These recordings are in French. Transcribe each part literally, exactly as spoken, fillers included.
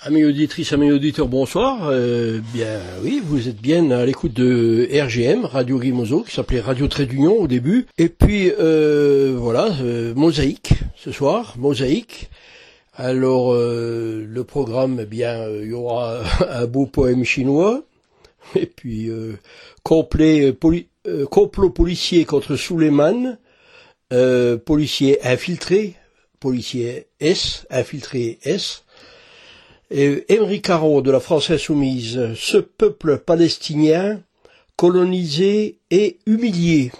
Amis auditrices, amis auditeurs, bonsoir. Euh, bien, oui, vous êtes bien à l'écoute de R G M, Radio Guimozo, qui s'appelait Radio Trait d'Union au début. Et puis, euh, voilà, euh, Mosaïque, ce soir, Mosaïque. Alors, euh, le programme, eh bien, il euh, y aura un beau poème chinois. Et puis, euh, complet, poli, euh, complot policier contre Suleiman, euh, policier infiltré, policier S, infiltré S. Et Émeric Caron de la France Insoumise, ce peuple palestinien colonisé et humilié.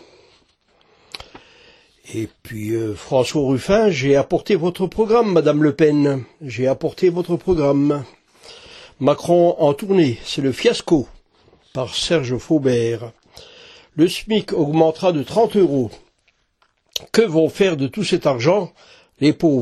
Et puis euh, François Ruffin, j'ai apporté votre programme, Madame Le Pen, j'ai apporté votre programme. Macron en tournée, c'est le fiasco, par Serge Faubert. Le SMIC augmentera de trente euros. Que vont faire de tout cet argent les pauvres ?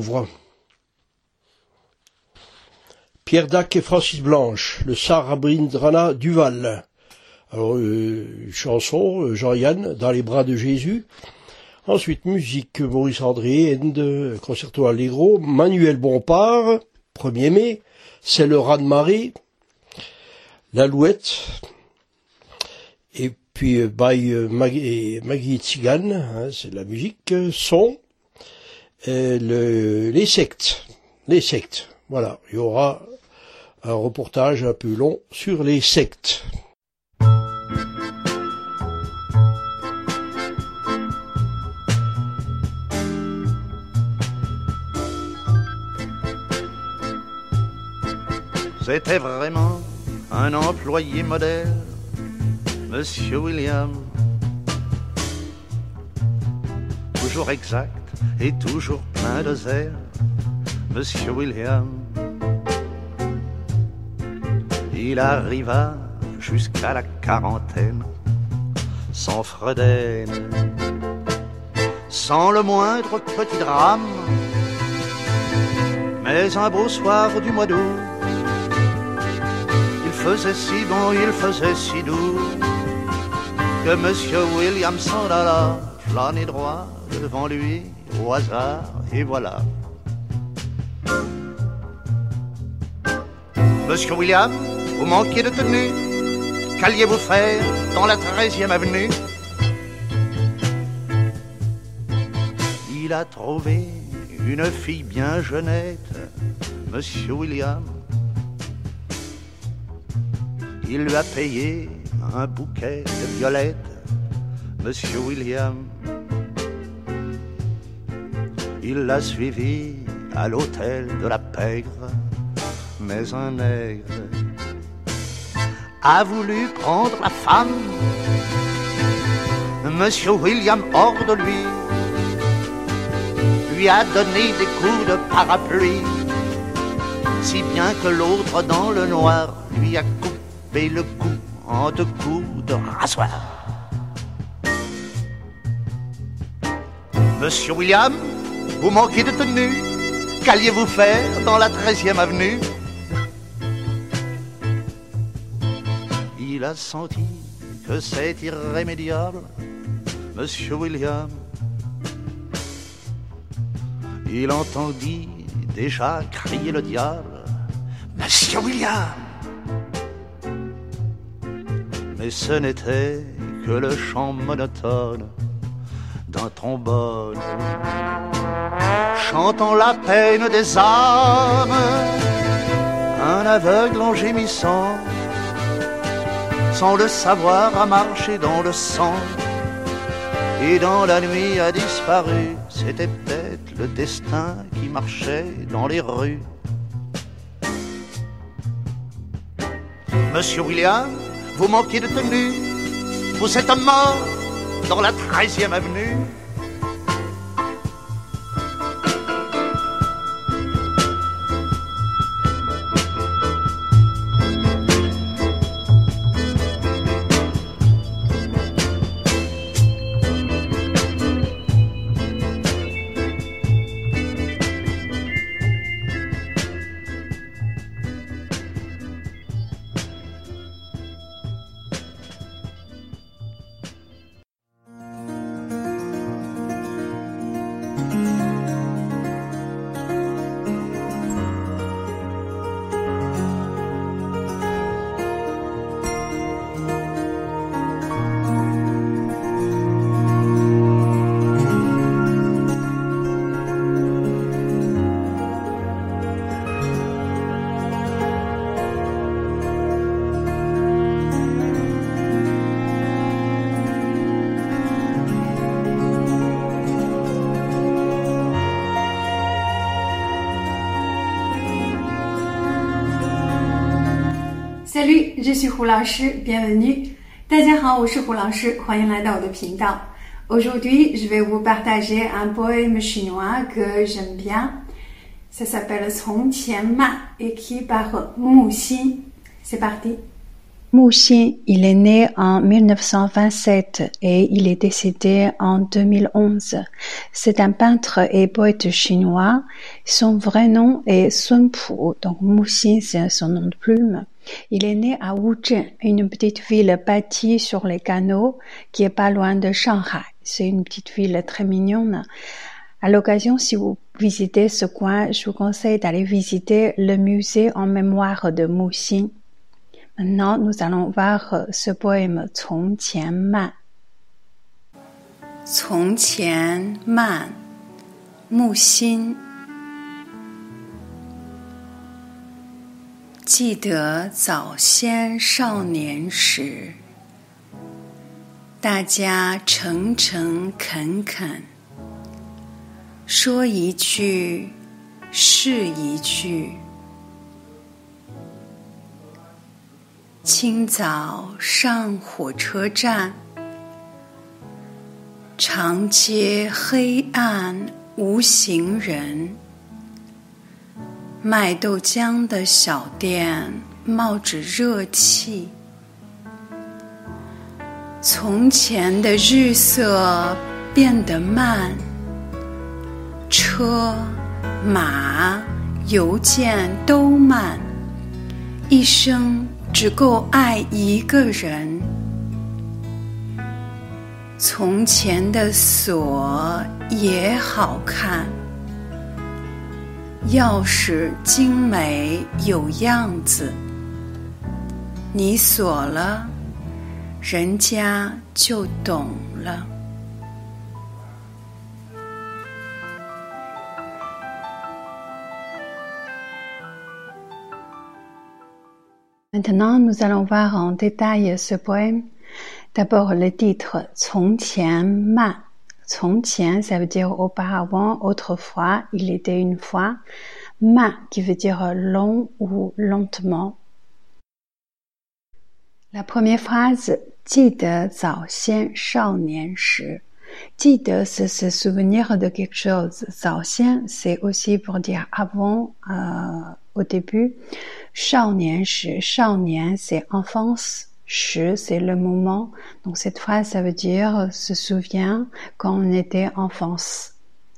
Pierre Dac et Francis Blanche, le Tsar Rabindranath Duval. Alors, euh, chanson, Jean-Yann, Dans les bras de Jésus. Ensuite, musique, Maurice André, End, Concerto Allegro, Manuel Bompard, premier mai, C'est le raz-de-marée, L'Alouette, et puis euh, by euh, Maggie, Maggie Tsigan, hein, c'est la musique, son, et le, les sectes, les sectes, voilà, il y aura un reportage un peu long sur les sectes. C'était vraiment un employé modèle, Monsieur William. Toujours exact et toujours plein de zèle, Monsieur William. Il arriva jusqu'à la quarantaine, sans fredaine, sans le moindre petit drame. Mais un beau soir du mois d'août, il faisait si bon, il faisait si doux, que Monsieur William s'en alla flâner droit devant lui au hasard, et voilà. Monsieur William, vous manquiez de tenue, qu'alliez-vous faire dans la treizième avenue? Il a trouvé une fille bien jeunette, Monsieur William. Il lui a payé un bouquet de violettes, Monsieur William. Il l'a suivi à l'hôtel de la Pègre, mais un nègre a voulu prendre la femme. Monsieur William, hors de lui, lui a donné des coups de parapluie, si bien que l'autre dans le noir lui a coupé le cou en deux coups de rasoir. Monsieur William, vous manquez de tenue, qu'alliez-vous faire dans la treizième avenue? Il a senti que c'est irrémédiable, Monsieur William. Il entendit déjà crier le diable, Monsieur William. Mais ce n'était que le chant monotone d'un trombone, chantant la peine des âmes, un aveugle en gémissant, sans le savoir, a marché dans le sang, et dans la nuit a disparu. C'était peut-être le destin qui marchait dans les rues. Monsieur William, vous manquez de tenue, vous êtes mort dans la treizième avenue. je suis 胡老师 bienvenue. 大家好，我是胡老师，欢迎来到我的频道。Aujourd'hui, je vais vous partager un poème chinois que j'aime bien. Ça s'appelle 从前慢 écrit par Mu Xin. C'est parti. Mu Xin, il est né en mille neuf cent vingt-sept et il est décédé en deux mille onze. C'est un peintre et poète chinois. Son vrai nom est Sun Pu, donc Mu Xin, c'est son nom de plume. Il est né à Wuzhen, une petite ville bâtie sur les canaux qui est pas loin de Shanghai. C'est une petite ville très mignonne. À l'occasion, si vous visitez ce coin, je vous conseille d'aller visiter le musée en mémoire de Mu Xin. Maintenant, nous allons voir ce poème 从前慢。 从前慢，木心。记得早先少年时，大家诚诚恳恳，说一句是一句。清早上火车站，长街黑暗无行人，卖豆浆的小店冒着热气。从前的日色变得慢，车马邮件都慢，一生只够爱一个人。从前的锁也好看，钥匙精美有样子，你锁了，人家就懂了。 Maintenant, nous allons voir en détail ce poème. D'abord, le titre, 从前慢。从前, ça veut dire auparavant, autrefois, il était une fois. Man, qui veut dire long ou lentement. La première phrase, 记得早先少年时。记得, c'est se souvenir de quelque chose. 早先, c'est aussi pour dire avant, euh, au début. 少年时, 少年, c'est enfance. 时, c'est le moment. Donc cette phrase, ça veut dire se souvient quand on était enfance.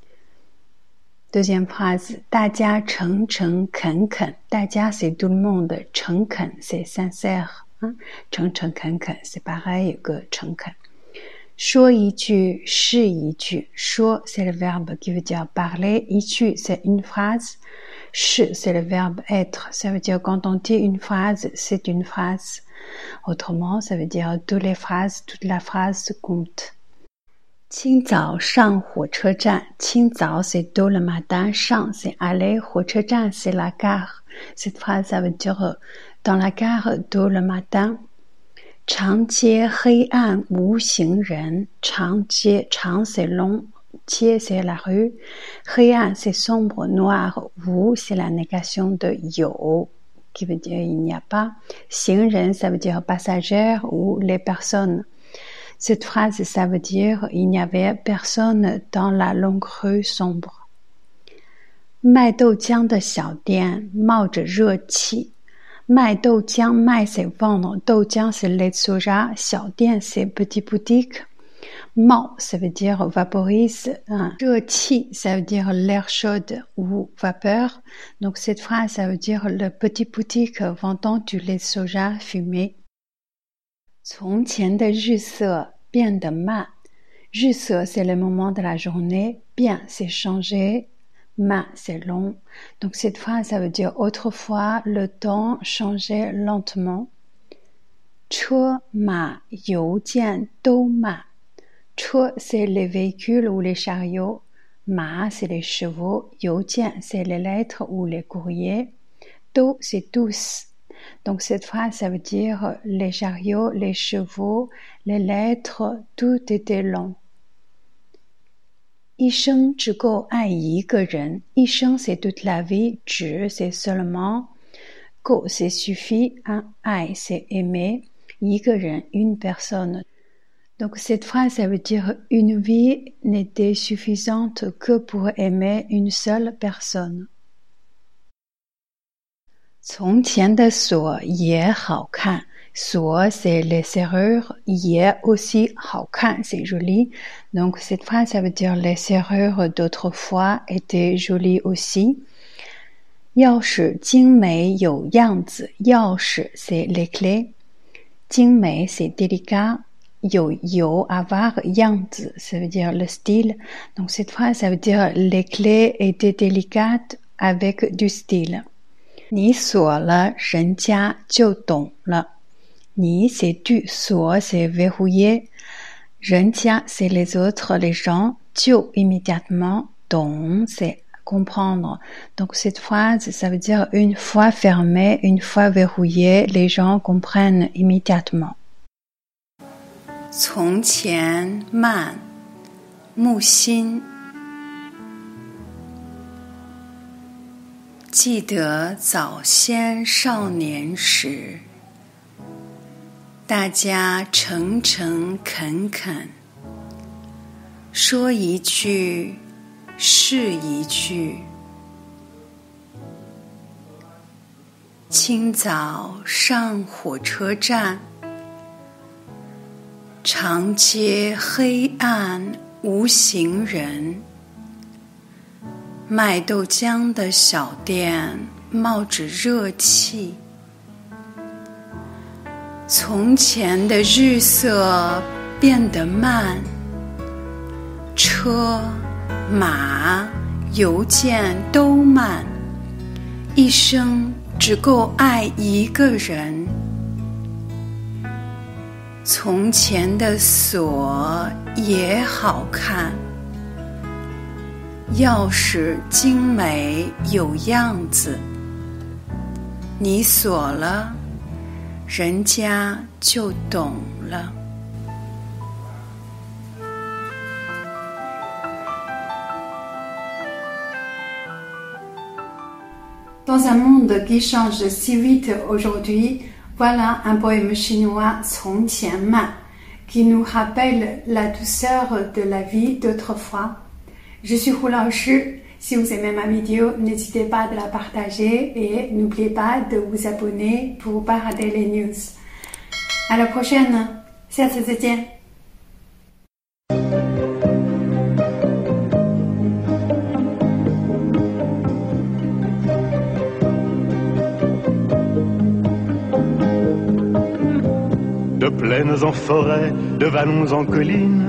Deuxième phrase, 大家诚诚恳恳。大家, c'est tout le monde. 诚恳, c'est sincère. Hein? 诚诚恳恳, c'est pareil que 诚恳。说一句是一句。说, c'est le verbe qui veut dire parler. 一句, c'est une phrase. 是, c'est le verbe être. Ça veut dire quand on dit une phrase, c'est une phrase. Autrement, ça veut dire toutes les phrases, toute la phrase compte. 清早上火车站。清早, c'est tôt le matin. 上, c'est aller. 火车站, c'est la gare. Cette phrase, ça veut dire dans la gare tôt le matin. 长街黑暗无行人。长街, 长 c'est long. 街 c'est la rue. 黑暗 c'est sombre, noir. 无 c'est la négation de 有 qui veut dire il n'y a pas. 行人 ça veut dire passagère ou les personnes. Cette phrase ça veut dire il n'y avait personne dans la longue rue sombre. 卖豆浆的小店冒着热气。卖豆浆，卖 c'est vendre. 豆浆 c'est lait de soja. 小店 c'est petit boutique. 冒 ça veut dire vaporise. 热气 ça veut dire l'air chaude ou vapeur. Donc cette phrase ça veut dire le petit boutique vendant du lait de soja fumé. 从前的日色变得慢。日色 c'est le moment de la journée. 变 c'est changer. Man, c'est long. Donc cette phrase, ça veut dire autrefois, le temps changeait lentement. 车马邮件都慢。车 c'est les véhicules ou les chariots. Ma, c'est les chevaux. 邮件 c'est les lettres ou les courriers. 都 c'est tous. Donc cette phrase, ça veut dire les chariots, les chevaux, les lettres, tout était long. 一生只够爱一个人。一生 c'est toute la vie. 只 c'est seulement. go c'est suffit, un ai c'est aimer, 一个人 une personne. Donc cette phrase ça veut dire une vie n'était suffisante que pour aimer une seule personne. 从前的锁也好看，锁 c'est les serrures, 也 aussi 好看 c'est joli. Donc cette phrase ça veut dire les serrures d'autrefois étaient jolies aussi. 钥匙精美有样子，钥匙 c'est les clés, 精美 c'est délicat, 有有 avoir 样子 ça veut dire le style. Donc cette phrase ça veut dire les clés étaient délicates avec du style. 你锁了，人家就懂了。你 c'est tu, 锁 c'est verrouiller, 人家 c'est les autres, les gens, 就 immédiatement, 懂 c'est comprendre. Donc cette phrase ça veut dire une fois fermée, une fois verrouillée, les gens comprennent immédiatement. 从前慢，木心。记得早先少年时，大家诚诚恳恳，说一句是一句。清早上火车站，长街黑暗无行人，卖豆浆的小店冒着热气，从前的日色变得慢，车、马、邮件都慢，一生只够爱一个人。从前的锁也好看，钥匙精美有样子，你锁了，人家就懂了。 Dans un monde qui change si vite aujourd'hui, voilà un poème chinois 从前慢 qui nous rappelle la douceur de la vie d'autrefois. Je suis Hu Lao Shi. Si vous aimez ma vidéo, n'hésitez pas de la partager et n'oubliez pas de vous abonner pour pas rater les news. À la prochaine. 下次再见。 De plaines en forêt, de vallons en collines,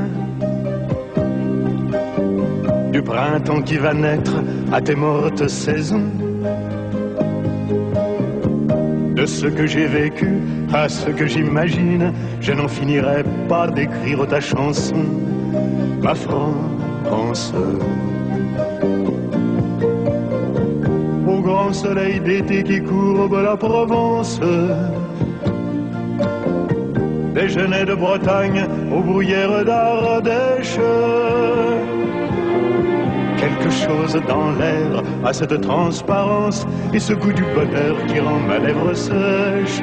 du printemps qui va naître à tes mortes saisons, de ce que j'ai vécu à ce que j'imagine, je n'en finirai pas d'écrire ta chanson, ma France. Au grand soleil d'été qui courbe la Provence, des genêts de Bretagne aux bruyères d'Ardèche. Quelque chose dans l'air a cette transparence et ce goût du bonheur qui rend ma lèvre sèche.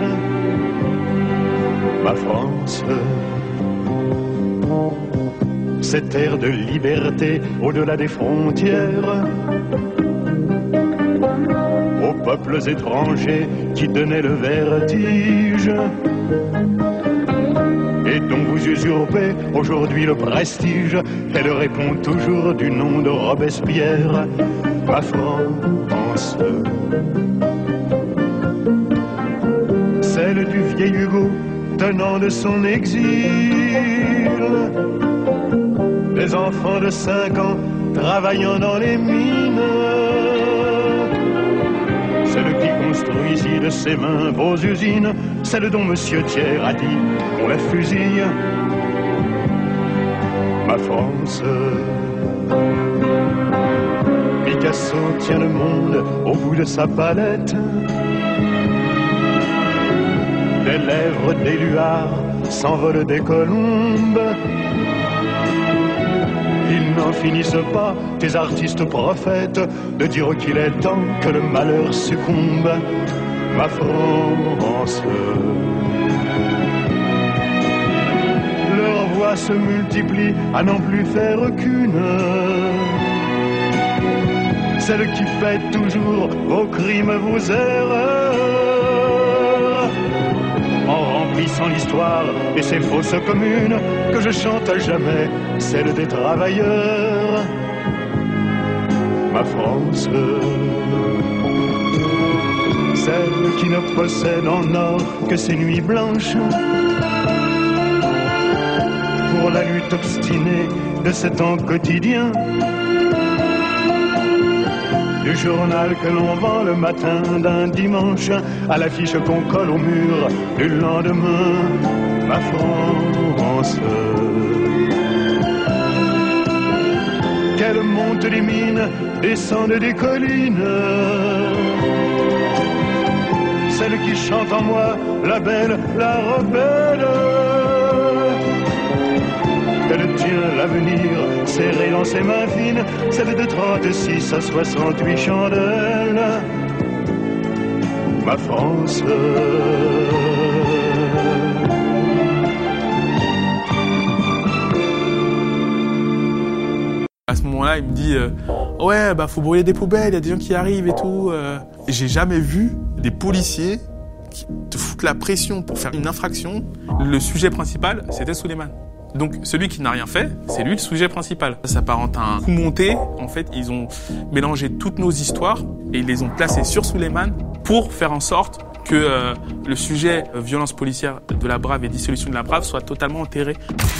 Ma France, cet air de liberté au-delà des frontières, aux peuples étrangers qui donnaient le vertige, et dont vous usurpez aujourd'hui le prestige, elle répond toujours du nom de Robespierre, ma France. Celle du vieil Hugo tenant de son exil, les enfants de cinq ans travaillant dans les mines, celle qui construit ici de ses mains vos usines, celle dont Monsieur Thiers a dit on la fusille, ma France. Picasso tient le monde au bout de sa palette, des lèvres d'éluard s'envolent des colombes. Ils n'en finissent pas, tes artistes prophètes, de dire qu'il est temps que le malheur succombe, ma France. Leurs voix se multiplient à n'en plus faire qu'une, celle qui fait toujours vos crimes, vos erreurs, en remplissant l'histoire et ses fausses communes, que je chante à jamais, celle des travailleurs, ma France. Celle qui ne possède en or que ses nuits blanches, pour la lutte obstinée de ce temps quotidien, du journal que l'on vend le matin d'un dimanche à l'affiche qu'on colle au mur du lendemain, ma France. Qu'elle monte des mines, descende des collines, celle qui chante en moi, la belle, la rebelle. Elle tient l'avenir serré dans ses mains fines, celle de trente-six à soixante-huit chandelles, ma France. À ce moment-là, il me dit euh, ouais, bah faut brûler des poubelles, il y a des gens qui arrivent et tout. Euh. J'ai jamais vu des policiers qui te foutent la pression pour faire une infraction. Le sujet principal, c'était Souleymane. Donc celui qui n'a rien fait, c'est lui le sujet principal. Ça s'apparente à un coup monté. En fait, ils ont mélangé toutes nos histoires et ils les ont placées sur Souleymane pour faire en sorte que euh, le sujet euh, violence policière de la Brave et dissolution de la Brave soit totalement enterré.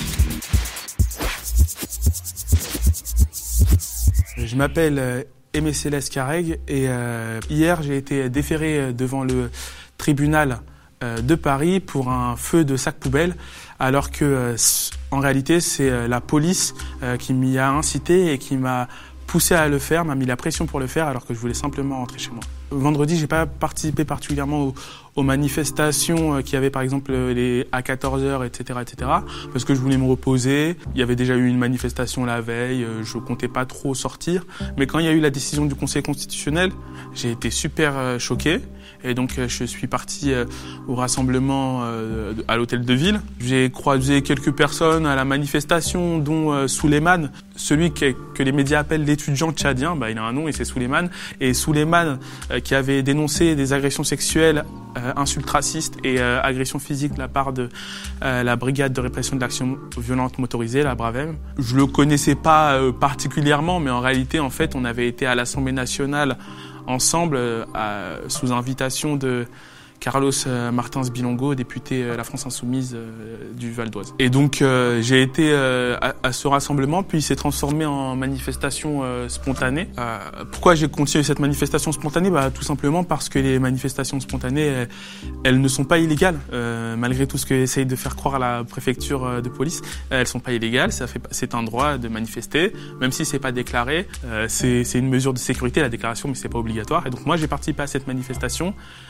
Je m'appelle euh, Aimé Céleste Carreg et euh, hier j'ai été déféré devant le tribunal euh, de Paris pour un feu de sac poubelle, alors que euh, en réalité c'est euh, la police euh, qui m'y a incité et qui m'a poussé à le faire, m'a mis la pression pour le faire alors que je voulais simplement rentrer chez moi. Vendredi, j'ai pas participé particulièrement aux, aux manifestations qu'il y avait par exemple les à quatorze heures, et cetera, et cetera, parce que je voulais me reposer. Il y avait déjà eu une manifestation la veille, je comptais pas trop sortir. Mais quand il y a eu la décision du Conseil constitutionnel, j'ai été super choqué. Et donc je suis parti au rassemblement à l'hôtel de ville. J'ai croisé quelques personnes à la manifestation, dont Souleymane, celui que, que les médias appellent l'étudiant tchadien. Bah, il a un nom et c'est Souleymane. Et Souleymane qui avait dénoncé des agressions sexuelles, euh, insultes racistes et euh, agressions physiques de la part de euh, la brigade de répression de l'action violente motorisée, la BRAVEM. Je le connaissais pas euh, particulièrement, mais en réalité, en fait, on avait été à l'Assemblée nationale ensemble euh, à, sous invitation de Carlos Martins Bilongo, député euh, La France Insoumise euh, du Val d'Oise. Et donc euh, j'ai été euh, à, à ce rassemblement, puis il s'est transformé en manifestation euh, spontanée. Euh, pourquoi j'ai continué cette manifestation spontanée ? Bah, tout simplement parce que les manifestations spontanées, elles, elles ne sont pas illégales. Euh, malgré tout ce que essaye de faire croire la préfecture de police, elles sont pas illégales. Ça fait, c'est un droit de manifester, même si c'est pas déclaré. Euh, c'est, c'est une mesure de sécurité, la déclaration, mais c'est pas obligatoire. Et donc moi j'ai participé à cette manifestation.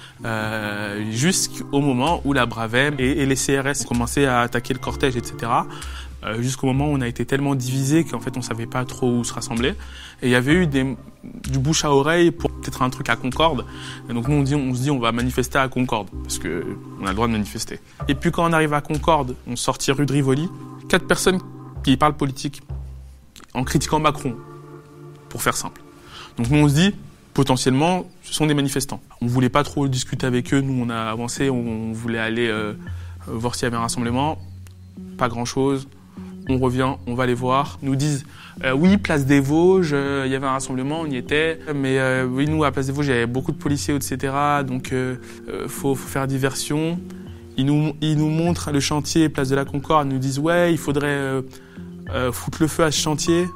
Euh, jusqu'au moment où la BRAVEM et, et les C R S ont commencé à attaquer le cortège, et cetera. Euh, jusqu'au moment où on a été tellement divisés qu'en fait on savait pas trop où se rassembler. Et il y avait eu des, du bouche à oreille pour peut-être un truc à Concorde. Et donc nous on, dit, on se dit on va manifester à Concorde parce que on a le droit de manifester. Et puis quand on arrive à Concorde, on sortit rue de Rivoli, quatre personnes qui parlent politique en critiquant Macron, pour faire simple. Donc nous on se dit potentiellement, ce sont des manifestants. On voulait pas trop discuter avec eux. Nous, on a avancé. On voulait aller euh, voir s'il y avait un rassemblement. Pas grand-chose. On revient, on va les voir. Ils nous disent euh, oui, place des Vosges, euh, il y avait un rassemblement, on y était. Mais euh, oui, nous, à place des Vosges, il y avait beaucoup de policiers, et cetera. Donc, euh, euh, faut, faut faire diversion. Ils nous, ils nous montrent le chantier, place de la Concorde. Ils nous disent ouais, il faudrait euh, euh, foutre le feu à ce chantier.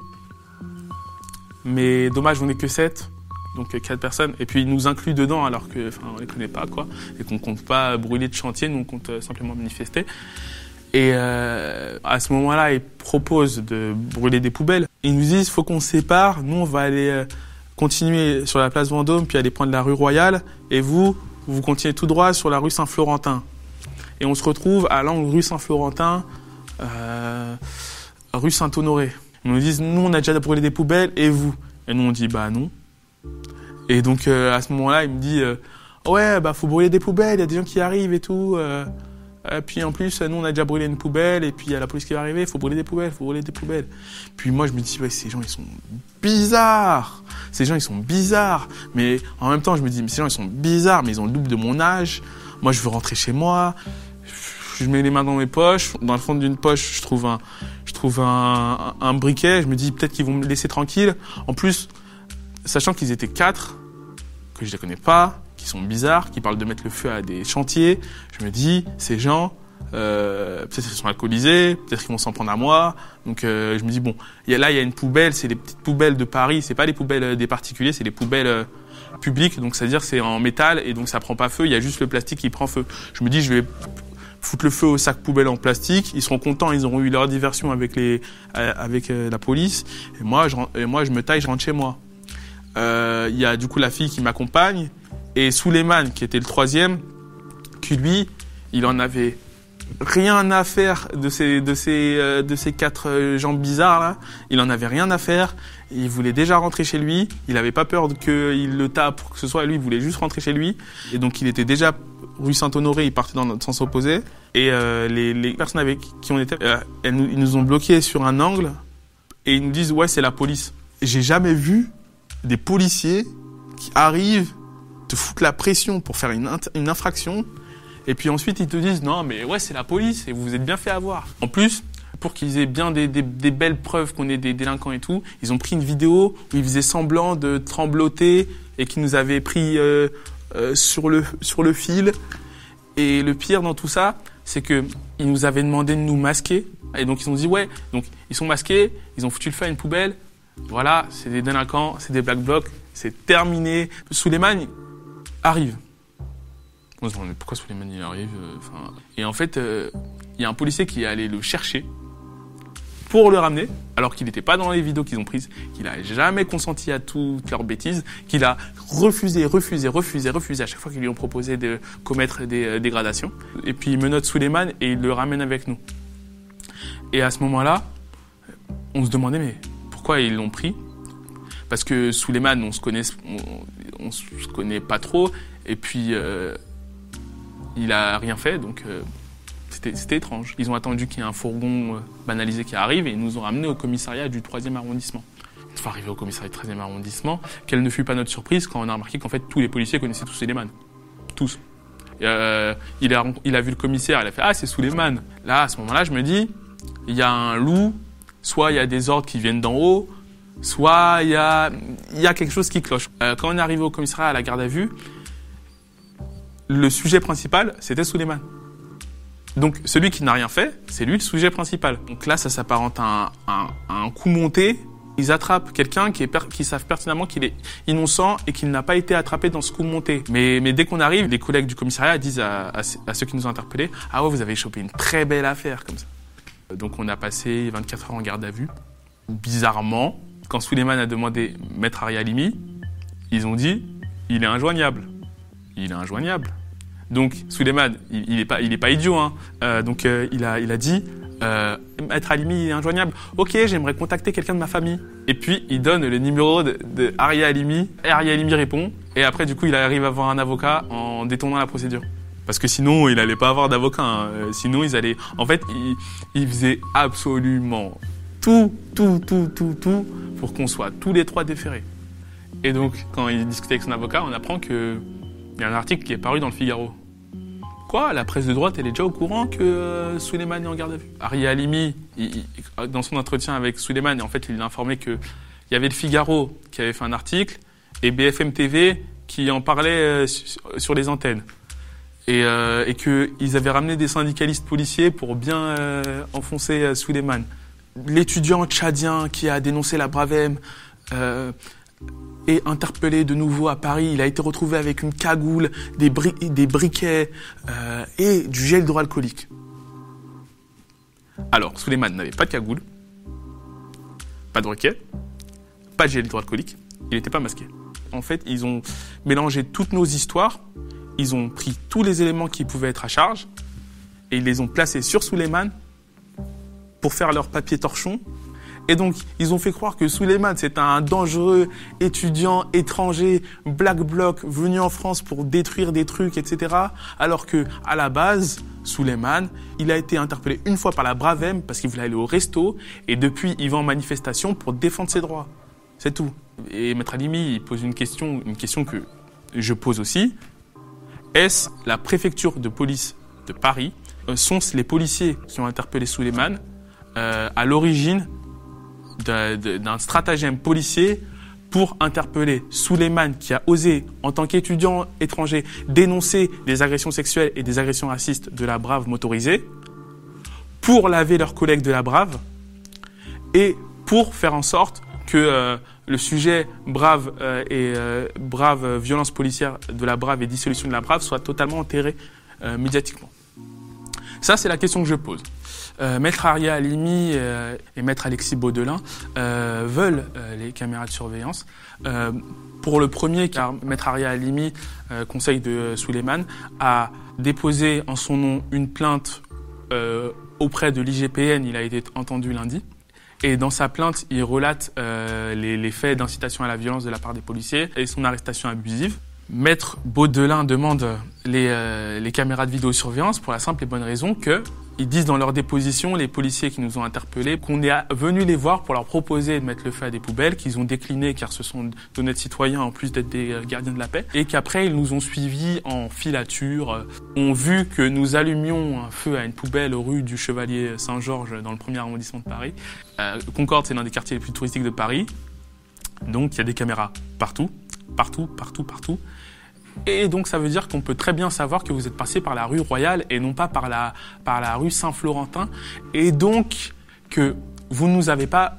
Mais dommage, on n'est que sept. Donc quatre personnes, et puis ils nous incluent dedans alors que, enfin, on les connaît pas, quoi, et qu'on compte pas brûler de chantier, nous on compte simplement manifester. Et euh, à ce moment-là, ils proposent de brûler des poubelles. Ils nous disent faut qu'on se sépare, nous on va aller euh, continuer sur la place Vendôme, puis aller prendre la rue Royale, et vous, vous continuez tout droit sur la rue Saint-Florentin. Et on se retrouve à l'angle rue Saint-Florentin, euh, rue Saint-Honoré. Ils nous disent nous on a déjà brûlé des poubelles, et vous ? Et nous on dit bah non. Et donc euh, à ce moment-là, il me dit euh, « ouais, bah faut brûler des poubelles, il y a des gens qui arrivent et tout. Euh, euh, puis en plus, nous on a déjà brûlé une poubelle et puis il y a la police qui va arriver, faut brûler des poubelles, faut brûler des poubelles. Puis moi je me dis ouais, ces gens ils sont bizarres. Ces gens ils sont bizarres. Mais en même temps je me dis mais ces gens ils sont bizarres, mais ils ont le double de mon âge. Moi je veux rentrer chez moi. Je mets les mains dans mes poches. Dans le fond d'une poche, je trouve un, je trouve un, un, un briquet. Je me dis peut-être qu'ils vont me laisser tranquille. En plus, sachant qu'ils étaient quatre, que je les connais pas, qui sont bizarres, qui parlent de mettre le feu à des chantiers, je me dis ces gens, euh, peut-être qu'ils sont alcoolisés, peut-être qu'ils vont s'en prendre à moi. Donc euh, je me dis bon, y a, là il y a une poubelle, c'est les petites poubelles de Paris. C'est pas les poubelles des particuliers, c'est les poubelles euh, publiques. Donc c'est-à-dire c'est en métal et donc ça prend pas feu. Il y a juste le plastique qui prend feu. Je me dis je vais foutre le feu au sac poubelle en plastique, ils seront contents, ils auront eu leur diversion avec les, euh, avec euh, la police. Et moi, je, et moi, je me taille, je rentre chez moi. Il euh, y a du coup la fille qui m'accompagne et Souleymane qui était le troisième, qui lui, il en avait rien à faire de ces, de ces, euh, de ces quatre euh, gens bizarres là. Il en avait rien à faire. Il voulait déjà rentrer chez lui. Il avait pas peur qu'il le tape pour que ce soit. Lui, il voulait juste rentrer chez lui. Et donc, il était déjà rue Saint-Honoré. Il partait dans notre sens opposé. Et euh, les, les personnes avec qui on était, euh, elles nous, ils nous ont bloqués sur un angle. Et ils nous disent, ouais, c'est la police. J'ai jamais vu des policiers qui arrivent te foutre la pression pour faire une, une infraction. Et puis ensuite, ils te disent, non, mais ouais, c'est la police et vous vous êtes bien fait avoir. En plus, pour qu'ils aient bien des, des, des belles preuves qu'on est des délinquants et tout, ils ont pris une vidéo où ils faisaient semblant de trembloter et qu'ils nous avaient pris euh, euh, sur le, sur le fil. Et le pire dans tout ça, c'est qu'ils nous avaient demandé de nous masquer. Et donc, ils ont dit, ouais, donc ils sont masqués, ils ont foutu le feu à une poubelle. Voilà, c'est des délinquants, c'est des black blocs, c'est terminé. Souleymane arrive. On se demande pourquoi Souleymane il arrive. Euh, et en fait, il euh, y a un policier qui est allé le chercher pour le ramener, alors qu'il n'était pas dans les vidéos qu'ils ont prises, qu'il n'a jamais consenti à toutes leurs bêtises, qu'il a refusé, refusé, refusé, refusé à chaque fois qu'ils lui ont proposé de commettre des euh, dégradations. Et puis il menotte Souleymane et il le ramène avec nous. Et à ce moment-là, on se demandait mais pourquoi ils l'ont pris ? Parce que Souleymane, on se connaît, on, on se connaît pas trop, et puis euh, il a rien fait, donc euh, c'était, c'était étrange. Ils ont attendu qu'il y ait un fourgon euh, banalisé qui arrive et ils nous ont ramenés au commissariat du troisième arrondissement. Une fois arrivé au commissariat du treizième arrondissement, quelle ne fut pas notre surprise quand on a remarqué qu'en fait tous les policiers connaissaient tous Souleymane. Tous. Et, euh, il, a, il a vu le commissaire, il a fait « Ah, c'est Souleymane ». Là, à ce moment-là, je me dis, il y a un loup, soit il y a des ordres qui viennent d'en haut, soit il y a, il y a quelque chose qui cloche. Euh, quand on est arrivé au commissariat à la garde à vue, le sujet principal, c'était Souleymane. Donc, celui qui n'a rien fait, c'est lui le sujet principal. Donc là, ça s'apparente à un, un, un coup monté. Ils attrapent quelqu'un qui, est per, qui savent pertinemment qu'il est innocent et qu'il n'a pas été attrapé dans ce coup monté. Mais, mais dès qu'on arrive, les collègues du commissariat disent à, à, à ceux qui nous ont interpellés « Ah ouais, vous avez chopé une très belle affaire comme ça ». Donc on a passé vingt-quatre heures en garde à vue. Bizarrement, quand Souleymane a demandé Maître Ari Halimi, ils ont dit « Il est injoignable ». Il est injoignable. Donc Souleymane, il, il est pas, il est pas idiot, hein. Euh, donc euh, il a, il a dit, euh, Maître Halimi, il est injoignable. Ok, j'aimerais contacter quelqu'un de ma famille. Et puis il donne le numéro de, de Ari Halimi. Et Ari Halimi répond. Et après, du coup, il arrive à avoir un avocat en détournant la procédure. Parce que sinon, il allait pas avoir d'avocat. Hein. Euh, sinon, ils allaient. En fait, il, il faisait absolument tout, tout, tout, tout, tout pour qu'on soit tous les trois déférés. Et donc, quand il discutait avec son avocat, on apprend que il y a un article qui est paru dans le Figaro. Quoi ? La presse de droite, elle est déjà au courant que euh, Souleymane est en garde à vue. Ari Halimi, il, il, dans son entretien avec Souleymane, en fait, il a informé qu'il y avait le Figaro qui avait fait un article et B F M T V qui en parlait euh, sur, sur les antennes. Et, euh, et qu'ils avaient ramené des syndicalistes policiers pour bien euh, enfoncer euh, Souleymane. L'étudiant tchadien qui a dénoncé la Bravem euh, est interpellé de nouveau à Paris. Il a été retrouvé avec une cagoule, des, bri- des briquets euh, et du gel hydroalcoolique. Alors, Souleymane n'avait pas de cagoule, pas de briquet, pas de gel hydroalcoolique. Il n'était pas masqué. En fait, ils ont mélangé toutes nos histoires. Ils ont pris tous les éléments qui pouvaient être à charge et ils les ont placés sur Souleymane pour faire leur papier torchon. Et donc, ils ont fait croire que Souleymane, c'est un dangereux étudiant étranger, black bloc, venu en France pour détruire des trucs, et cetera. Alors que, à la base, Souleymane, il a été interpellé une fois par la Bravem parce qu'il voulait aller au resto. Et depuis, il va en manifestation pour défendre ses droits. C'est tout. Et Maître Halimi, il pose une question, une question que je pose aussi. Est-ce la préfecture de police de Paris, euh, sont-ce les policiers qui ont interpellé Souleymane euh, à l'origine d'un stratagème policier pour interpeller Souleymane qui a osé, en tant qu'étudiant étranger, dénoncer des agressions sexuelles et des agressions racistes de la Brave motorisée, pour laver leurs collègues de la Brave et pour faire en sorte que euh, le sujet Brave euh, et euh, Brave euh, violence policière de la Brave et dissolution de la Brave soit totalement enterré euh, médiatiquement. Ça, c'est la question que je pose. Euh, Maître Aria Halimi euh, et Maître Alexis Baudelin euh, veulent euh, les caméras de surveillance. Euh, pour le premier, car Maître Aria Halimi, euh, conseil de Souleymane, a déposé en son nom une plainte euh, auprès de l'I G P N. Il a été entendu lundi. Et dans sa plainte, il relate euh, les, les faits d'incitation à la violence de la part des policiers et son arrestation abusive. Maître Baudelin demande les, euh, les caméras de vidéosurveillance pour la simple et bonne raison que ils disent dans leur déposition, les policiers qui nous ont interpellés, qu'on est venu les voir pour leur proposer de mettre le feu à des poubelles, qu'ils ont décliné car ce sont d'honnêtes citoyens en plus d'être des gardiens de la paix, et qu'après ils nous ont suivis en filature, ont vu que nous allumions un feu à une poubelle rue du Chevalier Saint-Georges dans le premier arrondissement de Paris. Euh, Concorde, c'est l'un des quartiers les plus touristiques de Paris, donc il y a des caméras partout, partout, partout, partout. Et donc ça veut dire qu'on peut très bien savoir que vous êtes passé par la rue Royale et non pas par la, par la rue Saint-Florentin, et donc que vous ne nous avez pas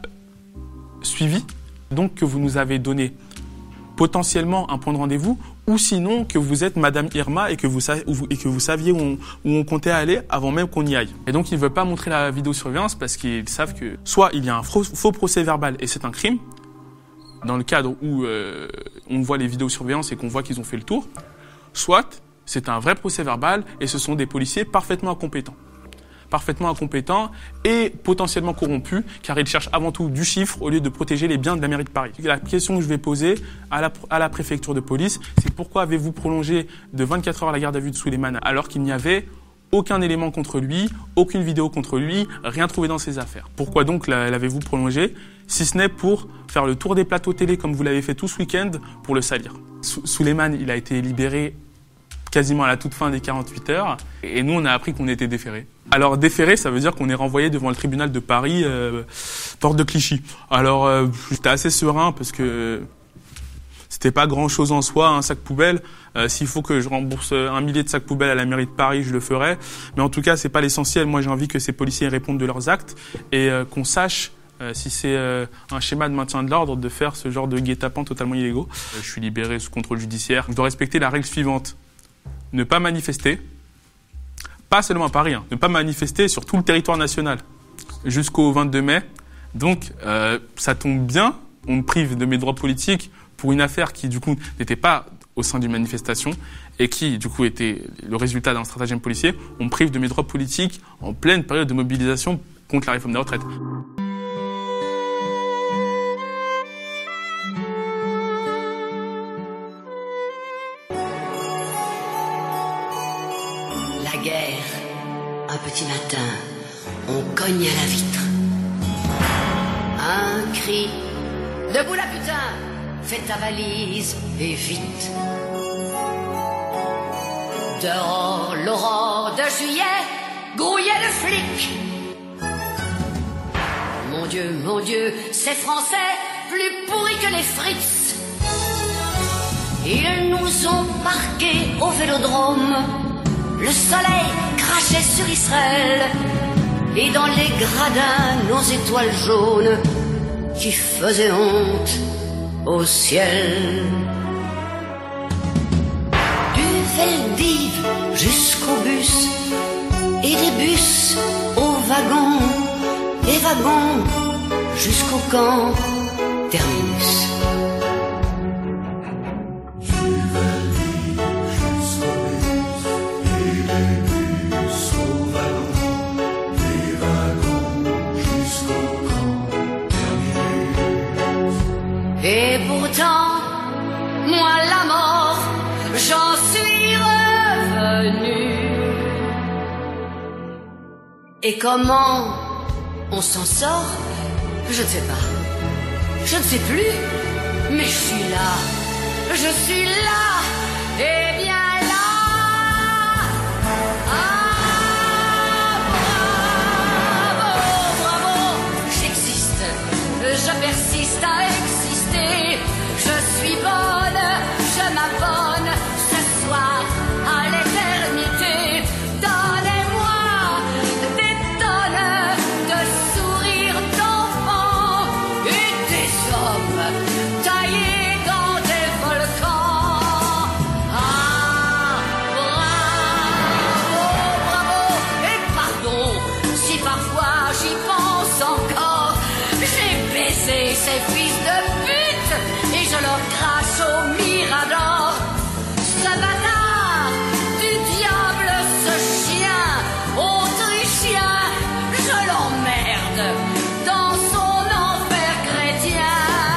suivis, donc que vous nous avez donné potentiellement un point de rendez-vous, ou sinon que vous êtes Madame Irma et que vous, et que vous saviez où on, où on comptait aller avant même qu'on y aille. Et donc ils ne veulent pas montrer la vidéosurveillance parce qu'ils savent que soit il y a un faux, faux procès verbal et c'est un crime, dans le cadre où euh, on voit les vidéosurveillances et qu'on voit qu'ils ont fait le tour, soit c'est un vrai procès verbal et ce sont des policiers parfaitement incompétents. Parfaitement incompétents et potentiellement corrompus, car ils cherchent avant tout du chiffre au lieu de protéger les biens de la mairie de Paris. La question que je vais poser à la, à la préfecture de police, c'est pourquoi avez-vous prolongé de vingt-quatre heures la garde à vue de Souleymane alors qu'il n'y avait aucun élément contre lui, aucune vidéo contre lui, rien trouvé dans ses affaires. Pourquoi donc l'avez-vous prolongé, si ce n'est pour faire le tour des plateaux télé comme vous l'avez fait tout ce week-end pour le salir. Sou- Souleymane, il a été libéré quasiment à la toute fin des quarante-huit heures et nous on a appris qu'on était déféré. Alors déféré, ça veut dire qu'on est renvoyé devant le tribunal de Paris, euh, porte de Clichy. Alors euh, j'étais assez serein parce que c'était pas grand chose en soi, un sac poubelle. Euh, s'il faut que je rembourse un millier de sacs poubelles à la mairie de Paris, je le ferai. Mais en tout cas, c'est pas l'essentiel. Moi, j'ai envie que ces policiers répondent de leurs actes et euh, qu'on sache euh, si c'est euh, un schéma de maintien de l'ordre de faire ce genre de guet-apens totalement illégaux. Euh, je suis libéré sous contrôle judiciaire. Je dois respecter la règle suivante. Ne pas manifester. Pas seulement à Paris, hein, ne pas manifester sur tout le territoire national jusqu'au vingt-deux mai. Donc, euh, ça tombe bien. On me prive de mes droits politiques pour une affaire qui, du coup, n'était pas au sein d'une manifestation et qui, du coup, était le résultat d'un stratagème policier. On me prive de mes droits politiques en pleine période de mobilisation contre la réforme des retraites. La guerre. Un petit matin, on cogne à la vitre. Un cri. Debout la putain! Fais ta valise et vite. Dehors, l'aurore de juillet grouillait le flic. Mon Dieu, mon Dieu, ces Français plus pourris que les frites. Ils nous ont parqués au Vélodrome. Le soleil crachait sur Israël. Et dans les gradins, nos étoiles jaunes qui faisaient honte au ciel. Du Veldiv jusqu'au bus, et des bus aux wagons, des wagons jusqu'au camp terminus. Et comment on s'en sort? Je ne sais pas. Je ne sais plus. Mais je suis là. Je suis là. Et bien là. Ah, bravo, bravo. J'existe. Je persiste à exister. Je suis bonne. Je m'abonne ce soir à l'éternité. Donnez-moi des tonnes de sourires d'enfants et des hommes taillés dans des volcans. Ah, bravo, bravo, et pardon si parfois j'y pense encore. J'ai baisé ces fils de pute et je leur crache au mirador. Ce bâtard du diable, ce chien autrichien, je l'emmerde dans son enfer chrétien.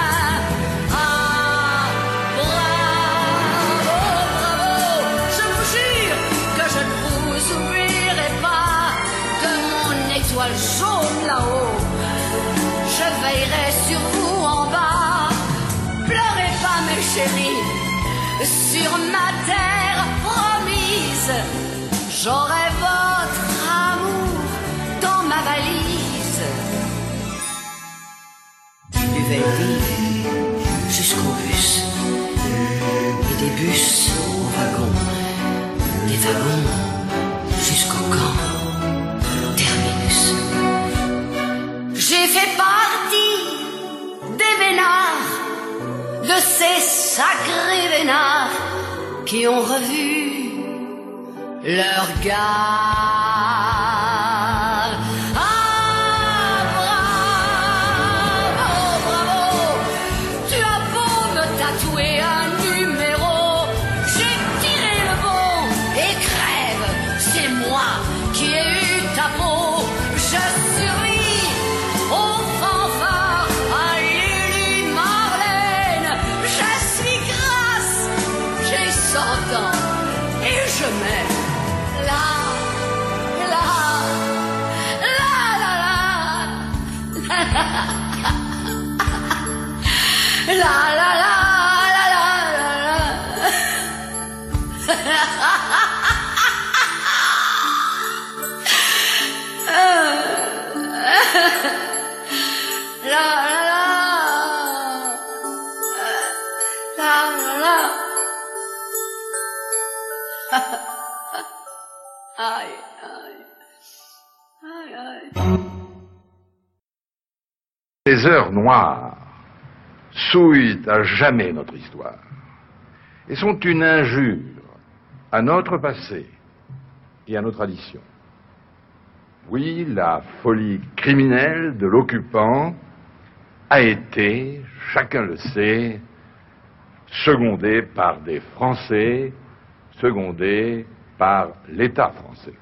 Ah, bravo, bravo, je vous jure que je ne vous oublierai pas de mon étoile jaune là-haut. Je veillerai sur vous en bas. Pleurez pas mes chéris, sur ma terre promise, j'aurai votre amour dans ma valise. Buvez le vie jusqu'au bus, et des bus au wagon, des wagons jusqu'au camp terminus. J'ai fait partie des vénards, de ces sacrés vénards qui ont revu leur gare. Ah, bravo, bravo, tu as beau me tatouer un numéro, j'ai tiré le bon et crève, c'est moi qui ai eu ta peau. Je survis au fanfare, à Lili Marlène, je suis grasse, j'ai cent ans et je m'aime. La, la, la, la, la, la, la, la, la, la, la. La la la la la aïe aïe aïe aïe. Les heures noires souillent à jamais notre histoire et sont une injure à notre passé et à nos traditions. Oui, la folie criminelle de l'occupant a été, chacun le sait, secondée par des Français, secondée par l'État français.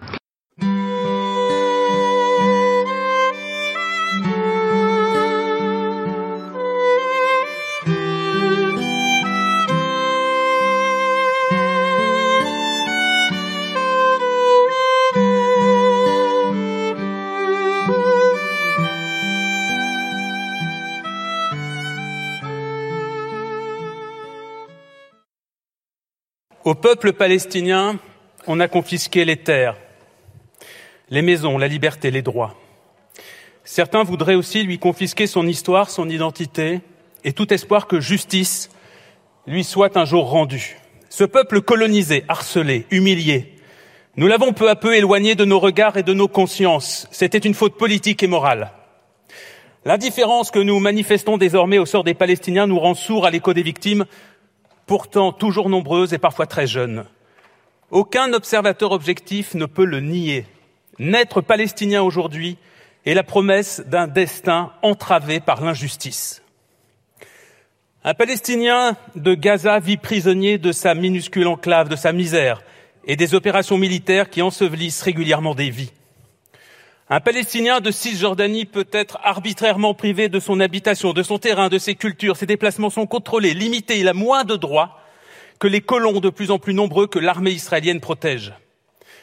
Au peuple palestinien, on a confisqué les terres, les maisons, la liberté, les droits. Certains voudraient aussi lui confisquer son histoire, son identité et tout espoir que justice lui soit un jour rendue. Ce peuple colonisé, harcelé, humilié, nous l'avons peu à peu éloigné de nos regards et de nos consciences. C'était une faute politique et morale. L'indifférence que nous manifestons désormais au sort des Palestiniens nous rend sourds à l'écho des victimes, pourtant toujours nombreuses et parfois très jeunes. Aucun observateur objectif ne peut le nier. N'être palestinien aujourd'hui est la promesse d'un destin entravé par l'injustice. Un Palestinien de Gaza vit prisonnier de sa minuscule enclave, de sa misère et des opérations militaires qui ensevelissent régulièrement des vies. Un Palestinien de Cisjordanie peut être arbitrairement privé de son habitation, de son terrain, de ses cultures. Ses déplacements sont contrôlés, limités. Il a moins de droits que les colons de plus en plus nombreux que l'armée israélienne protège.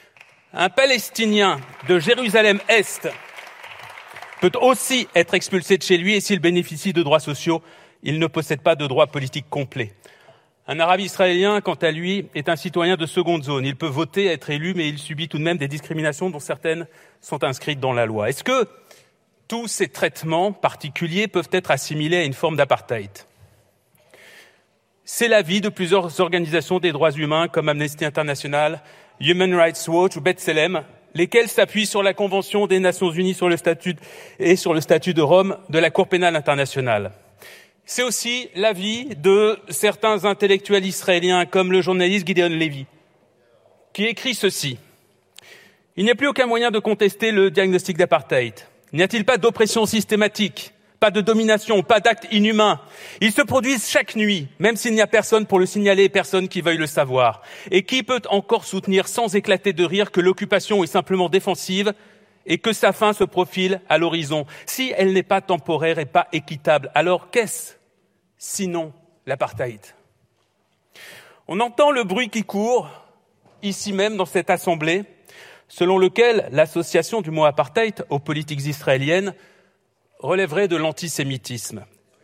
Un Palestinien de Jérusalem-Est peut aussi être expulsé de chez lui et s'il bénéficie de droits sociaux, il ne possède pas de droits politiques complets. Un Arabe israélien, quant à lui, est un citoyen de seconde zone. Il peut voter, être élu, mais il subit tout de même des discriminations dont certaines sont inscrites dans la loi. Est-ce que tous ces traitements particuliers peuvent être assimilés à une forme d'apartheid ? C'est l'avis de plusieurs organisations des droits humains comme Amnesty International, Human Rights Watch ou B'Tselem, lesquelles s'appuient sur la Convention des Nations Unies sur le statut et sur le statut de Rome de la Cour pénale internationale. C'est aussi l'avis de certains intellectuels israéliens, comme le journaliste Gideon Levy, qui écrit ceci. « Il n'y a plus aucun moyen de contester le diagnostic d'apartheid. N'y a-t-il pas d'oppression systématique, pas de domination, pas d'actes inhumains? Ils se produisent chaque nuit, même s'il n'y a personne pour le signaler et personne qui veuille le savoir. Et qui peut encore soutenir sans éclater de rire que l'occupation est simplement défensive et que sa fin se profile à l'horizon? Si elle n'est pas temporaire et pas équitable, alors qu'est-ce sinon l'apartheid? On entend le bruit qui court, ici même dans cette assemblée, selon lequel l'association du mot apartheid aux politiques israéliennes relèverait de l'antisémitisme.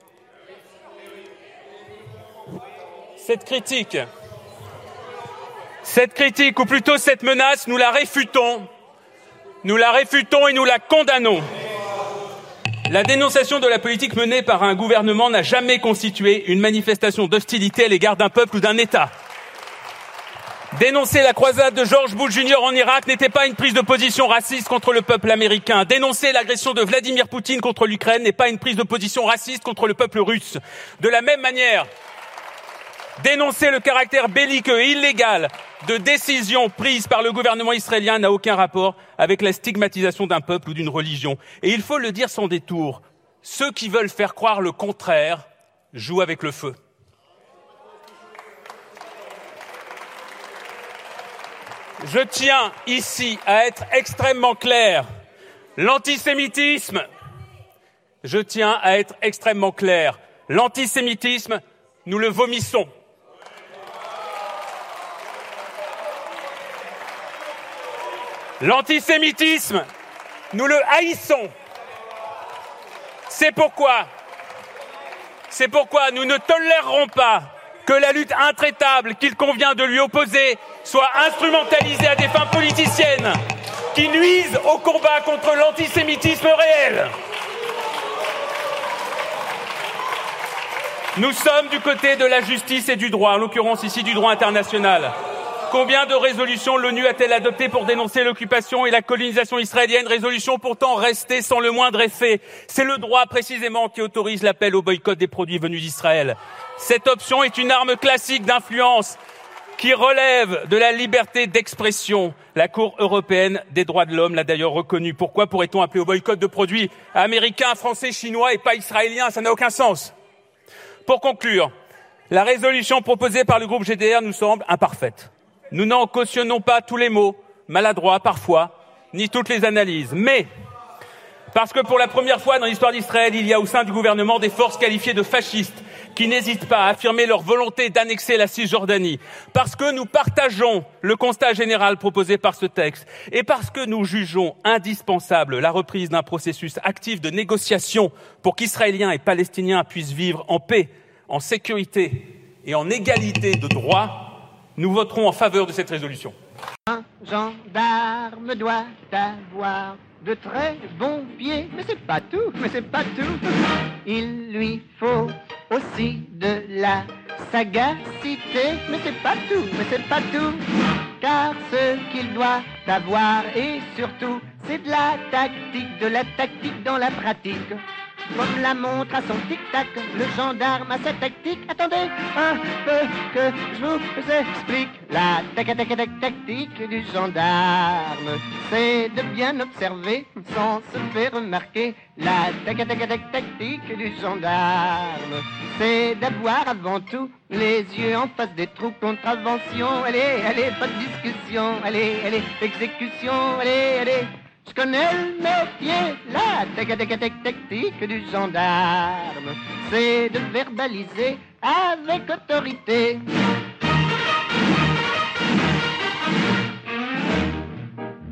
Cette critique, cette critique, ou plutôt cette menace, nous la réfutons, nous la réfutons et nous la condamnons. La dénonciation de la politique menée par un gouvernement n'a jamais constitué une manifestation d'hostilité à l'égard d'un peuple ou d'un État. Dénoncer la croisade de George Bush junior en Irak n'était pas une prise de position raciste contre le peuple américain. Dénoncer l'agression de Vladimir Poutine contre l'Ukraine n'est pas une prise de position raciste contre le peuple russe. De la même manière, dénoncer le caractère belliqueux et illégal de décisions prises par le gouvernement israélien n'a aucun rapport avec la stigmatisation d'un peuple ou d'une religion. Et il faut le dire sans détour, ceux qui veulent faire croire le contraire jouent avec le feu. Je tiens ici à être extrêmement clair. L'antisémitisme, je tiens à être extrêmement clair. L'antisémitisme, nous le vomissons. L'antisémitisme, nous le haïssons. C'est pourquoi, c'est pourquoi nous ne tolérerons pas que la lutte intraitable qu'il convient de lui opposer soit instrumentalisée à des fins politiciennes qui nuisent au combat contre l'antisémitisme réel. Nous sommes du côté de la justice et du droit, en l'occurrence ici du droit international. Combien de résolutions l'ONU a-t-elle adoptées pour dénoncer l'occupation et la colonisation israélienne, résolutions pourtant restées sans le moindre effet? C'est le droit précisément qui autorise l'appel au boycott des produits venus d'Israël. Cette option est une arme classique d'influence qui relève de la liberté d'expression. La Cour européenne des droits de l'homme l'a d'ailleurs reconnu. Pourquoi pourrait-on appeler au boycott de produits américains, français, chinois et pas israéliens? Ça n'a aucun sens. Pour conclure, la résolution proposée par le groupe G D R nous semble imparfaite. Nous n'en cautionnons pas tous les mots, maladroits parfois, ni toutes les analyses. Mais, parce que pour la première fois dans l'histoire d'Israël, il y a au sein du gouvernement des forces qualifiées de fascistes qui n'hésitent pas à affirmer leur volonté d'annexer la Cisjordanie, parce que nous partageons le constat général proposé par ce texte, et parce que nous jugeons indispensable la reprise d'un processus actif de négociation pour qu'Israéliens et Palestiniens puissent vivre en paix, en sécurité et en égalité de droits, nous voterons en faveur de cette résolution. Un gendarme doit avoir de très bons pieds, mais c'est pas tout, mais c'est pas tout. Il lui faut aussi de la sagacité, mais c'est pas tout, mais c'est pas tout. Car ce qu'il doit avoir, et surtout, c'est de la tactique, de la tactique dans la pratique. Comme la montre à son tic-tac, le gendarme a sa tactique. Attendez un peu que je vous explique. La tactique du gendarme, c'est de bien observer sans se faire remarquer. La tactique du gendarme, c'est d'avoir avant tout les yeux en face des trous. Contravention, allez, allez, pas de discussion. Allez, allez, exécution, allez, allez. Je connais le métier, la tactique du gendarme, c'est de verbaliser avec autorité.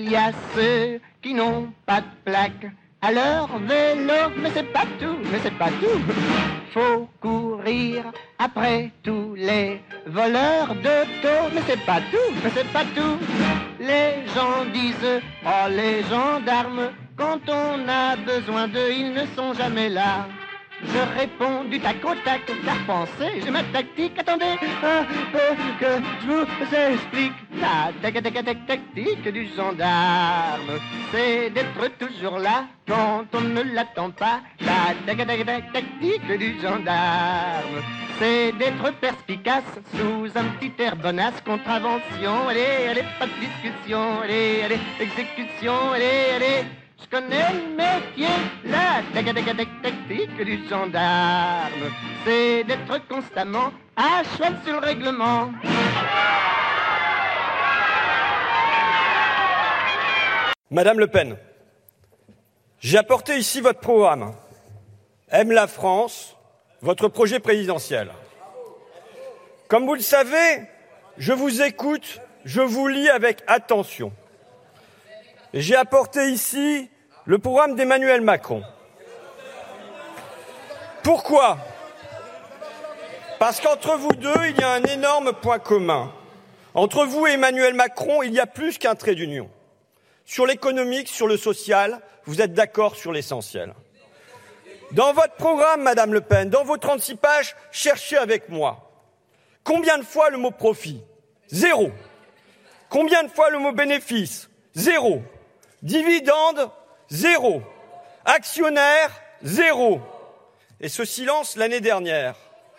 il y a ceux qui n'ont pas de plaque à leur vélo, mais c'est pas tout, mais c'est pas tout. Faut courir après tous les voleurs d'auto, mais c'est pas tout, mais c'est pas tout. Les gens disent, oh les gendarmes, quand on a besoin d'eux, ils ne sont jamais là. Je réponds du tac au tac, car pensez, j'ai ma tactique. Attendez un peu que je vous explique. La tac tac tac tactique du gendarme, c'est d'être toujours là quand on ne l'attend pas. La tac tac tac tactique du gendarme, c'est d'être perspicace sous un petit air bonasse. Contravention, allez, allez, pas de discussion, allez, allez, exécution, allez, allez. Je connais le métier, la tactique du gendarme, c'est d'être constamment à cheval sur le règlement. Madame Le Pen, j'ai apporté ici votre programme. Aime la France, votre projet présidentiel. Comme vous le savez, je vous écoute, je vous lis avec attention. Et j'ai apporté ici le programme d'Emmanuel Macron. Pourquoi ? Parce qu'entre vous deux, il y a un énorme point commun. Entre vous et Emmanuel Macron, il y a plus qu'un trait d'union. Sur l'économique, sur le social, vous êtes d'accord sur l'essentiel. Dans votre programme, Madame Le Pen, dans vos trente-six pages, cherchez avec moi. Combien de fois le mot profit ? Zéro. Combien de fois le mot bénéfice ? Zéro. Dividende, zéro. Actionnaire, zéro. Et ce silence l'année dernière.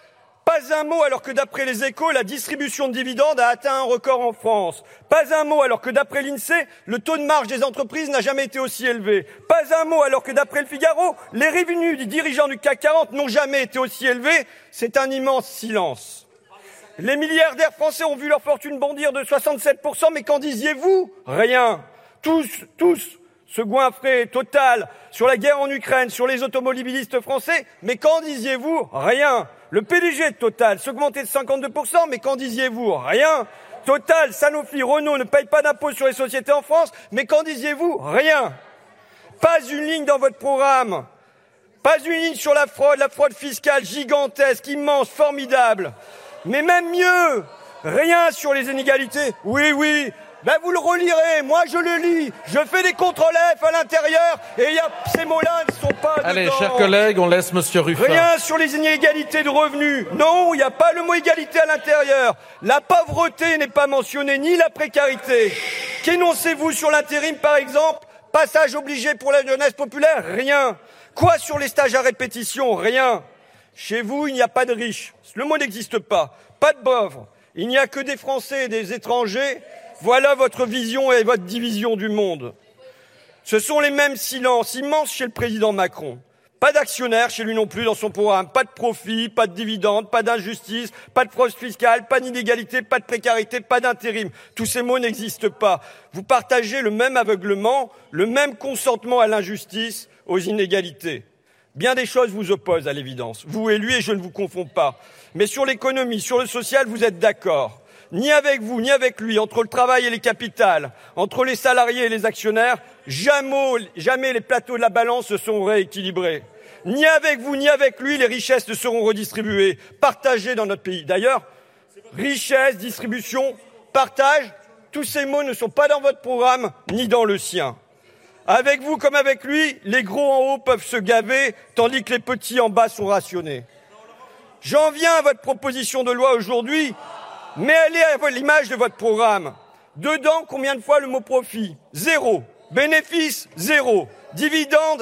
Pas un mot alors que d'après les Échos, la distribution de dividendes a atteint un record en France. Pas un mot alors que d'après l'INSEE, le taux de marge des entreprises n'a jamais été aussi élevé. Pas un mot alors que d'après le Figaro, les revenus des dirigeants du C A C quarante n'ont jamais été aussi élevés. C'est un immense silence. Les milliardaires français ont vu leur fortune bondir de soixante-sept pour cent, mais qu'en disiez-vous ? Rien. Tous, tous, se goinfrer total sur la guerre en Ukraine, sur les automobilistes français, mais qu'en disiez-vous ? Rien. Le P D G de Total s'augmentait de cinquante-deux pour cent, mais qu'en disiez-vous ? Rien. Total, Sanofi, Renault ne payent pas d'impôts sur les sociétés en France, mais qu'en disiez-vous ? Rien. Pas une ligne dans votre programme. Pas une ligne sur la fraude, la fraude fiscale gigantesque, immense, formidable. Mais même mieux, rien sur les inégalités. Oui, oui. Ben vous le relirez, moi je le lis, je fais des contrôles-F à l'intérieur et il y a ces mots-là ne sont pas Allez, dedans. chers collègues, on laisse Monsieur Ruffin. Rien sur les inégalités de revenus. Non, il n'y a pas le mot égalité à l'intérieur. La pauvreté n'est pas mentionnée, ni la précarité. Qu'énoncez-vous sur l'intérim, par exemple ? Passage obligé pour la jeunesse populaire ? Rien. Quoi sur les stages à répétition ? Rien. Chez vous, il n'y a pas de riches. Le mot n'existe pas. Pas de pauvres. Il n'y a que des Français et des étrangers. Voilà votre vision et votre division du monde. Ce sont les mêmes silences immenses chez le président Macron. Pas d'actionnaire chez lui non plus dans son programme. Pas de profit, pas de dividendes, pas d'injustice, pas de fraude fiscale, pas d'inégalité, pas de précarité, pas d'intérim. Tous ces mots n'existent pas. Vous partagez le même aveuglement, le même consentement à l'injustice, aux inégalités. Bien des choses vous opposent à l'évidence. Vous et lui, et je ne vous confonds pas. Mais sur l'économie, sur le social, vous êtes d'accord. Ni avec vous, ni avec lui, entre le travail et les capitales, entre les salariés et les actionnaires, jamais, jamais les plateaux de la balance ne seront rééquilibrés. Ni avec vous, ni avec lui, les richesses ne seront redistribuées, partagées dans notre pays. D'ailleurs, richesse, distribution, partage, tous ces mots ne sont pas dans votre programme, ni dans le sien. Avec vous comme avec lui, les gros en haut peuvent se gaver, tandis que les petits en bas sont rationnés. J'en viens à votre proposition de loi aujourd'hui. Mais allez à l'image de votre programme. Dedans, combien de fois le mot profit ? Zéro. Bénéfice ? Zéro. Dividende ?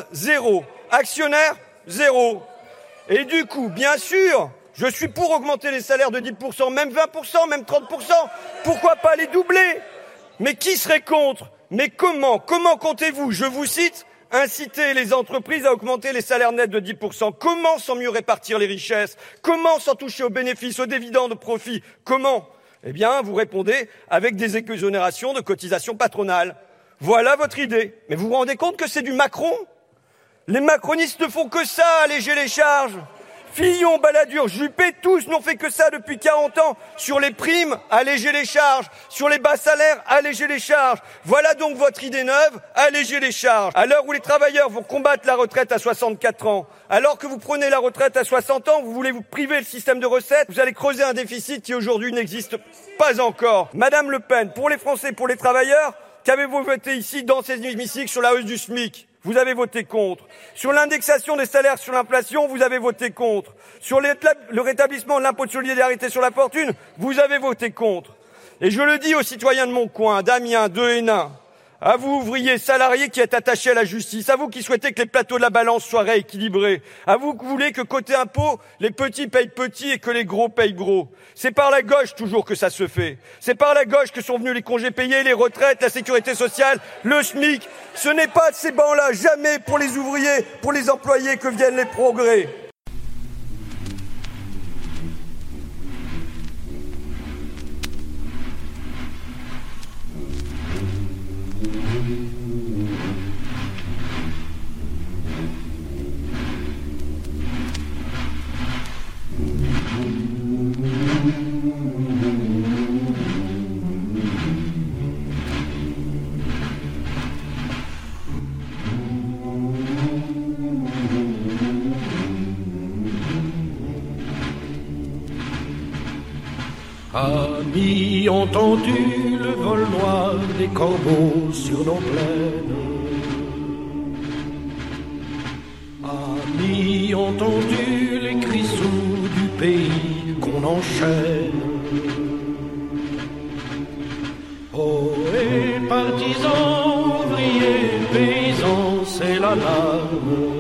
Zéro. Actionnaire ? Zéro. Et du coup, bien sûr, je suis pour augmenter les salaires de dix pour cent, même vingt pour cent, même trente pour cent. Pourquoi pas les doubler ? Mais qui serait contre ? Mais comment ? Comment comptez-vous ? Je vous cite. Inciter les entreprises à augmenter les salaires nets de dix pour cent. Comment sans mieux répartir les richesses ? Comment sans toucher aux bénéfices, aux dividendes, aux profits ? Comment ? Eh bien, vous répondez avec des exonérations de cotisations patronales. Voilà votre idée. Mais vous vous rendez compte que c'est du Macron ? Les macronistes ne font que ça, alléger les charges. Fillon, Balladur, Juppé, tous n'ont fait que ça depuis quarante ans. Sur les primes, alléger les charges. Sur les bas salaires, alléger les charges. Voilà donc votre idée neuve, alléger les charges. À l'heure où les travailleurs vont combattre la retraite à soixante-quatre ans, alors que vous prenez la retraite à soixante ans, vous voulez vous priver le système de recettes, vous allez creuser un déficit qui aujourd'hui n'existe pas encore. Madame Le Pen, pour les Français, pour les travailleurs, qu'avez-vous voté ici dans ces hémicycles sur la hausse du SMIC ? Vous avez voté contre. Sur l'indexation des salaires sur l'inflation, vous avez voté contre. Sur les, le rétablissement de l'impôt de solidarité sur la fortune, vous avez voté contre. Et je le dis aux citoyens de mon coin, d'Amiens, de Hénin, à vous ouvriers salariés qui êtes attachés à la justice, à vous qui souhaitez que les plateaux de la balance soient rééquilibrés, à vous qui voulez que côté impôt, les petits payent petits et que les gros payent gros. C'est par la gauche toujours que ça se fait. C'est par la gauche que sont venus les congés payés, les retraites, la sécurité sociale, le SMIC. Ce n'est pas de ces bancs-là, jamais pour les ouvriers, pour les employés que viennent les progrès. Amis, entendu le vol noir des corbeaux sur nos plaines. Amis, entendu les cris sourds du pays qu'on enchaîne. Oh, et partisans, ouvriers, paysans, c'est l'alarme.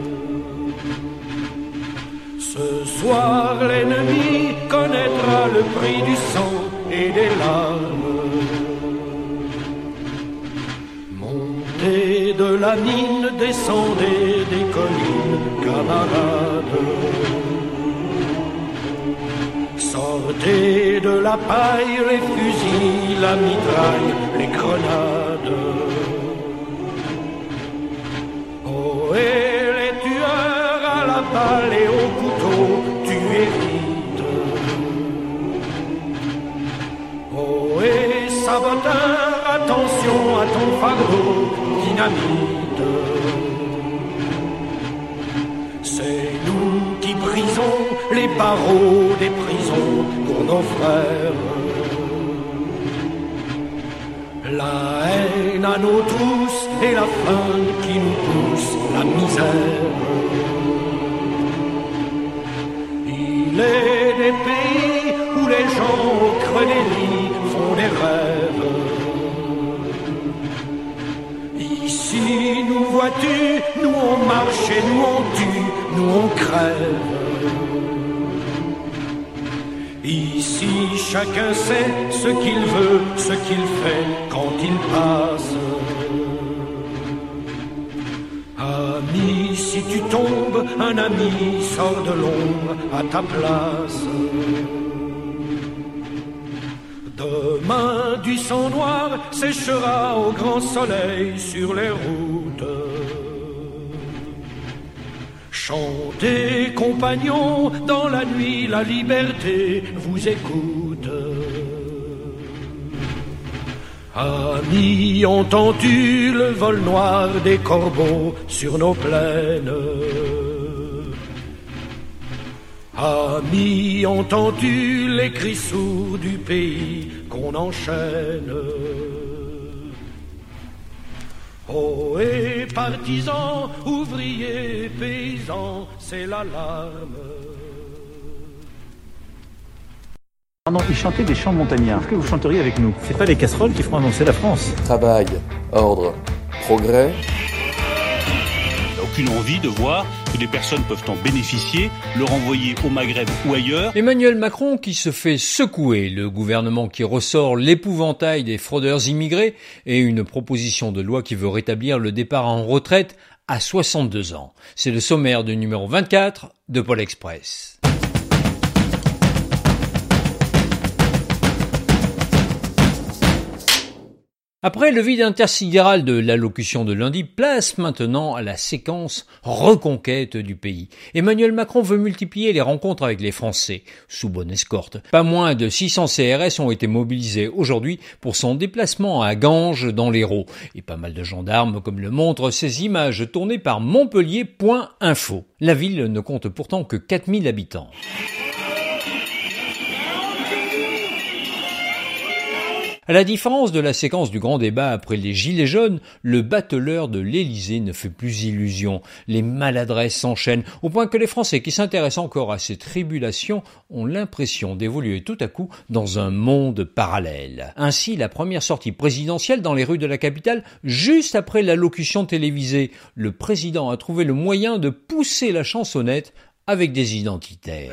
Ce soir, l'ennemi connaîtra le prix du sang et des larmes. Montez de la mine, descendez des collines, camarades. Sortez de la paille, les fusils, la mitraille, les grenades. Oh, et les tueurs à la balle et au couteau, tuez vite. Oh, et saboteur, attention à ton fardeau, dynamite. C'est nous qui brisons les barreaux des prisons pour nos frères. La haine à nos trousses et la faim qui nous pousse, la misère. Il est des pays où les gens au creux des lits font des rêves. Ici, nous vois-tu, nous on marche et nous on tue, nous on crève. Ici, chacun sait ce qu'il veut, ce qu'il fait quand il passe. Ami, si tu tombes, un ami sort de l'ombre à ta place. Demain, du sang noir séchera au grand soleil sur les routes. Chantez, compagnons, dans la nuit, la liberté vous écoute. Amis, entends-tu le vol noir des corbeaux sur nos plaines? Amis, entends-tu les cris sourds du pays qu'on enchaîne? Oh, et partisans, ouvriers, paysans, c'est l'alarme. Pardon, ils chantaient des chants montagnards. Est-ce que vous chanteriez avec nous? C'est pas les casseroles qui feront annoncer la France. Travail, ordre, progrès. Aucune envie de voir que des personnes peuvent en bénéficier, le renvoyer au Maghreb ou ailleurs. Emmanuel Macron qui se fait secouer, le gouvernement qui ressort l'épouvantail des fraudeurs immigrés et une proposition de loi qui veut rétablir le départ en retraite à soixante-deux ans. C'est le sommaire du numéro vingt-quatre de Pôle Express. Après le vide intersidéral de l'allocution de lundi, place maintenant à la séquence reconquête du pays. Emmanuel Macron veut multiplier les rencontres avec les Français, sous bonne escorte. Pas moins de six cents C R S ont été mobilisés aujourd'hui pour son déplacement à Ganges dans l'Hérault. Et pas mal de gendarmes, comme le montrent ces images tournées par Montpellier point info. La ville ne compte pourtant que quatre mille habitants. À la différence de la séquence du grand débat après les Gilets jaunes, le bateleur de l'Élysée ne fait plus illusion. Les maladresses s'enchaînent, au point que les Français qui s'intéressent encore à ces tribulations ont l'impression d'évoluer tout à coup dans un monde parallèle. Ainsi, la première sortie présidentielle dans les rues de la capitale, juste après l'allocution télévisée, le président a trouvé le moyen de pousser la chansonnette avec des identitaires.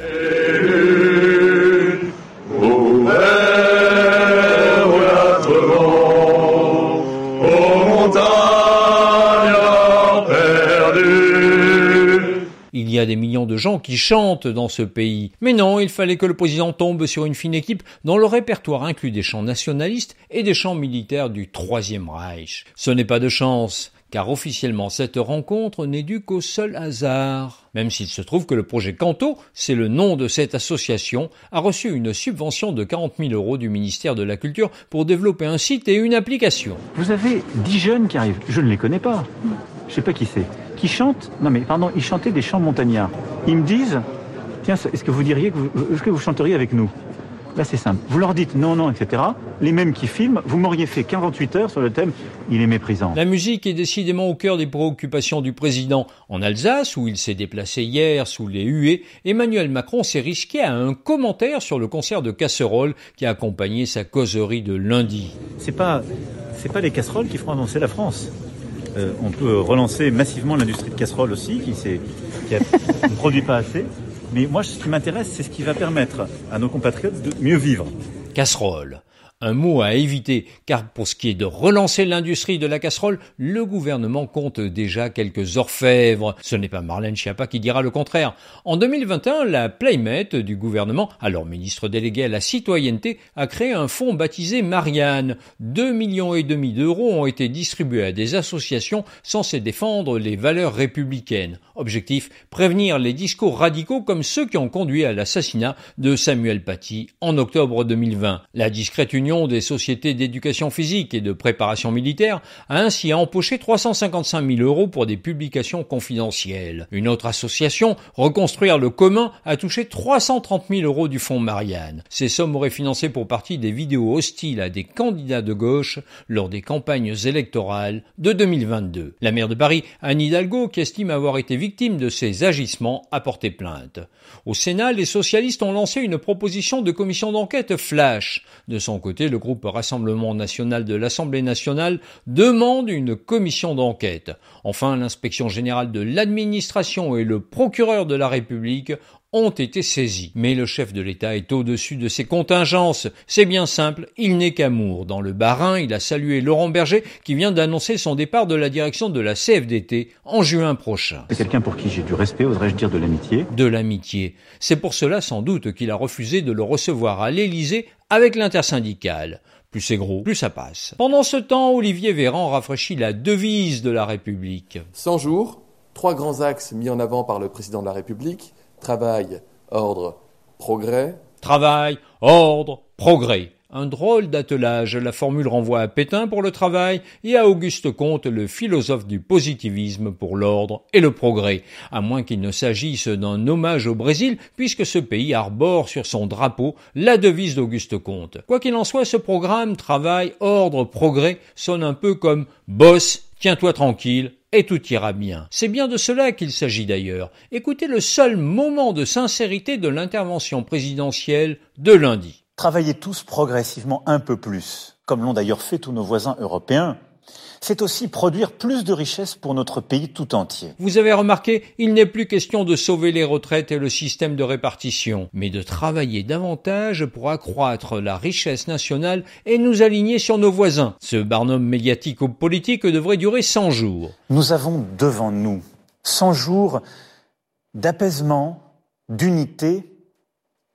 Il y a des millions de gens qui chantent dans ce pays. Mais non, il fallait que le président tombe sur une fine équipe dont le répertoire inclut des chants nationalistes et des chants militaires du Troisième Reich. Ce n'est pas de chance, car officiellement cette rencontre n'est due qu'au seul hasard. Même s'il se trouve que le projet Canto, c'est le nom de cette association, a reçu une subvention de quarante mille euros du ministère de la Culture pour développer un site et une application. Vous avez dix jeunes qui arrivent, je ne les connais pas, je sais pas qui c'est, qui chantent, non mais pardon, ils chantaient des chants montagnards. Ils me disent, tiens, est-ce que vous diriez que vous, est-ce que vous chanteriez avec nous ? Là, c'est simple. Vous leur dites non, non, et cetera. Les mêmes qui filment, vous m'auriez fait quarante-huit heures sur le thème « Il est méprisant ». La musique est décidément au cœur des préoccupations du président. En Alsace, où il s'est déplacé hier sous les huées, Emmanuel Macron s'est risqué à un commentaire sur le concert de casseroles qui a accompagné sa causerie de lundi. C'est pas, c'est pas les casseroles qui feront avancer la France. Euh, on peut relancer massivement l'industrie de casseroles aussi, qui, s'est, qui a, ne produit pas assez. Mais moi, ce qui m'intéresse, c'est ce qui va permettre à nos compatriotes de mieux vivre. Casserole. Un mot à éviter, car pour ce qui est de relancer l'industrie de la casserole, le gouvernement compte déjà quelques orfèvres. Ce n'est pas Marlène Schiappa qui dira le contraire. En deux mille vingt et un, la Playmate du gouvernement, alors ministre délégué à la citoyenneté, a créé un fonds baptisé Marianne. Deux millions et demi d'euros ont été distribués à des associations censées défendre les valeurs républicaines. Objectif, prévenir les discours radicaux comme ceux qui ont conduit à l'assassinat de Samuel Paty en octobre deux mille vingt. La discrète union des sociétés d'éducation physique et de préparation militaire a ainsi empoché trois cent cinquante-cinq mille euros pour des publications confidentielles. Une autre association, Reconstruire le commun, a touché trois cent trente mille euros du fonds Marianne. Ces sommes auraient financé pour partie des vidéos hostiles à des candidats de gauche lors des campagnes électorales de deux mille vingt-deux. La maire de Paris, Anne Hidalgo, qui estime avoir été victime de ces agissements, a porté plainte. Au Sénat, les socialistes ont lancé une proposition de commission d'enquête flash. De son côté, le groupe Rassemblement national de l'Assemblée nationale demande une commission d'enquête. Enfin, l'inspection générale de l'administration et le procureur de la République ont été saisis. Mais le chef de l'État est au-dessus de ses contingences. C'est bien simple, il n'est qu'amour. Dans le Bas-Rhin, il a salué Laurent Berger qui vient d'annoncer son départ de la direction de la C F D T en juin prochain. C'est quelqu'un pour qui j'ai du respect, oserais-je dire de l'amitié. De l'amitié. C'est pour cela sans doute qu'il a refusé de le recevoir à l'Élysée avec l'intersyndicale. Plus c'est gros, plus ça passe. Pendant ce temps, Olivier Véran rafraîchit la devise de la République. cent jours, trois grands axes mis en avant par le président de la République. Travail, ordre, progrès. Travail, ordre, progrès. Un drôle d'attelage, la formule renvoie à Pétain pour le travail et à Auguste Comte, le philosophe du positivisme pour l'ordre et le progrès. À moins qu'il ne s'agisse d'un hommage au Brésil, puisque ce pays arbore sur son drapeau la devise d'Auguste Comte. Quoi qu'il en soit, ce programme travail, ordre, progrès sonne un peu comme « boss, tiens-toi tranquille ». Et tout ira bien. C'est bien de cela qu'il s'agit d'ailleurs. Écoutez le seul moment de sincérité de l'intervention présidentielle de lundi. Travailler tous progressivement un peu plus, comme l'ont d'ailleurs fait tous nos voisins européens, c'est aussi produire plus de richesses pour notre pays tout entier. Vous avez remarqué, il n'est plus question de sauver les retraites et le système de répartition, mais de travailler davantage pour accroître la richesse nationale et nous aligner sur nos voisins. Ce barnum médiatico-politique devrait durer cent jours. Nous avons devant nous cent jours d'apaisement, d'unité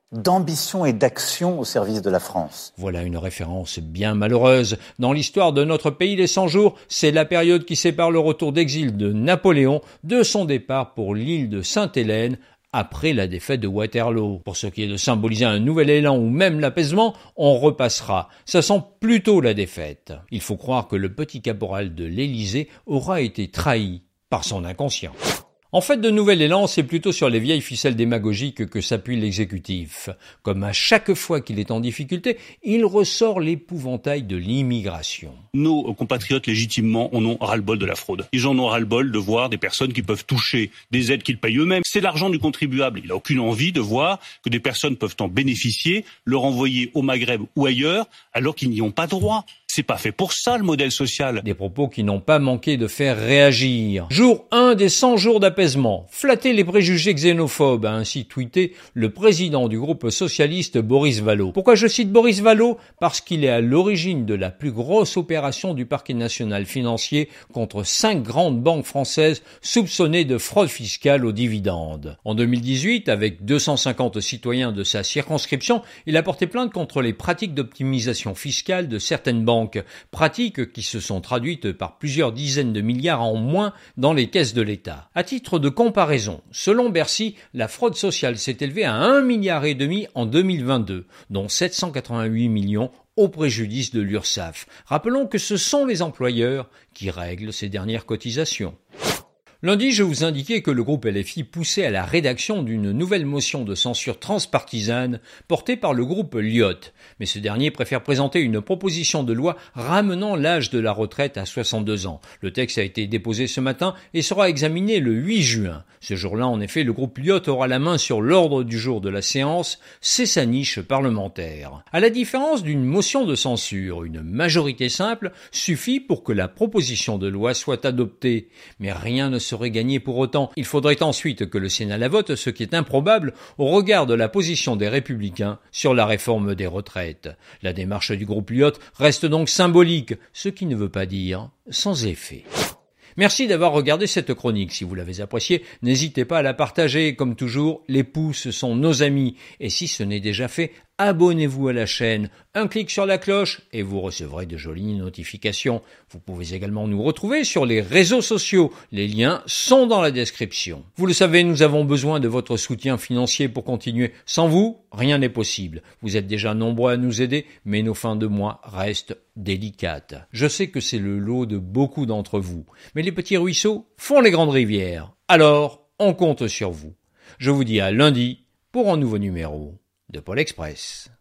d'ambition et d'action au service de la France. Voilà une référence bien malheureuse. Dans l'histoire de notre pays, les cent jours, c'est la période qui sépare le retour d'exil de Napoléon de son départ pour l'île de Sainte-Hélène après la défaite de Waterloo. Pour ce qui est de symboliser un nouvel élan ou même l'apaisement, on repassera. Ça sent plutôt la défaite. Il faut croire que le petit caporal de l'Élysée aura été trahi par son inconscient. En fait, de nouvel élan, c'est plutôt sur les vieilles ficelles démagogiques que s'appuie l'exécutif. Comme à chaque fois qu'il est en difficulté, il ressort l'épouvantail de l'immigration. Nos compatriotes, légitimement, en ont ras-le-bol de la fraude. Ils en ont ras-le-bol de voir des personnes qui peuvent toucher des aides qu'ils payent eux-mêmes. C'est l'argent du contribuable. Il n'a aucune envie de voir que des personnes peuvent en bénéficier, le renvoyer au Maghreb ou ailleurs, alors qu'ils n'y ont pas droit. C'est pas fait pour ça, le modèle social. Des propos qui n'ont pas manqué de faire réagir. Jour un des cent jours d'apaisement. Flatter les préjugés xénophobes, a ainsi tweeté le président du groupe socialiste Boris Vallaud. Pourquoi je cite Boris Vallaud? Parce qu'il est à l'origine de la plus grosse opération du parquet national financier contre cinq grandes banques françaises soupçonnées de fraude fiscale aux dividendes. En deux mille dix-huit, avec deux cent cinquante citoyens de sa circonscription, il a porté plainte contre les pratiques d'optimisation fiscale de certaines banques. Pratiques qui se sont traduites par plusieurs dizaines de milliards en moins dans les caisses de l'État. À titre de comparaison, selon Bercy, la fraude sociale s'est élevée à un milliard et demi en deux mille vingt-deux, dont sept cent quatre-vingt-huit millions au préjudice de l'URSSAF. Rappelons que ce sont les employeurs qui règlent ces dernières cotisations. Lundi, je vous indiquais que le groupe L F I poussait à la rédaction d'une nouvelle motion de censure transpartisane portée par le groupe Lyot. Mais ce dernier préfère présenter une proposition de loi ramenant l'âge de la retraite à soixante-deux ans. Le texte a été déposé ce matin et sera examiné le huit juin. Ce jour-là, en effet, le groupe Lyot aura la main sur l'ordre du jour de la séance. C'est sa niche parlementaire. À la différence d'une motion de censure, une majorité simple suffit pour que la proposition de loi soit adoptée. Mais rien ne serait gagné pour autant. Il faudrait ensuite que le Sénat la vote, ce qui est improbable au regard de la position des Républicains sur la réforme des retraites. La démarche du groupe Lyot reste donc symbolique, ce qui ne veut pas dire sans effet. Merci d'avoir regardé cette chronique. Si vous l'avez appréciée, n'hésitez pas à la partager. Comme toujours, les pouces sont nos amis. Et si ce n'est déjà fait, abonnez-vous à la chaîne. Un clic sur la cloche et vous recevrez de jolies notifications. Vous pouvez également nous retrouver sur les réseaux sociaux. Les liens sont dans la description. Vous le savez, nous avons besoin de votre soutien financier pour continuer. Sans vous, rien n'est possible. Vous êtes déjà nombreux à nous aider, mais nos fins de mois restent délicates. Je sais que c'est le lot de beaucoup d'entre vous. Mais les petits ruisseaux font les grandes rivières. Alors, on compte sur vous. Je vous dis à lundi pour un nouveau numéro de Pôle Express.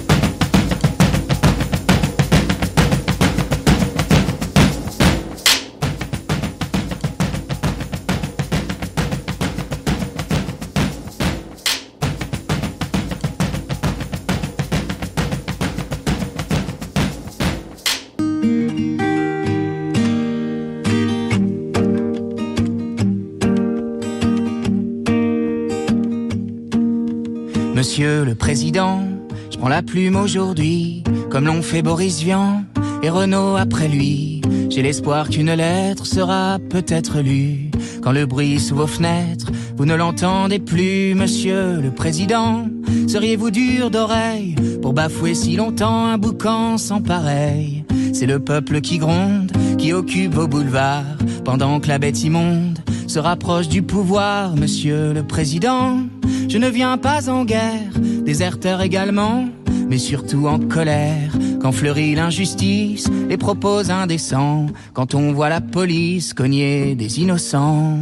Monsieur le Président, je prends la plume aujourd'hui, comme l'ont fait Boris Vian et Renaud après lui. J'ai l'espoir qu'une lettre sera peut-être lue. Quand le bruit sous vos fenêtres, vous ne l'entendez plus, Monsieur le Président. Seriez-vous dur d'oreille pour bafouer si longtemps un boucan sans pareil? C'est le peuple qui gronde, qui occupe vos boulevards, pendant que la bête immonde se rapproche du pouvoir, Monsieur le Président. Je ne viens pas en guerre, déserteur également, mais surtout en colère, quand fleurit l'injustice, les propos indécents, quand on voit la police cogner des innocents.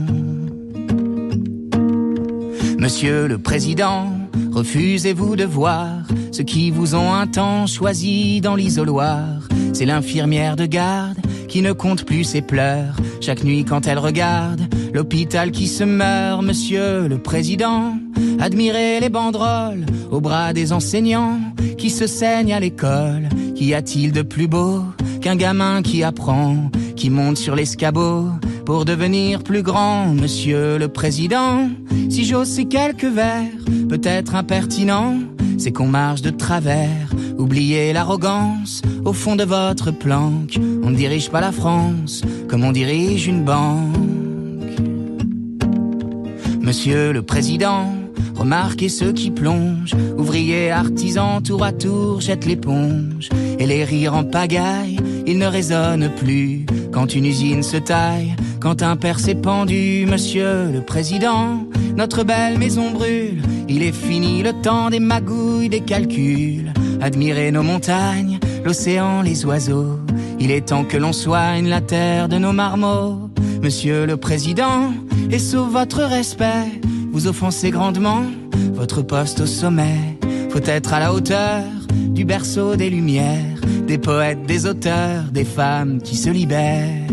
Monsieur le Président, refusez-vous de voir ceux qui vous ont un temps choisi dans l'isoloir? C'est l'infirmière de garde qui ne compte plus ses pleurs, chaque nuit quand elle regarde l'hôpital qui se meurt, Monsieur le Président. Admirez les banderoles au bras des enseignants qui se saignent à l'école. Qu'y a-t-il de plus beau qu'un gamin qui apprend, qui monte sur l'escabeau pour devenir plus grand, Monsieur le Président? Si j'ose ces quelques vers, peut-être impertinents, c'est qu'on marche de travers. Oubliez l'arrogance au fond de votre planque. On ne dirige pas la France comme on dirige une banque. Monsieur le Président, Remarquez ceux qui plongent, ouvriers, artisans, tour à tour jettent l'éponge. Et les rires en pagaille, ils ne résonnent plus. Quand une usine se taille, quand un père s'est pendu, monsieur le président, notre belle maison brûle. Il est fini le temps des magouilles, des calculs. Admirez nos montagnes, l'océan, les oiseaux. Il est temps que l'on soigne la terre de nos marmots. Monsieur le président, et sous votre respect, vous offensez grandement votre poste au sommet. Faut être à la hauteur du berceau des lumières, des poètes, des auteurs, des femmes qui se libèrent.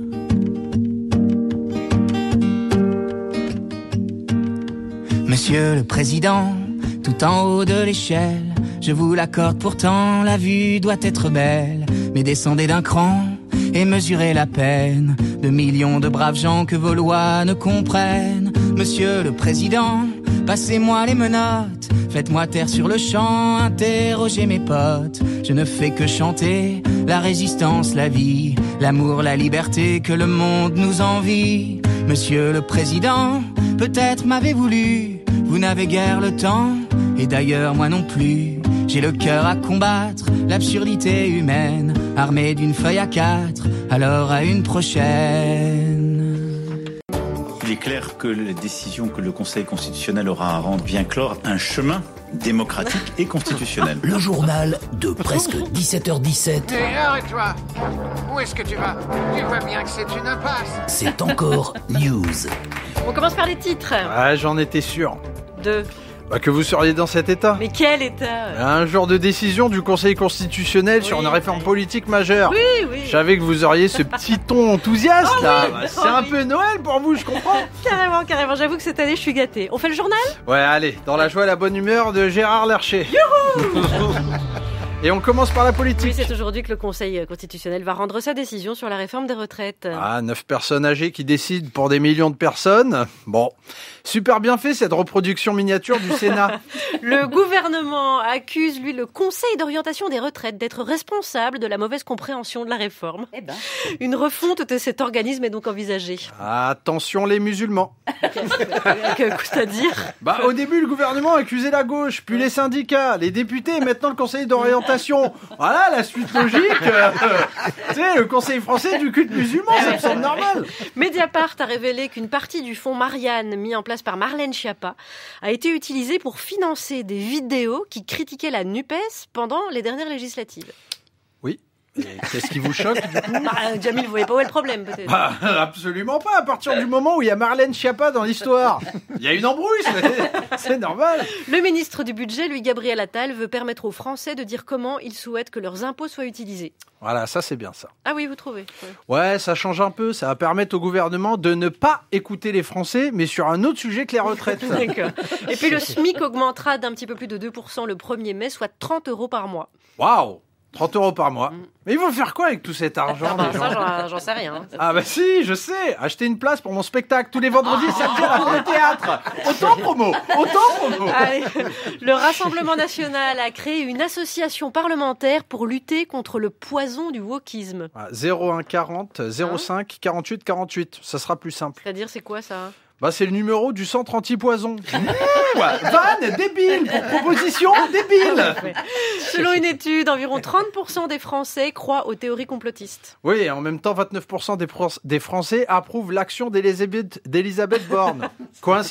Monsieur le président, tout en haut de l'échelle, je vous l'accorde pourtant, la vue doit être belle. Mais descendez d'un cran et mesurez la peine de millions de braves gens que vos lois ne comprennent. Monsieur le président, passez-moi les menottes, faites-moi taire sur le champ, interrogez mes potes. Je ne fais que chanter la résistance, la vie, l'amour, la liberté que le monde nous envie. Monsieur le président, peut-être m'avez-vous lu, vous n'avez guère le temps, et d'ailleurs moi non plus. J'ai le cœur à combattre l'absurdité humaine, armé d'une feuille à quatre, alors à une prochaine. Il est clair que les décisions que le Conseil constitutionnel aura à rendre vient clore un chemin démocratique et constitutionnel. Le journal de presque dix-sept heures dix-sept. Hé, arrête-toi! Où est-ce que tu vas? Tu vois bien que c'est une impasse. C'est encore news. On commence par les titres. Ah, j'en étais sûr. De... Bah que vous seriez dans cet état. Mais quel état? Un genre de décision du Conseil constitutionnel oui, sur une réforme oui. politique majeure. Oui, oui. Je savais que vous auriez ce petit ton enthousiaste oh, là. Oui. C'est oh, un oui. peu Noël pour vous, je comprends. Carrément, carrément. J'avoue que cette année, je suis gâtée. On fait le journal? Ouais, allez, dans la joie et la bonne humeur de Gérard Larcher. Youhou. Et on commence par la politique. Oui, c'est aujourd'hui que le Conseil constitutionnel va rendre sa décision sur la réforme des retraites. Ah, neuf personnes âgées qui décident pour des millions de personnes. Bon, super bien fait cette reproduction miniature du Sénat. Le gouvernement accuse, lui, le Conseil d'orientation des retraites d'être responsable de la mauvaise compréhension de la réforme. Eh ben. Une refonte de cet organisme est donc envisagée. Attention les musulmans. C'est-à-dire Bah, au début, le gouvernement accusait la gauche, puis les syndicats, les députés et maintenant le Conseil d'orientation. Voilà la suite logique. Euh, tu sais, le Conseil français du culte musulman, ça me semble normal. Mediapart a révélé qu'une partie du fonds Marianne, mis en place par Marlène Schiappa, a été utilisée pour financer des vidéos qui critiquaient la NUPES pendant les dernières législatives. Oui. Et qu'est-ce qui vous choque, du coup? Bah, Jamil, vous voyez pas où est le problème, peut-être? Bah, absolument pas, à partir du moment où il y a Marlène Schiappa dans l'histoire. Il y a une embrouille, c'est, c'est normal. Le ministre du Budget, lui, Gabriel Attal, veut permettre aux Français de dire comment ils souhaitent que leurs impôts soient utilisés. Voilà, ça c'est bien ça. Ah oui, vous trouvez? Ouais. ouais, ça change un peu, ça va permettre au gouvernement de ne pas écouter les Français, mais sur un autre sujet que les retraites. D'accord. Et puis le SMIC augmentera d'un petit peu plus de deux pour cent le premier mai, soit trente euros par mois. Waouh! trente euros par mois. Mm. Mais ils vont faire quoi avec tout cet argent? Non, ça, j'en, j'en sais rien. Ah bah si, je sais. Acheter une place pour mon spectacle tous les vendredis, samedi à la théâtre. Autant promo, autant promo. Allez, le Rassemblement national a créé une association parlementaire pour lutter contre le poison du wokisme. Ah, zéro un quarante zéro cinq quarante-huit quarante-huit, ça sera plus simple. C'est-à-dire, c'est quoi ça? Bah, c'est le numéro du centre anti-poison. Vanne débile pour proposition débile. Selon une étude, environ trente pour cent des Français croient aux théories complotistes. Oui, et en même temps, vingt-neuf pour cent des, Pro- des Français approuvent l'action d'Elisabeth, d'Elisabeth Borne. Coïncidence ?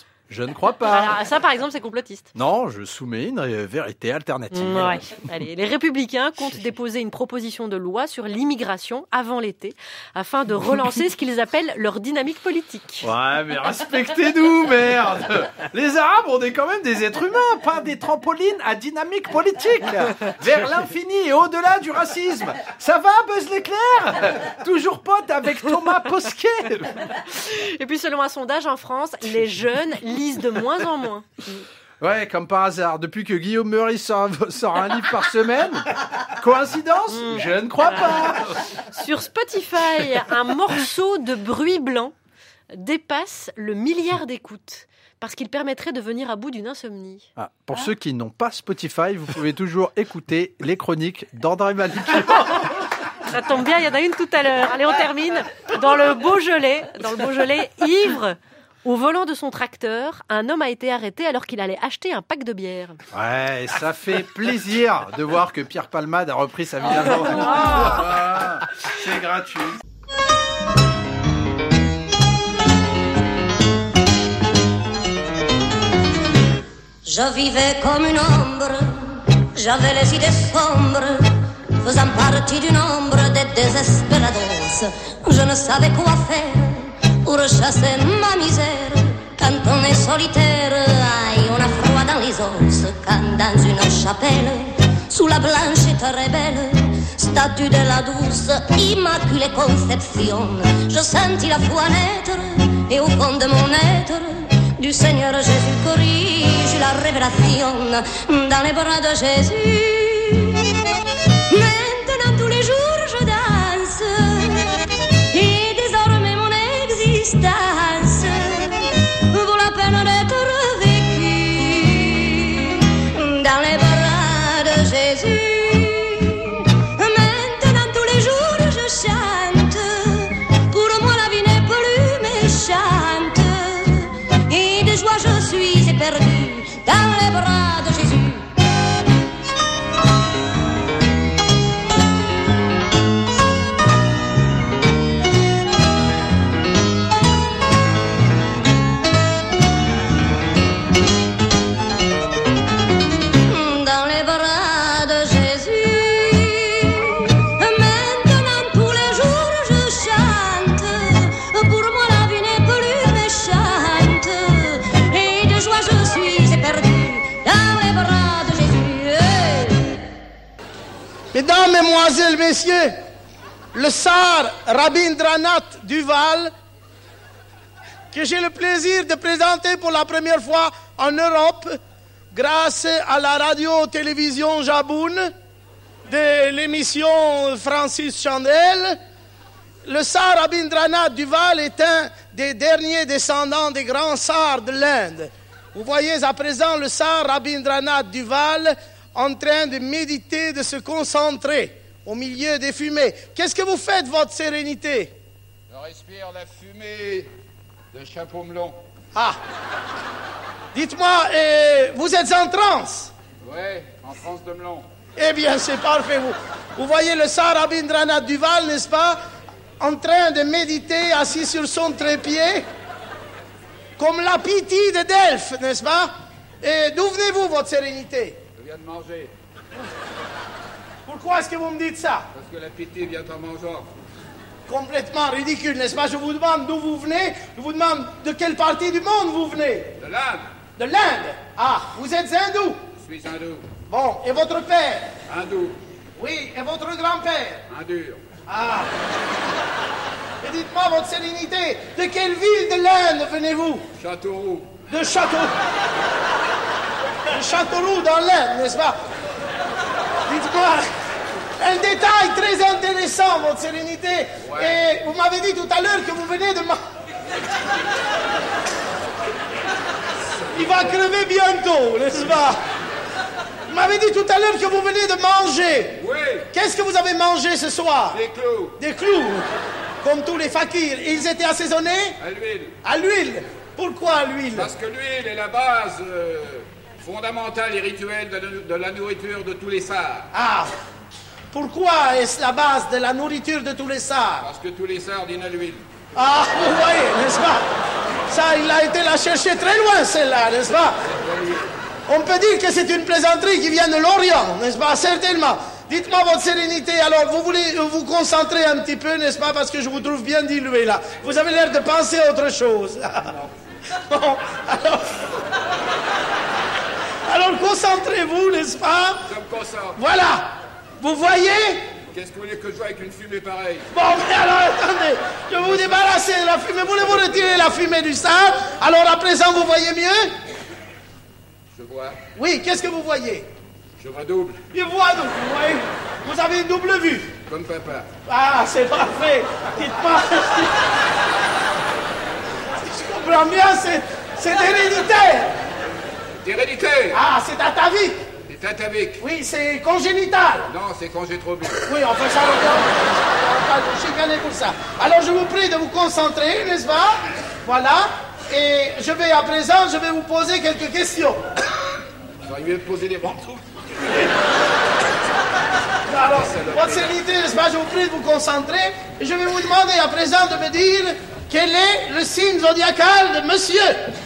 Je ne crois pas. Alors, ça, par exemple, c'est complotiste. Non, je soumets une vérité alternative. Ouais. Allez, les Républicains comptent déposer une proposition de loi sur l'immigration avant l'été, afin de relancer ce qu'ils appellent leur dynamique politique. Ouais, mais respectez-nous, merde. Les Arabes, on est quand même des êtres humains, pas des trampolines à dynamique politique. Vers l'infini et au-delà du racisme. Ça va, Buzz l'éclair? Toujours pote avec Thomas Posquet. Et puis, selon un sondage en France, les jeunes lisent de moins en moins. Ouais, comme par hasard. Depuis que Guillaume Meurice sort, sort un livre par semaine. Coïncidence? mmh. Je ne crois pas. Sur Spotify, un morceau de bruit blanc dépasse le milliard d'écoutes. Parce qu'il permettrait de venir à bout d'une insomnie. Ah, pour ah. ceux qui n'ont pas Spotify, vous pouvez toujours écouter les chroniques d'André Malik. Ça tombe bien, il y en a une tout à l'heure. Allez, on termine. Dans le Beaujolais, dans le Beaujolais, ivre, Au volant de son tracteur, un homme a été arrêté alors qu'il allait acheter un pack de bière. Ouais, et ça fait plaisir de voir que Pierre Palmade a repris sa vie d'avant. Ah, c'est gratuit. Je vivais comme une ombre, j'avais les idées sombres, faisant partie du nombre des désespérados. Je ne savais quoi faire pour chasser ma misère. Quand on est solitaire, aïe, on a froid dans les os. Quand dans une chapelle, sous la blanche et très belle statue de la douce Immaculée Conception, je sentis la foi naître, et au fond de mon être, du Seigneur Jésus corrige la révélation dans les bras de Jésus. Maintenant tous les jours je danse, et désormais mon existence vaut la peine d'être vécue dans les bras de Jésus. Maintenant tous les jours je chante, pour moi la vie n'est plus méchante, et de joie je suis éperdue dans les bras de Jésus. Dans les bras de Jésus, maintenant tous les jours je chante, pour moi la vie n'est plus méchante, et de joie je suis éperdue dans les bras de Jésus. Mesdames, Mesdemoiselles, Messieurs, le Tsar Rabindranath Duval, que j'ai le plaisir de présenter pour la première fois en Europe, grâce à la radio-télévision Jaboun de l'émission Francis Chandel. Le Tsar Rabindranath Duval est un des derniers descendants des grands tsars de l'Inde. Vous voyez à présent le Tsar Rabindranath Duval en train de méditer, de se concentrer au milieu des fumées. Qu'est-ce que vous faites, votre sérénité? Je respire la fumée de chapeau melon. Ah, dites-moi, euh, vous êtes en transe? Oui, en France de melon. Eh bien, c'est parfait. Vous, vous voyez le Tsar Rabindranath Duval, n'est-ce pas, en train de méditer, assis sur son trépied, comme la Pythie de Delphes, n'est-ce pas? Et d'où venez-vous, votre sérénité? Je viens de manger. Pourquoi est-ce que vous me dites ça? Parce que la Pythie vient en mangeant. Complètement ridicule, n'est-ce pas? Je vous demande d'où vous venez, je vous demande de quelle partie du monde vous venez. De l'Inde. De l'Inde? Ah, vous êtes hindou? Je suis hindou. Bon, et votre père? Hindou. Oui, et votre grand-père? Hindur. Ah. Et dites-moi, votre sérénité, de quelle ville de l'Inde venez-vous? Châteauroux. De Château. De Châteauroux dans l'Inde, n'est-ce pas? Dites-moi, un détail très intéressant, votre sérénité. Ouais. Et vous m'avez dit tout à l'heure que vous venez de... ma- Il va crever bientôt, n'est-ce pas? Vous m'avez dit tout à l'heure que vous venez de manger. Oui. Qu'est-ce que vous avez mangé ce soir? Des clous. Des clous, comme tous les fakirs. Ils étaient assaisonnés? À l'huile. À l'huile. Pourquoi à l'huile? Parce que l'huile est la base euh, fondamentale et rituelle de, de la nourriture de tous les tsars. Ah. Pourquoi est-ce la base de la nourriture de tous les tsars? Parce que tous les tsars dînent à l'huile. Ah, vous voyez, n'est-ce pas? Ça, il a été la chercher très loin, celle-là, n'est-ce pas? On peut dire que c'est une plaisanterie qui vient de l'Orient, n'est-ce pas? Certainement. Dites-moi, votre sérénité, alors, vous voulez vous concentrer un petit peu, n'est-ce pas? Parce que je vous trouve bien dilué, là. Vous avez l'air de penser à autre chose. Bon, alors... Alors, concentrez-vous, n'est-ce pas? Je me concentre. Voilà. Vous voyez? Qu'est-ce que vous voulez que je joue avec une fumée pareille? Bon, mais alors, attendez. Je vais vous débarrasser de la fumée. Voulez-vous retirer la fumée du tsar? Alors, à présent, vous voyez mieux? Je vois. Oui, qu'est-ce que vous voyez? Je vois double. Il voit double, vous voyez? Vous avez une double vue. Comme papa. Ah, c'est parfait. Dites-moi. Je comprends bien, c'est, c'est héréditaire. D'hérédité. Ah, c'est atavique. C'est atavique. Oui, c'est congénital. Non, c'est quand j'ai trop bu. Oui, enfin, ça regarde. Je suis gagné pour ça. Alors, je vous prie de vous concentrer, n'est-ce pas? Voilà. Et je vais à présent, je vais vous poser quelques questions. Vous auriez mieux poser des ventouses. Alors, votre sérénité, n'est-ce pas, je vous prie de vous concentrer. Et je vais vous demander à présent de me dire quel est le signe zodiacal de monsieur.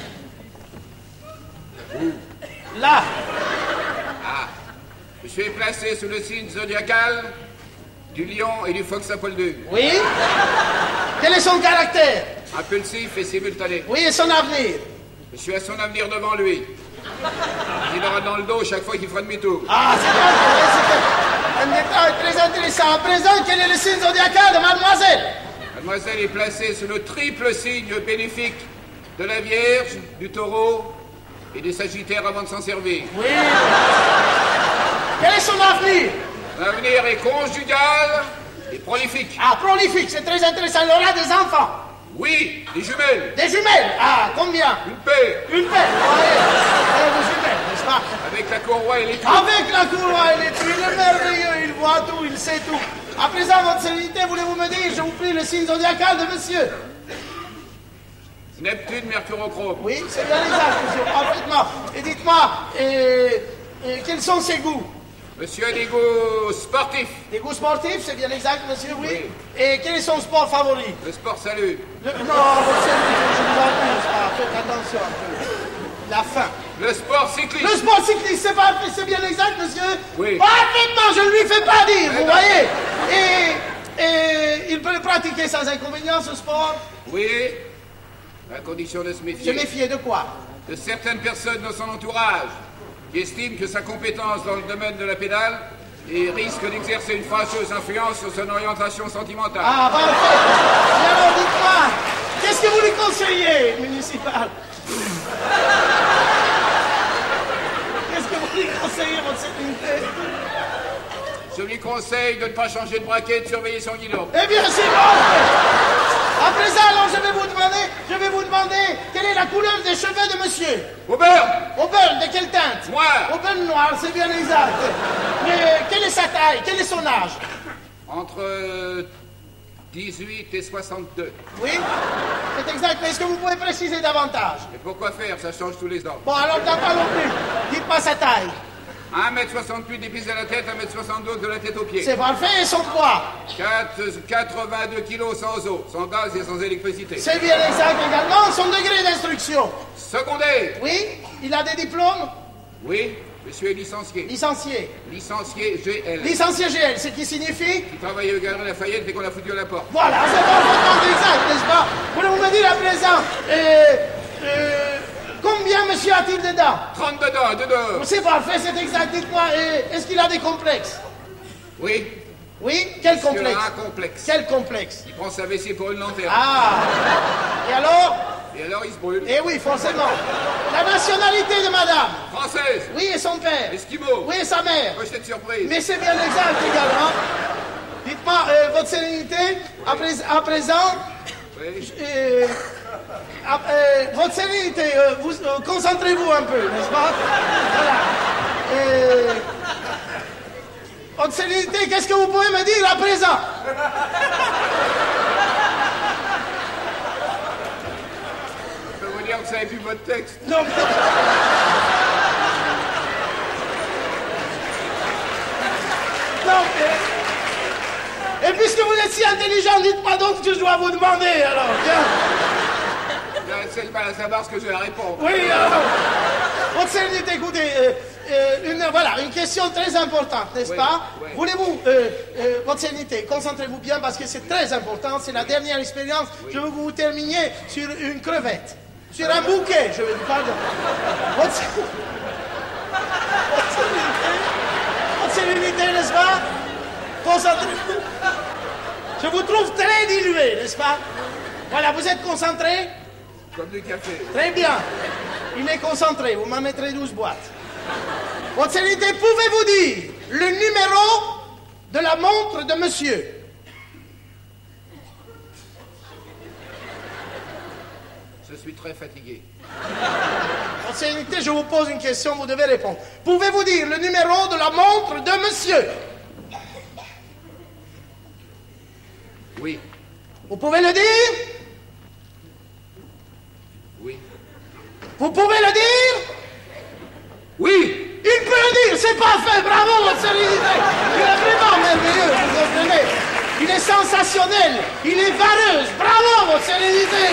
Là. Ah, monsieur est placé sous le signe zodiacal du lion et du phoque Apollon. Oui. Quel est son caractère? Impulsif et simultané. Oui, et son avenir? Monsieur a son avenir devant lui. Il aura dans le dos chaque fois qu'il fera demi-tour. Ah, c'est bien, c'est un détail très intéressant. À présent, quel est le signe zodiacal de mademoiselle? Mademoiselle est placée sous le triple signe bénéfique de la Vierge, du Taureau et des Sagittaires avant de s'en servir. Oui. Quel est son avenir? L'avenir est conjugal et prolifique. Ah, prolifique, c'est très intéressant. Il aura des enfants? Oui, des jumelles. Des jumelles? Ah, combien? Une paire. Une paire, oui. Des jumelles, n'est-ce pas? Avec la courroie et les tuiles. Avec la courroie et les tuiles, il est merveilleux, il voit tout, il sait tout. À présent, votre sérénité, voulez-vous me dire, je vous prie, le signe zodiacal de monsieur? Neptune, Mercurochrome. Oui, c'est bien exact, monsieur, parfaitement. Et dites-moi, euh, euh, quels sont ses goûts? Monsieur a des goûts sportifs. Des goûts sportifs, c'est bien exact, monsieur, oui. Oui. Et quel est son sport favori? Le sport salut. Le... Non, votre sérénité, je vous en prie, ah, faites attention un peu. La fin. Le sport cycliste. Le sport cycliste, c'est pas, c'est bien exact, monsieur? Oui. Parfaitement, je ne lui fais pas dire, Mais vous non. voyez? Et, et il peut le pratiquer sans inconvénient, ce sport? Oui, à condition de se Se méfier. méfier de quoi? De certaines personnes dans son entourage qui estiment que sa compétence dans le domaine de la pédale et risque d'exercer une fâcheuse influence sur son orientation sentimentale. Ah, parfait. Et alors, dites-moi, qu'est-ce que vous lui conseillez, municipal? Qu'est-ce que vous lui conseillez, votre sécurité? Je lui conseille de ne pas changer de braquet et de surveiller son guidon. Eh bien, c'est bon. À présent, alors, je vais vous demander, je vais vous demander quelle est la couleur des cheveux de monsieur. Auburn. Auburn, de quelle teinte? Noir. Auburn noir, c'est bien exact. Mais quelle est sa taille? Quel est son âge? Entre dix-huit et soixante-deux. Oui, c'est exact. Mais est-ce que vous pouvez préciser davantage? Et pourquoi faire? Ça change tous les ans. Bon, alors, t'as pas non plus. Dites-moi sa taille. un mètre soixante-huit des pieds à la tête, un mètre soixante-douze de la tête aux pieds. C'est parfait, et son poids? quatre-vingt-deux kilos sans eau, sans gaz et sans électricité. C'est bien exact également. Son degré d'instruction? Secondaire. Oui, il a des diplômes? Oui, monsieur est licencié. Licencié. Licencié G L. Licencié G L, ce qui signifie? Il travaille au Galerie Lafayette et qu'on a foutu à la porte. Voilà, c'est parfaitement exact, n'est-ce pas? Voulez-vous me dire à présent, euh, euh, combien monsieur a-t-il de dents? trente dedans, dedans. C'est parfait, c'est exact. Dites-moi, euh, est-ce qu'il a des complexes? Oui. Oui? Quel Monsieur complexe? a un complexe. Quel complexe? Il prend sa vessie pour une lanterne. Ah! Et alors? Et alors il se brûle. Eh oui, forcément. La nationalité de madame? Française. Oui, et son père? Esquimau. Oui, et sa mère? Pochette surprise. Mais c'est bien exact également. Dites-moi, euh, votre sérénité, à, prés- à présent, Oui. euh, à- euh, votre sérénité, euh, vous euh, concentrez-vous un peu, n'est-ce pas? Voilà. Euh, votre sérénité, qu'est-ce que vous pouvez me dire à présent? Je peux vous dire que vous avez vu votre texte. Non, mais... Non, mais... Et puisque vous êtes si intelligent, dites-moi donc ce que je dois vous demander, alors, tiens. C'est pas à savoir ce que je vais répondre. Oui, alors... Votre sérénité, écoutez, euh, euh, une, voilà, une question très importante, n'est-ce Oui, pas? oui. Voulez-vous, euh, euh, votre sérénité, concentrez-vous bien parce que c'est très important, c'est la dernière expérience. Je veux que vous terminiez sur une crevette, sur un bouquet, je veux dire, pardon. Votre, sé- votre sérénité, votre sérénité, n'est-ce pas? Concentrez-vous. Je vous trouve très dilué, n'est-ce pas? Voilà, vous êtes concentré? Comme du café. Très bien. Il est concentré. Vous m'en mettrez douze boîtes. Votre sérénité, pouvez-vous dire le numéro de la montre de monsieur? Je suis très fatigué. Votre sérénité, je vous pose une question, vous devez répondre. Pouvez-vous dire le numéro de la montre de monsieur? Oui. Vous pouvez le dire? Oui. Oui. Vous pouvez le dire? Oui. Il peut le dire, c'est parfait, bravo votre sérénité. Il est vraiment merveilleux, vous comprenez? Il est sensationnel, il est vareuse, bravo votre sérénité.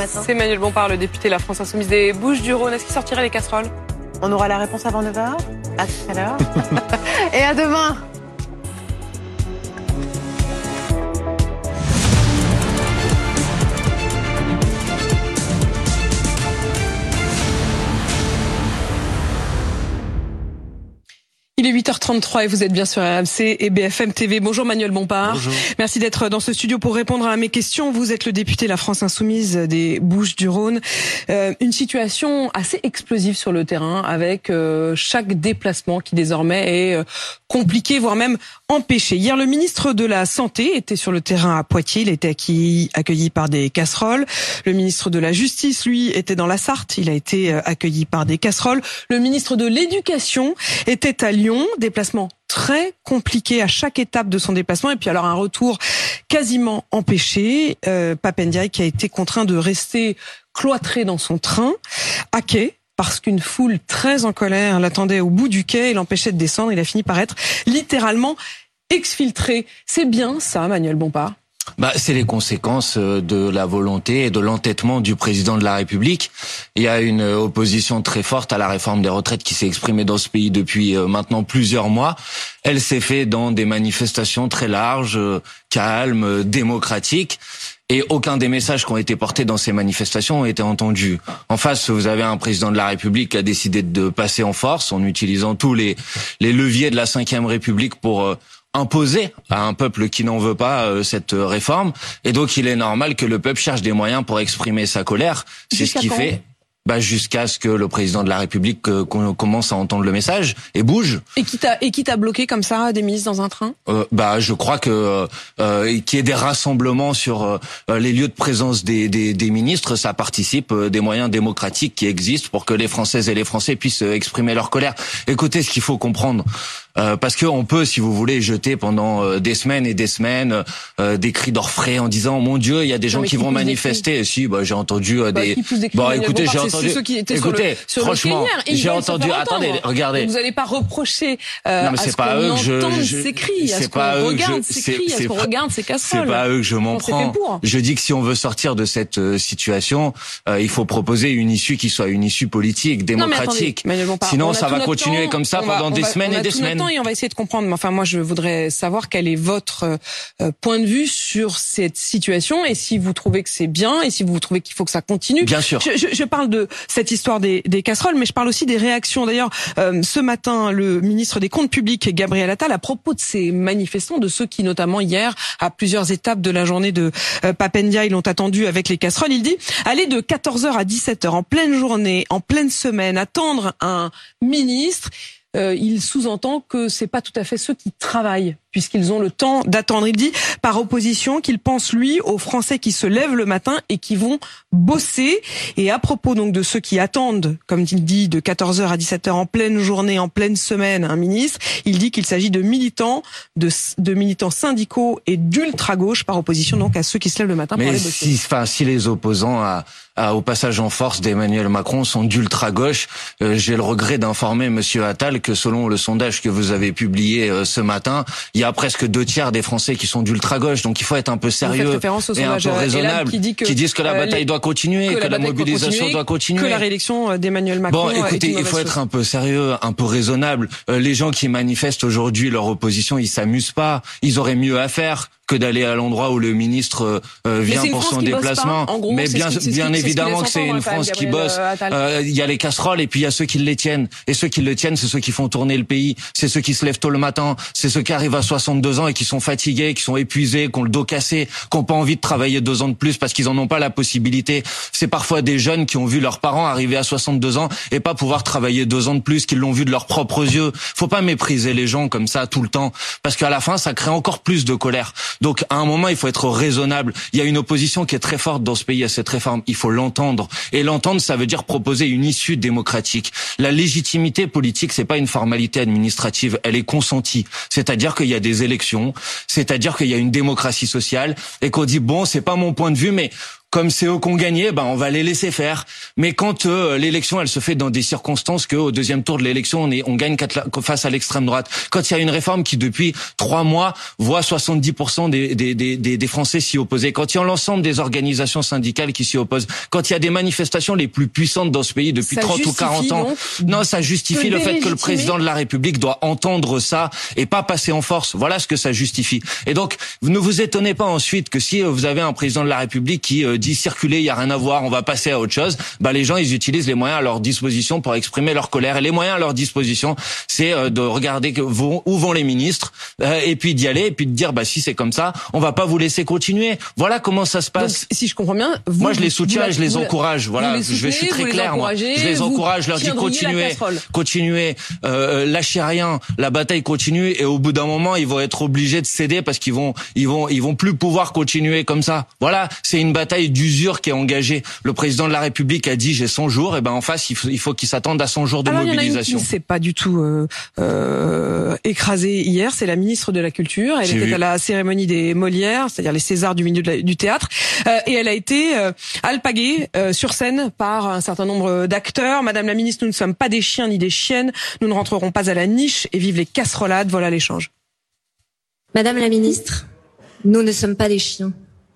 matin. C'est Manuel Bompard, le député de la France Insoumise des Bouches-du-Rhône. Est-ce qu'il sortirait les casseroles? On aura la réponse avant neuf heures. À tout à l'heure. Et à demain. Il est huit heures trente-trois et vous êtes bien sur R M C et B F M T V. Bonjour Manuel Bompard. Bonjour. Merci d'être dans ce studio pour répondre à mes questions. Vous êtes le député de la France Insoumise des Bouches-du-Rhône. Euh, une situation assez explosive sur le terrain avec euh, chaque déplacement qui désormais est euh, compliqué, voire même empêché. Hier, le ministre de la Santé était sur le terrain à Poitiers. Il a été accueilli, accueilli par des casseroles. Le ministre de la Justice, lui, était dans la Sarthe. Il a été euh, accueilli par des casseroles. Le ministre de l'Éducation était à Lyon. Déplacement très compliqué à chaque étape de son déplacement. Et puis alors un retour quasiment empêché. Euh, Pape Ndiaye qui a été contraint de rester cloîtré dans son train à quai, parce qu'une foule très en colère l'attendait au bout du quai et l'empêchait de descendre. Il a fini par être littéralement exfiltré. C'est bien ça, Manuel Bompard? Bah, c'est les conséquences de la volonté et de l'entêtement du président de la République. Il y a une opposition très forte à la réforme des retraites qui s'est exprimée dans ce pays depuis maintenant plusieurs mois. Elle s'est faite dans des manifestations très larges, calmes, démocratiques. Et aucun des messages qui ont été portés dans ces manifestations ont été entendus. En face, vous avez un président de la République qui a décidé de passer en force en utilisant tous les, les leviers de la cinquième République pour euh, imposer à un peuple qui n'en veut pas euh, cette réforme. Et donc, il est normal que le peuple cherche des moyens pour exprimer sa colère. C'est ce qui fait... Bah jusqu'à ce que le président de la République euh, commence à entendre le message et bouge. Et qui t'a et qui t'a bloqué comme ça des ministres dans un train? euh, Bah je crois que euh, qu'il y ait des rassemblements sur euh, les lieux de présence des, des des ministres, ça participe euh, des moyens démocratiques qui existent pour que les Françaises et les Français puissent euh, exprimer leur colère. Écoutez, ce qu'il faut comprendre. Euh, parce que on peut, si vous voulez, jeter pendant euh, des semaines et des semaines euh, des cris d'orfraie en disant mon Dieu, il y a des gens qui, qui vont manifester. Si, bah j'ai entendu euh, bah, des. Bon, écoutez, j'ai entendu. Ceux qui étaient écoutez, sur le, sur franchement, le j'ai entendu. Attendez, regardez. Vous n'allez pas reprocher euh, non, mais c'est pas eux que je. entende je ces cris, à ce qu'on regarde ces cris, à ce qu'on regarde ces casseroles. C'est pas eux que je m'en prends. Je dis que si on veut sortir de cette euh, situation, euh, il faut proposer une issue qui soit une issue politique, démocratique. Non, mais attendez, sinon, ça va continuer comme ça pendant des semaines et des semaines. Et on va essayer de comprendre. Mais enfin, moi, je voudrais savoir quel est votre euh, point de vue sur cette situation et si vous trouvez que c'est bien et si vous trouvez qu'il faut que ça continue. Bien sûr. Je, je, je parle de cette histoire des, des casseroles, mais je parle aussi des réactions. D'ailleurs, euh, ce matin, le ministre des Comptes publics, Gabriel Attal, à propos de ces manifestants, de ceux qui, notamment hier, à plusieurs étapes de la journée de euh, Pape Ndiaye, l'ont attendu avec les casseroles, il dit « Aller de quatorze heures à dix-sept heures, en pleine journée, en pleine semaine, attendre un ministre », Euh, il sous-entend que c'est pas tout à fait ceux qui travaillent, puisqu'ils ont le temps d'attendre. Il dit, par opposition, qu'il pense, lui, aux Français qui se lèvent le matin et qui vont bosser. Et à propos donc de ceux qui attendent, comme il dit, de quatorze heures à dix-sept heures en pleine journée, en pleine semaine, un ministre, il dit qu'il s'agit de militants, de, de militants syndicaux et d'ultra-gauche, par opposition donc à ceux qui se lèvent le matin Mais pour aller bosser. Si, enfin, si les opposants à, à, au passage en force d'Emmanuel Macron sont d'ultra-gauche, euh, j'ai le regret d'informer Monsieur Attal que selon le sondage que vous avez publié euh, ce matin, il y a presque deux tiers des Français qui sont d'ultra-gauche. Donc il faut être un peu sérieux et un peu raisonnable, qui, dit que, qui disent que la bataille euh, doit continuer, que, que la, la mobilisation doit continuer, que la réélection d'Emmanuel Macron. Bon, écoutez, il faut être un peu sérieux, un peu raisonnable. Euh, les gens qui manifestent aujourd'hui leur opposition, ils s'amusent pas. Ils auraient mieux à faire que d'aller à l'endroit où le ministre euh, vient pour son déplacement. Gros, mais bien, ce bien ce évidemment que c'est une France qui bosse. Il euh, y a les casseroles et puis il y a ceux qui les tiennent. Et ceux qui le tiennent, c'est ceux qui font tourner le pays. C'est ceux qui se lèvent tôt le matin. C'est ceux qui arrivent à soixante-deux ans et qui sont fatigués, qui sont épuisés, qui ont le dos cassé, qui n'ont pas envie de travailler deux ans de plus parce qu'ils en ont pas la possibilité. C'est parfois des jeunes qui ont vu leurs parents arriver à soixante-deux ans et pas pouvoir travailler deux ans de plus, qui l'ont vu de leurs propres yeux. Faut pas mépriser les gens comme ça tout le temps, parce qu'à la fin, ça crée encore plus de colère. Donc, à un moment, il faut être raisonnable. Il y a une opposition qui est très forte dans ce pays à cette réforme. Il faut l'entendre. Et l'entendre, ça veut dire proposer une issue démocratique. La légitimité politique, c'est pas une formalité administrative. Elle est consentie. C'est-à-dire qu'il y a des élections. C'est-à-dire qu'il y a une démocratie sociale. Et qu'on dit, bon, c'est pas mon point de vue, mais comme c'est eux qui ont gagné, ben on va les laisser faire. Mais quand euh, l'élection, elle se fait dans des circonstances que au deuxième tour de l'élection, on est, on gagne face à l'extrême droite. Quand il y a une réforme qui depuis trois mois voit soixante-dix pour cent des des des des Français s'y opposer, quand il y a l'ensemble des organisations syndicales qui s'y opposent, quand il y a des manifestations les plus puissantes dans ce pays depuis ça trente ou quarante ans, non, ça justifie le fait que le président de la République doit entendre ça et pas passer en force. Voilà ce que ça justifie. Et donc, ne vous étonnez pas ensuite que si vous avez un président de la République qui euh, dit circuler, il y a rien à voir, on va passer à autre chose, bah les gens ils utilisent les moyens à leur disposition pour exprimer leur colère. Et les moyens à leur disposition, c'est euh, de regarder que vont, où vont les ministres euh, et puis d'y aller et puis de dire bah si c'est comme ça, on va pas vous laisser continuer. Voilà comment ça se passe. Donc, si je comprends bien, vous, moi je les soutiens vous, et je les vous, encourage. Voilà, les je, vais, je suis très clair. Moi, je les encourage, je leur dis continuez, continuez, euh, lâchez rien, la bataille continue et au bout d'un moment ils vont être obligés de céder parce qu'ils vont, ils vont, ils vont plus pouvoir continuer comme ça. Voilà, c'est une bataille d'usure qui est engagée. Le président de la République a dit j'ai cent jours, et ben en face il faut, il faut qu'il s'attende à cent jours de Alors, mobilisation. Il y en a une qui s'est pas du tout euh, euh, écrasée hier, c'est la ministre de la Culture. Elle J'ai était vu. à la cérémonie des Molières, c'est-à-dire les Césars du milieu de la, du théâtre, euh, et elle a été euh, alpaguée euh, sur scène par un certain nombre d'acteurs. Madame la ministre, nous ne sommes pas des chiens ni des chiennes, nous ne rentrerons pas à la niche et vive les casserolades. Voilà l'échange. Madame la ministre, nous ne sommes pas des chiens.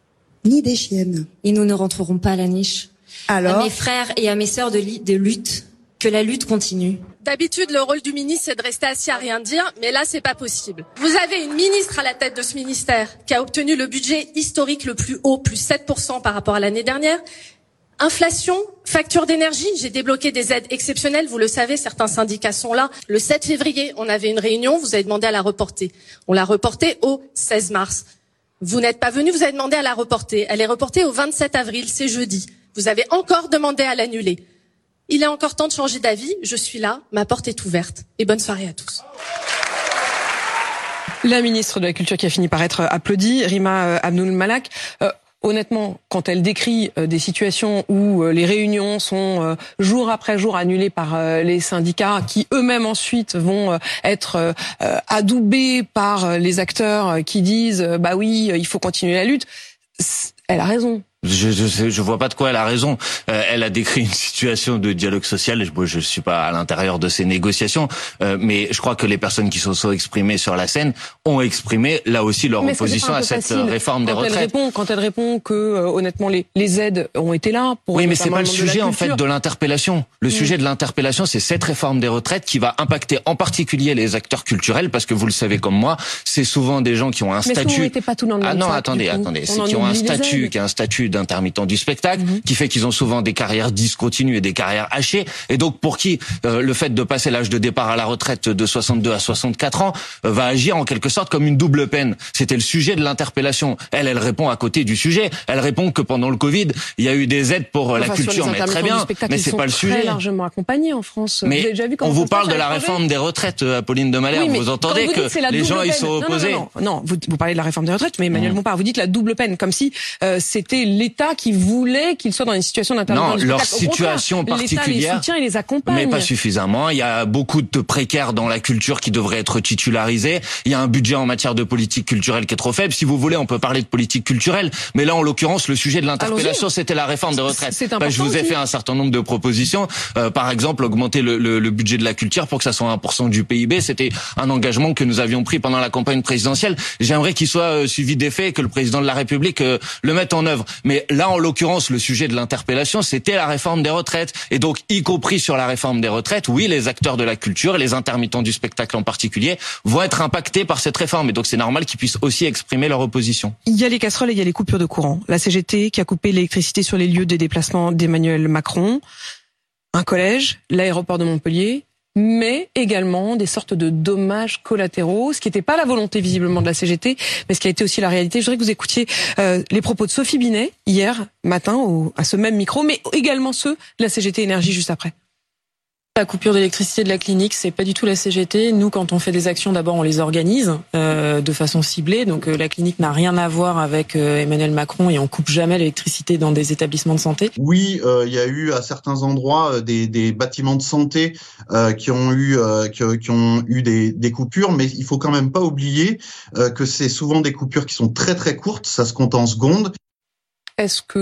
Ni des chiennes. Et nous ne rentrerons pas à la niche. Alors ? À mes frères et à mes sœurs de, li- de lutte, que la lutte continue. D'habitude, le rôle du ministre, c'est de rester assis à rien dire, mais là, c'est pas possible. Vous avez une ministre à la tête de ce ministère qui a obtenu le budget historique le plus haut, plus sept pour cent par rapport à l'année dernière. Inflation, facture d'énergie, j'ai débloqué des aides exceptionnelles, vous le savez, certains syndicats sont là. Le sept février, on avait une réunion, vous avez demandé à la reporter. On l'a reportée au seize mars. Vous n'êtes pas venu, vous avez demandé à la reporter. Elle est reportée au vingt-sept avril, c'est jeudi. Vous avez encore demandé à l'annuler. Il est encore temps de changer d'avis, je suis là, ma porte est ouverte. Et bonne soirée à tous. La ministre de la Culture qui a fini par être applaudie, Rima Abdul Malak. Euh, Honnêtement, quand elle décrit euh, des situations où euh, les réunions sont euh, jour après jour annulées par euh, les syndicats, qui eux-mêmes ensuite vont euh, être euh, adoubés par euh, les acteurs euh, qui disent euh, bah oui, il faut continuer la lutte, elle a raison. Je, je sais, je vois pas de quoi elle a raison. Euh, elle a décrit une situation de dialogue social. Je, moi, je suis pas à l'intérieur de ces négociations, euh, mais je crois que les personnes qui se sont exprimées sur la scène ont exprimé là aussi leur mais opposition à cette facile réforme des quand retraites. Elle répond, quand elle répond que euh, honnêtement les, les aides ont été là pour. Oui, mais c'est pas le sujet en fait culture. de l'interpellation. Le mmh. sujet de l'interpellation, c'est cette réforme des retraites qui va impacter en particulier les acteurs culturels, parce que vous le savez comme moi, c'est souvent des gens qui ont un mais statut. Mais pas tout dans le ah non, sac, attendez, attendez, c'est qui ont un statut, qui a un statut d'intermittent du spectacle. Mmh. Qui fait qu'ils ont souvent des carrières discontinues et des carrières hachées, et donc pour qui euh, le fait de passer l'âge de départ à la retraite de soixante-deux à soixante-quatre ans euh, va agir en quelque sorte comme une double peine. C'était le sujet de l'interpellation. Elle, elle répond à côté du sujet. Elle répond que pendant le Covid, il y a eu des aides pour enfin, la culture, mais très bien, mais c'est pas le sujet. Très largement accompagnés en France. Mais vous avez déjà vu on vous parle de la réforme réforme des retraites, Apolline de Malherbe. Oui, vous entendez vous que les gens peine. ils sont opposés. Non, non, non, non. Vous, vous parlez de la réforme des retraites, mais Emmanuel mmh. Bompard, vous dites la double peine, comme si euh, c'était l'État qui voulait qu'il soit dans une situation d'intervention. Non, leur situation particulière. L'État les soutient et les accompagne. Mais pas suffisamment. Il y a beaucoup de précaires dans la culture qui devraient être titularisés. Il y a un budget en matière de politique culturelle qui est trop faible. Si vous voulez, on peut parler de politique culturelle. Mais là, en l'occurrence, le sujet de l'interpellation, c'était la réforme des retraites. C'est bah, je vous ai aussi. fait un certain nombre de propositions. Euh, par exemple, augmenter le, le, le budget de la culture pour que ça soit un pour cent du P I B. C'était un engagement que nous avions pris pendant la campagne présidentielle. J'aimerais qu'il soit euh, suivi des faits et que le président de la République euh, le mette en œuvre. Mais là, en l'occurrence, le sujet de l'interpellation, c'était la réforme des retraites. Et donc, y compris sur la réforme des retraites, oui, les acteurs de la culture et les intermittents du spectacle en particulier vont être impactés par cette réforme. Et donc, c'est normal qu'ils puissent aussi exprimer leur opposition. Il y a les casseroles et il y a les coupures de courant. La C G T qui a coupé l'électricité sur les lieux des déplacements d'Emmanuel Macron, un collège, l'aéroport de Montpellier, mais également des sortes de dommages collatéraux, ce qui n'était pas la volonté visiblement de la C G T, mais ce qui a été aussi la réalité. Je voudrais que vous écoutiez euh, les propos de Sophie Binet hier matin au, à ce même micro, mais également ceux de la C G T Énergie juste après. La coupure d'électricité de la clinique, c'est pas du tout la C G T. Nous, quand on fait des actions, d'abord on les organise euh, de façon ciblée. Donc euh, la clinique n'a rien à voir avec euh, Emmanuel Macron et on coupe jamais l'électricité dans des établissements de santé. Oui, il euh, y a eu à certains endroits euh, des, des bâtiments de santé euh, qui ont eu euh, qui, qui ont eu des, des coupures, mais il faut quand même pas oublier euh, que c'est souvent des coupures qui sont très très courtes. Ça se compte en secondes. Est-ce que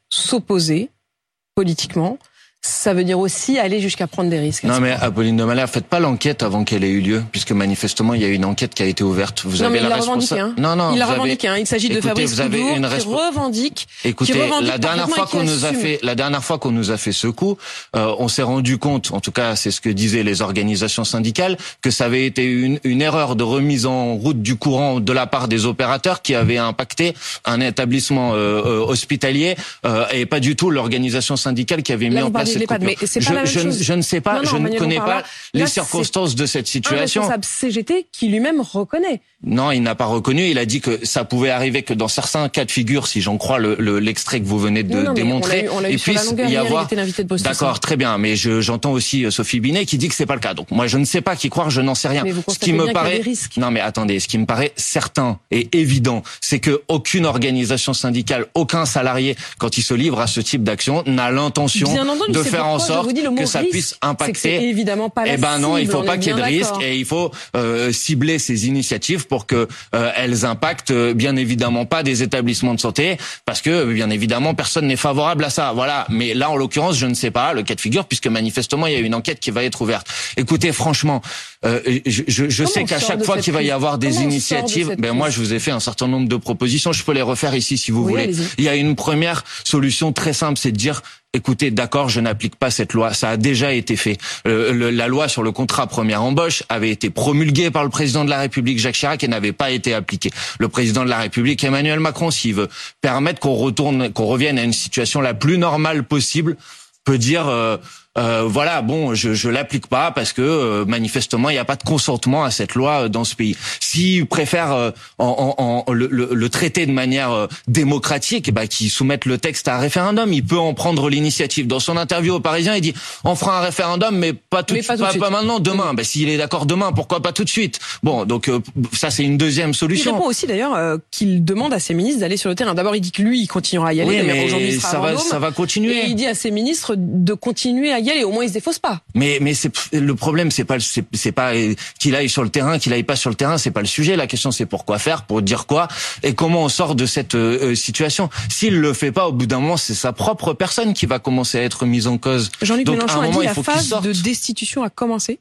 s'opposer politiquement, ça veut dire aussi aller jusqu'à prendre des risques. Non mais Apolline de Malherbe, faites pas l'enquête avant qu'elle ait eu lieu, puisque manifestement il y a une enquête qui a été ouverte. Vous non, avez mais la il l'a revendiqué. Hein. Non non. Il l'a vous revendiqué. avez... Hein. Il s'agit de Écoutez, Fabrice vous avez Coudour une qui resp... revendique. Écoutez, qui revendique la dernière fois qu'on nous a assume. fait, la dernière fois qu'on nous a fait ce coup, euh, on s'est rendu compte, en tout cas c'est ce que disaient les organisations syndicales, que ça avait été une, une erreur de remise en route du courant de la part des opérateurs qui avait impacté un établissement euh, euh, hospitalier euh, et pas du tout l'organisation syndicale qui avait mis Là, en place cette coupure. Mais c'est pas je, la même je, chose. je ne sais pas, non, non, je ne connais pas là, les là, circonstances de cette situation. Un responsable C G T qui lui-même reconnaît. Non, il n'a pas reconnu. Il a dit que ça pouvait arriver que dans certains cas de figure, si j'en crois le, le, l'extrait que vous venez de non, non, démontrer, on l'a eu, on l'a eu sur la longueur, y hier, avoir. Il était l'invité de Poste. D'accord, très bien. Mais je, j'entends aussi Sophie Binet qui dit que c'est pas le cas. Donc moi, je ne sais pas qui croire, je n'en sais rien. Mais vous ce qui me bien paraît, qu'il y a des risques. non mais attendez, ce qui me paraît certain et évident, c'est que aucune organisation syndicale, aucun salarié, quand il se livre à ce type d'action, n'a l'intention entendu, de faire en sorte que ça risque, puisse impacter. C'est évidemment pas la eh ben cible, non, il faut on pas qu'il y ait de risque d'accord. et il faut euh, cibler ces initiatives pour que euh, elles impactent euh, bien évidemment pas des établissements de santé, parce que bien évidemment personne n'est favorable à ça. Voilà. Mais là, en l'occurrence, je ne sais pas le cas de figure, puisque manifestement il y a une enquête qui va être ouverte. Écoutez, franchement, euh, je, je, je sais qu'à chaque fois qu'il va y avoir des initiatives, ben moi je vous ai fait un certain nombre de propositions. Je peux les refaire ici si vous oui, voulez. Allez-y. Il y a une première solution très simple, c'est de dire écoutez, d'accord, je n'applique pas cette loi. Ça a déjà été fait. Euh, le, la loi sur le contrat première embauche avait été promulguée par le président de la République, Jacques Chirac, et n'avait pas été appliquée. Le président de la République, Emmanuel Macron, s'il veut permettre qu'on retourne, qu'on revienne à une situation la plus normale possible, peut dire euh, euh, voilà, bon, je, je l'applique pas parce que euh, manifestement il n'y a pas de consentement à cette loi euh, dans ce pays. S'ils préfèrent euh, en, en, en, le, le, le traiter de manière euh, démocratique, bah, qu'ils soumettent le texte à un référendum. Il peut en prendre l'initiative. Dans son interview aux Parisiens, il dit on fera un référendum, mais pas tout, mais de, pas, tout pas, de suite. pas maintenant, demain. Bah, s'il est d'accord demain, pourquoi pas tout de suite. Bon, donc euh, ça c'est une deuxième solution. Il répond aussi d'ailleurs euh, qu'il demande à ses ministres d'aller sur le terrain. D'abord, il dit que lui, il continuera à y aller. Oui, D'ailleurs, mais aujourd'hui, il sera ça à va, Vendôme. ça va continuer. Et il dit à ses ministres de continuer à y aller. Au moins, ils se défaussent pas. Mais mais c'est le problème, c'est pas c'est, c'est pas qu'il aille sur le terrain, qu'il aille pas sur le terrain, c'est pas le sujet. La question c'est pourquoi faire, pour dire quoi et comment on sort de cette euh, situation. S'il le fait pas, au bout d'un moment, c'est sa propre personne qui va commencer à être mise en cause. Jean-Luc Donc, Mélenchon à un a moment, dit il la faut qu'il phase sorte. de destitution a commencé.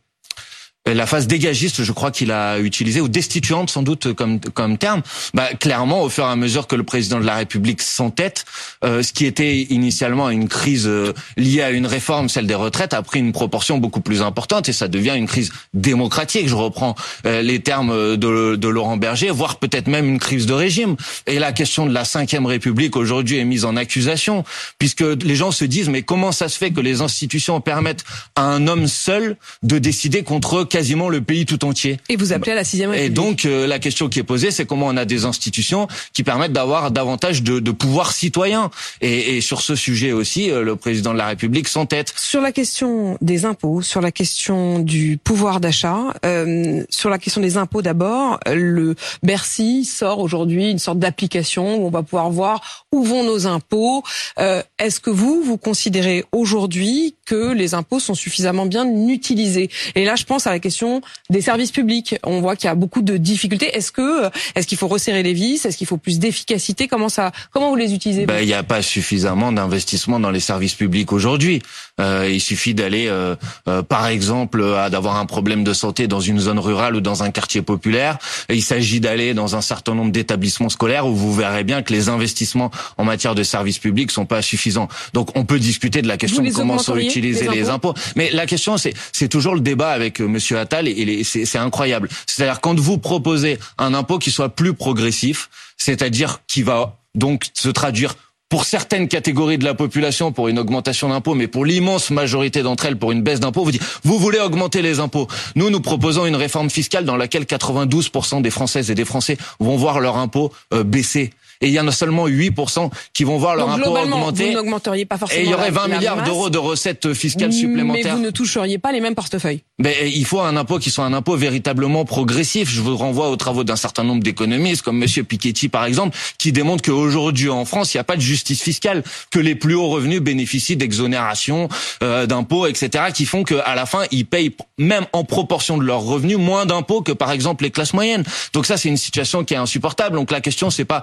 La phase dégagiste, je crois qu'il a utilisé, ou destituante sans doute comme comme terme. Bah clairement, au fur et à mesure que le président de la République s'entête, euh, ce qui était initialement une crise euh, liée à une réforme, celle des retraites, a pris une proportion beaucoup plus importante et ça devient une crise démocratique. Je reprends euh, les termes de, de Laurent Berger, voire peut-être même une crise de régime. Et la question de la cinquième République aujourd'hui est mise en accusation, puisque les gens se disent mais comment ça se fait que les institutions permettent à un homme seul de décider contre quasiment le pays tout entier. Et vous appelez à la sixième République. Et donc euh, la question qui est posée, c'est comment on a des institutions qui permettent d'avoir davantage de, de pouvoir citoyen. Et, et sur ce sujet aussi, euh, le président de la République s'entête. Sur la question des impôts, sur la question du pouvoir d'achat, euh, sur la question des impôts d'abord, le Bercy sort aujourd'hui une sorte d'application où on va pouvoir voir où vont nos impôts. Euh, est-ce que vous, vous considérez aujourd'hui que les impôts sont suffisamment bien utilisés? Et là, je pense à la question des services publics. On voit qu'il y a beaucoup de difficultés. Est-ce que, est-ce qu'il faut resserrer les vis? Est-ce qu'il faut plus d'efficacité? Comment ça, comment vous les utilisez? Ben, il n'y a pas suffisamment d'investissement dans les services publics aujourd'hui. Euh, il suffit d'aller, euh, euh, par exemple, à d'avoir un problème de santé dans une zone rurale ou dans un quartier populaire. Et il s'agit d'aller dans un certain nombre d'établissements scolaires où vous verrez bien que les investissements en matière de services publics sont pas suffisants. Donc, on peut discuter de la question de comment sont utilisés les impôts. Mais la question, c'est, c'est toujours le débat avec euh, Monsieur Attal et, et les, c'est, c'est incroyable. C'est-à-dire quand vous proposez un impôt qui soit plus progressif, c'est-à-dire qui va donc se traduire pour certaines catégories de la population pour une augmentation d'impôts, mais pour l'immense majorité d'entre elles pour une baisse d'impôts, vous dites, vous voulez augmenter les impôts. Nous, nous proposons une réforme fiscale dans laquelle quatre-vingt-douze pour cent des Françaises et des Français vont voir leur impôt euh, baisser. Et il y en a seulement huit pour cent qui vont voir leur Donc, impôt augmenter. Vous n'augmenteriez pas forcément. Et il y aurait vingt la, milliards la d'euros de recettes fiscales supplémentaires. Mais vous ne toucheriez pas les mêmes portefeuilles. Mais il faut un impôt qui soit un impôt véritablement progressif. Je vous renvoie aux travaux d'un certain nombre d'économistes, comme Monsieur Piketty par exemple, qui démontrent qu'aujourd'hui en France, il n'y a pas de justice fiscale, que les plus hauts revenus bénéficient d'exonérations, euh, d'impôts, et cetera, qui font qu'à la fin, ils payent, même en proportion de leurs revenus, moins d'impôts que par exemple les classes moyennes. Donc ça, c'est une situation qui est insupportable. Donc la question, c'est pas de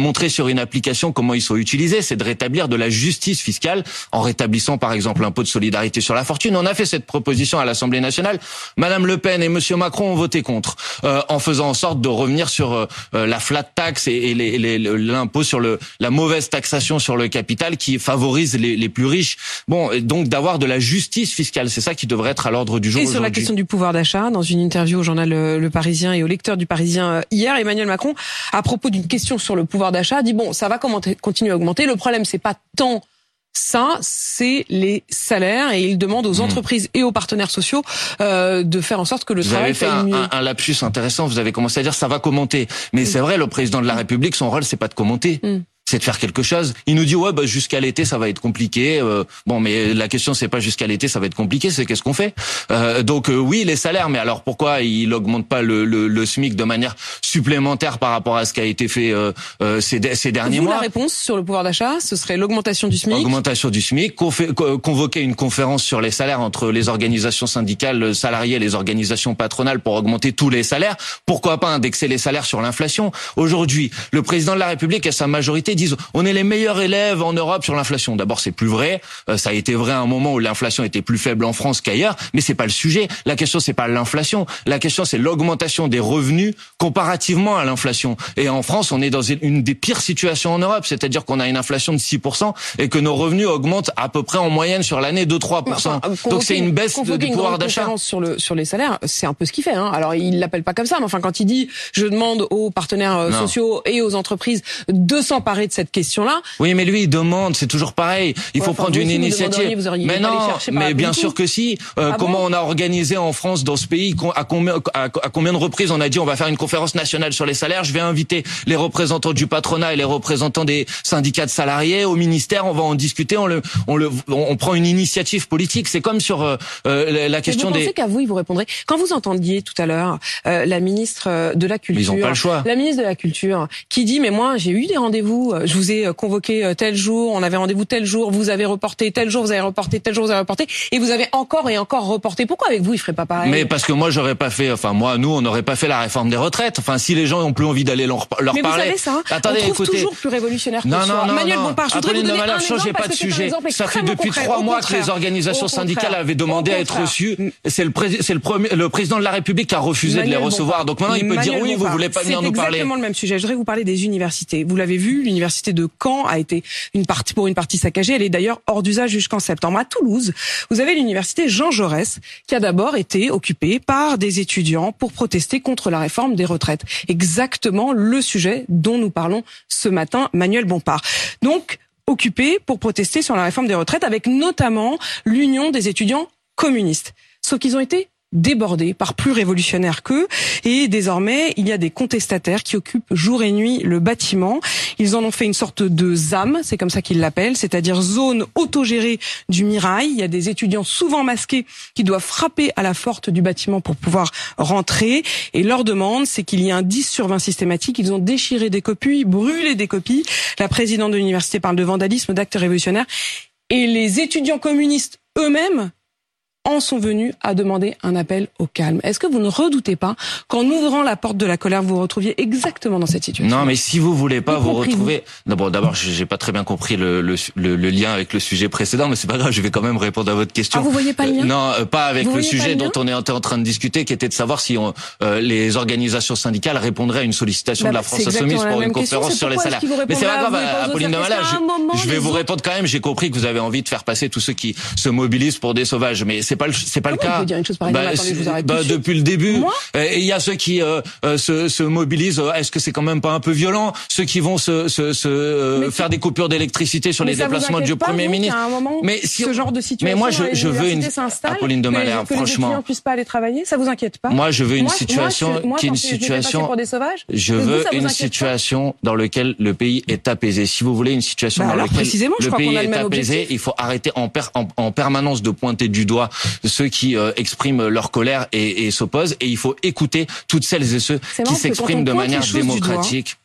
montrer sur une application comment ils sont utilisés, c'est de rétablir de la justice fiscale en rétablissant par exemple l'impôt de solidarité sur la fortune. On a fait cette proposition à l'Assemblée nationale. Madame Le Pen et Monsieur Macron ont voté contre, euh, en faisant en sorte de revenir sur euh, la flat tax et, et les, les, l'impôt sur le la mauvaise taxation sur le capital qui favorise les, les plus riches. Bon, et donc d'avoir de la justice fiscale, c'est ça qui devrait être à l'ordre du jour. Et sur la question du pouvoir d'achat, dans une interview au journal Le Parisien et au lecteur du Parisien hier, Emmanuel Macron, à propos d'une question sur le pouvoir d'achat, dit bon, ça va continuer à augmenter. Le problème, c'est pas tant ça, c'est les salaires, et il demande aux entreprises mmh. et aux partenaires sociaux euh, de faire en sorte que le vous travail paye mieux. Vous avez fait un, un lapsus intéressant. Vous avez commencé à dire ça va commenter, mais mmh. c'est vrai, le président de la République, son rôle, c'est pas de commenter. Mmh. C'est de faire quelque chose. Il nous dit ouais bah jusqu'à l'été ça va être compliqué. Euh, bon mais la question c'est pas jusqu'à l'été ça va être compliqué, c'est qu'est-ce qu'on fait. Euh, donc euh, oui les salaires, mais alors pourquoi il augmente pas le, le, le SMIC de manière supplémentaire par rapport à ce qui a été fait euh, euh, ces, ces derniers Vous, mois. La réponse sur le pouvoir d'achat, ce serait l'augmentation du SMIC. Augmentation du SMIC, convoquer une conférence sur les salaires entre les organisations syndicales salariées et les organisations patronales pour augmenter tous les salaires. Pourquoi pas indexer les salaires sur l'inflation. Aujourd'hui, le président de la République et sa majorité disent on est les meilleurs élèves en Europe sur l'inflation. D'abord, c'est plus vrai. Euh, ça a été vrai à un moment où l'inflation était plus faible en France qu'ailleurs, mais c'est pas le sujet. La question, c'est pas l'inflation. La question, c'est l'augmentation des revenus comparativement à l'inflation. Et en France, on est dans une des pires situations en Europe, c'est-à-dire qu'on a une inflation de six pour cent et que nos revenus augmentent à peu près en moyenne sur l'année deux à trois pour cent. Enfin, donc c'est une baisse de, du pouvoir d'achat. Sur le sur les salaires, c'est un peu ce qu'il fait. Hein. Alors il l'appelle pas comme ça, mais enfin quand il dit je demande aux partenaires non. sociaux et aux entreprises de s'emparer de cette question-là. Oui, mais lui, il demande, c'est toujours pareil. Il ouais, faut enfin, prendre une initiative. Vous mais non, mais bien sûr que si. Euh, ah comment bon on a organisé en France, dans ce pays, à combien, à, à combien de reprises on a dit on va faire une conférence nationale sur les salaires, je vais inviter les représentants du patronat et les représentants des syndicats de salariés au ministère, on va en discuter, on le, on le, on prend une initiative politique. C'est comme sur euh, la, la question des... Vous pensez des... qu'à vous, il vous répondrait. Quand vous entendiez tout à l'heure euh, la ministre de la Culture, mais ils ont pas le choix. La ministre de la Culture qui dit mais moi j'ai eu des rendez-vous, je vous ai convoqué tel jour, on avait rendez-vous tel jour, vous avez reporté tel jour, vous avez reporté tel jour, vous avez reporté, et vous avez encore et encore reporté. Pourquoi avec vous il ferait pas pareil? Mais parce que moi j'aurais pas fait, enfin moi nous on n'aurait pas fait la réforme des retraites. Enfin si les gens n'ont plus envie d'aller leur, leur mais parler. Mais vous savez ça, attendez, on trouve écoutez. toujours plus révolutionnaire que non, soi. Non non Manuel non. Bompard, je voudrais vous donner un exemple j'ai pas de sujet. Ça fait depuis trois mois que les organisations syndicales avaient demandé à être reçues. C'est le président, c'est le premier, le président de la République qui a refusé de les recevoir. Donc maintenant il peut dire oui, vous voulez pas venir nous parler. C'est exactement le même sujet. Je voudrais vous parler des universités. Vous l'avez vu, l'université de Caen a été une partie pour une partie saccagée. Elle est d'ailleurs hors d'usage jusqu'en septembre. À Toulouse, vous avez l'université Jean Jaurès qui a d'abord été occupée par des étudiants pour protester contre la réforme des retraites. Exactement le sujet dont nous parlons ce matin, Manuel Bompard. Donc, occupée pour protester sur la réforme des retraites avec notamment l'Union des étudiants communistes. Sauf qu'ils ont été débordés par plus révolutionnaires qu'eux, et désormais il y a des contestataires qui occupent jour et nuit le bâtiment. Ils en ont fait une sorte de Z A M, c'est comme ça qu'ils l'appellent, c'est-à-dire zone autogérée du Mirail. Il y a des étudiants souvent masqués qui doivent frapper à la porte du bâtiment pour pouvoir rentrer, et leur demande c'est qu'il y ait un dix sur vingt systématique. Ils ont déchiré des copies, brûlé des copies. La présidente de l'université parle de vandalisme, d'actes révolutionnaires, et les étudiants communistes eux-mêmes en sont venus à demander un appel au calme. Est-ce que vous ne redoutez pas qu'en ouvrant la porte de la colère, vous vous retrouviez exactement dans cette situation? Non, mais si vous voulez pas vous, vous retrouver... D'abord, d'abord, j'ai pas très bien compris le, le, le, le lien avec le sujet précédent, mais c'est pas grave, je vais quand même répondre à votre question. Ah, vous voyez pas le lien? euh, Non, euh, pas avec vous le sujet le dont on est en train de discuter, qui était de savoir si on, euh, les organisations syndicales répondraient à une sollicitation bah, de la France Insoumise pour une conférence question, sur les salaires. Mais c'est pas grave, Apolline de Malherbe, je, je vais vous répondre quand même. J'ai compris que vous avez envie de faire passer tous ceux qui se mobilisent pour des sauvages, mais c'est pas le, c'est pas le cas. Vous dire une chose pareille, bah, attendez, je vous arrête bah, depuis le début. Et il y a ceux qui euh, euh, se, se mobilisent. Est-ce que c'est quand même pas un peu violent? Ceux qui vont se, se, se euh, faire des coupures d'électricité sur les déplacements du Premier ministre. Mais si ce genre de situation, mais moi je, je veux une Apolline de Malherbe, que franchement. Les étudiants puissent pas aller travailler, ça vous inquiète pas? Moi je veux une moi, situation moi, je, moi, qui est une situation. Pour des sauvages, je veux une situation dans laquelle le pays est apaisé. Si vous voulez une situation bah dans laquelle le pays est apaisé, il faut arrêter en, per, en, en permanence de pointer du doigt ceux qui euh, expriment leur colère et, et s'opposent, et il faut écouter toutes celles et ceux qui s'expriment de manière démocratique.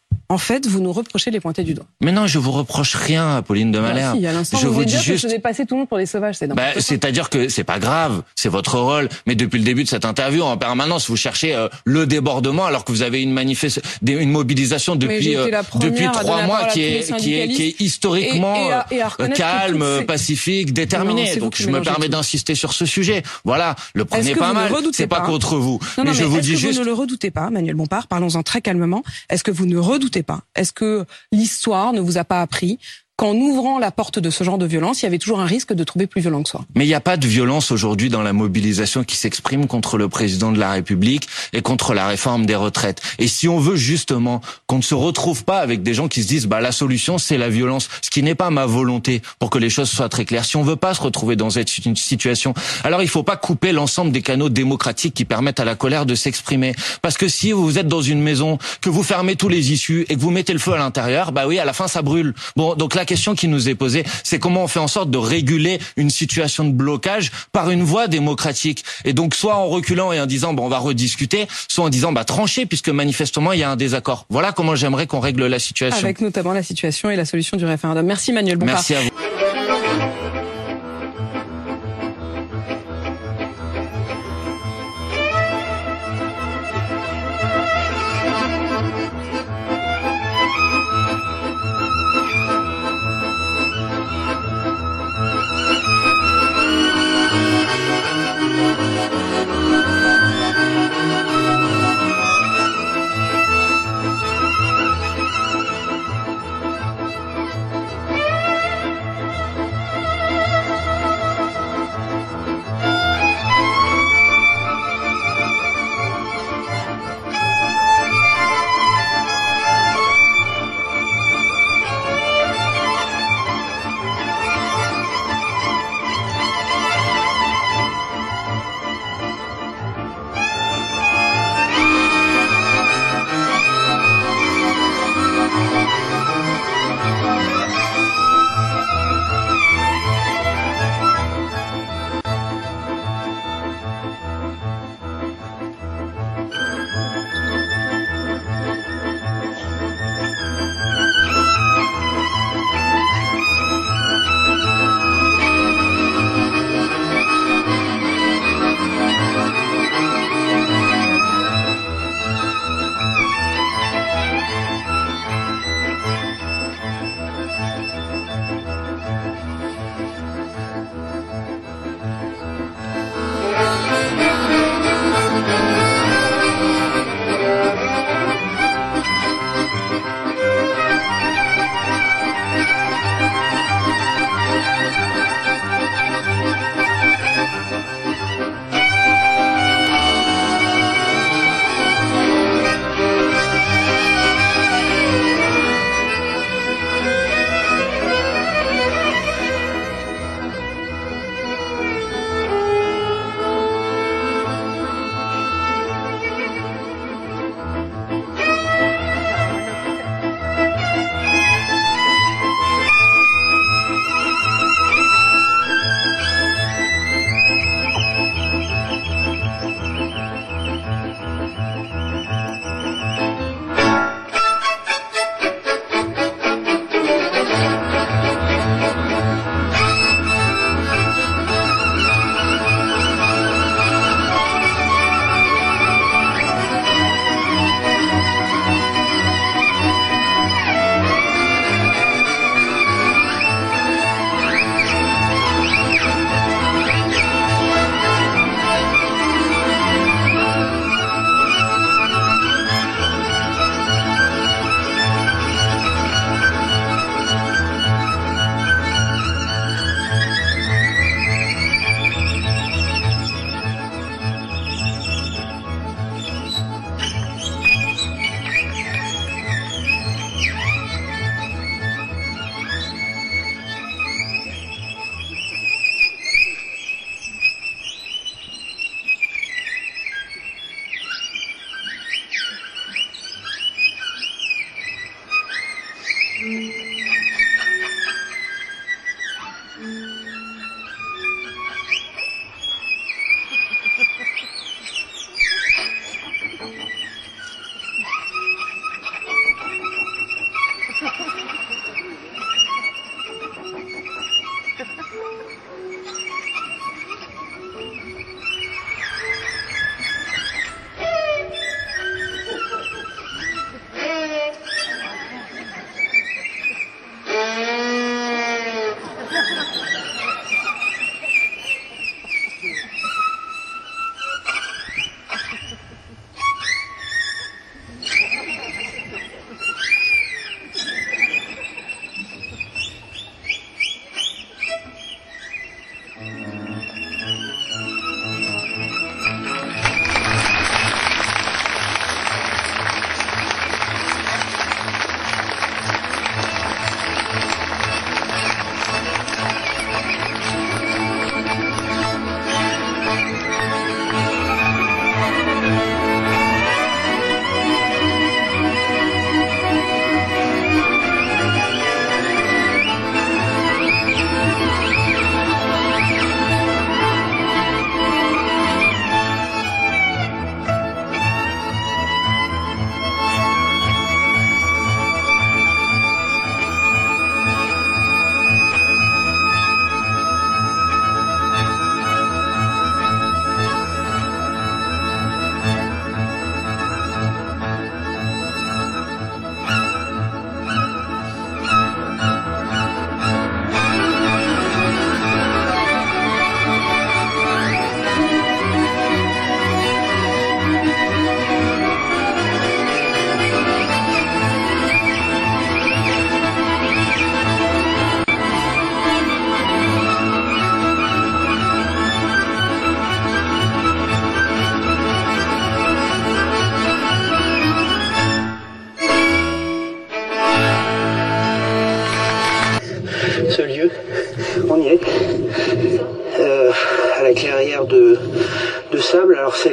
en fait, vous nous reprochez de les pointer du doigt. Mais non, je vous reproche rien, Apolline de Malherbe. Ah, si, à l'instant, je vous, vous dis dire juste. Que je faisais passer tout le monde pour des sauvages, c'est bah, c'est-à-dire que c'est pas grave, c'est votre rôle. Mais depuis le début de cette interview, en permanence, vous cherchez euh, le débordement, alors que vous avez une manifeste, une mobilisation depuis euh, depuis trois mois qui est qui est qui est historiquement et, et à, et à calme, ces... pacifique, déterminé. Non, donc je me permets d'insister sur ce sujet. Voilà, le prenez pas mal. C'est pas, pas contre vous. Non, mais non, je mais vous dis que juste. Vous ne le redoutez pas, Manuel Bompard. Parlons-en très calmement. Est-ce que vous ne redoutez pas? Est-ce que l'histoire ne vous a pas appris qu'en ouvrant la porte de ce genre de violence, il y avait toujours un risque de trouver plus violent que soi? Mais il n'y a pas de violence aujourd'hui dans la mobilisation qui s'exprime contre le président de la République et contre la réforme des retraites. Et si on veut justement qu'on ne se retrouve pas avec des gens qui se disent bah la solution c'est la violence, ce qui n'est pas ma volonté, pour que les choses soient très claires. Si on veut pas se retrouver dans cette situation, alors il faut pas couper l'ensemble des canaux démocratiques qui permettent à la colère de s'exprimer. Parce que si vous êtes dans une maison, que vous fermez tous les issues et que vous mettez le feu à l'intérieur, bah oui, à la fin ça brûle. Bon, donc là, la question qui nous est posée, c'est comment on fait en sorte de réguler une situation de blocage par une voie démocratique. Et donc, soit en reculant et en disant, bon, on va rediscuter, soit en disant, bah, trancher, puisque manifestement, il y a un désaccord. Voilà comment j'aimerais qu'on règle la situation. Avec notamment la situation et la solution du référendum. Merci Manuel Bompard. Merci à vous.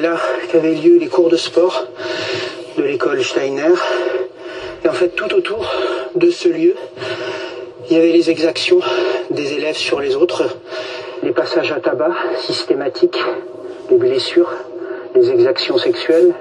là qu'avaient lieu les cours de sport de l'école Steiner. Et en fait, tout autour de ce lieu, il y avait les exactions des élèves sur les autres, les passages à tabac systématiques, les blessures, les exactions sexuelles,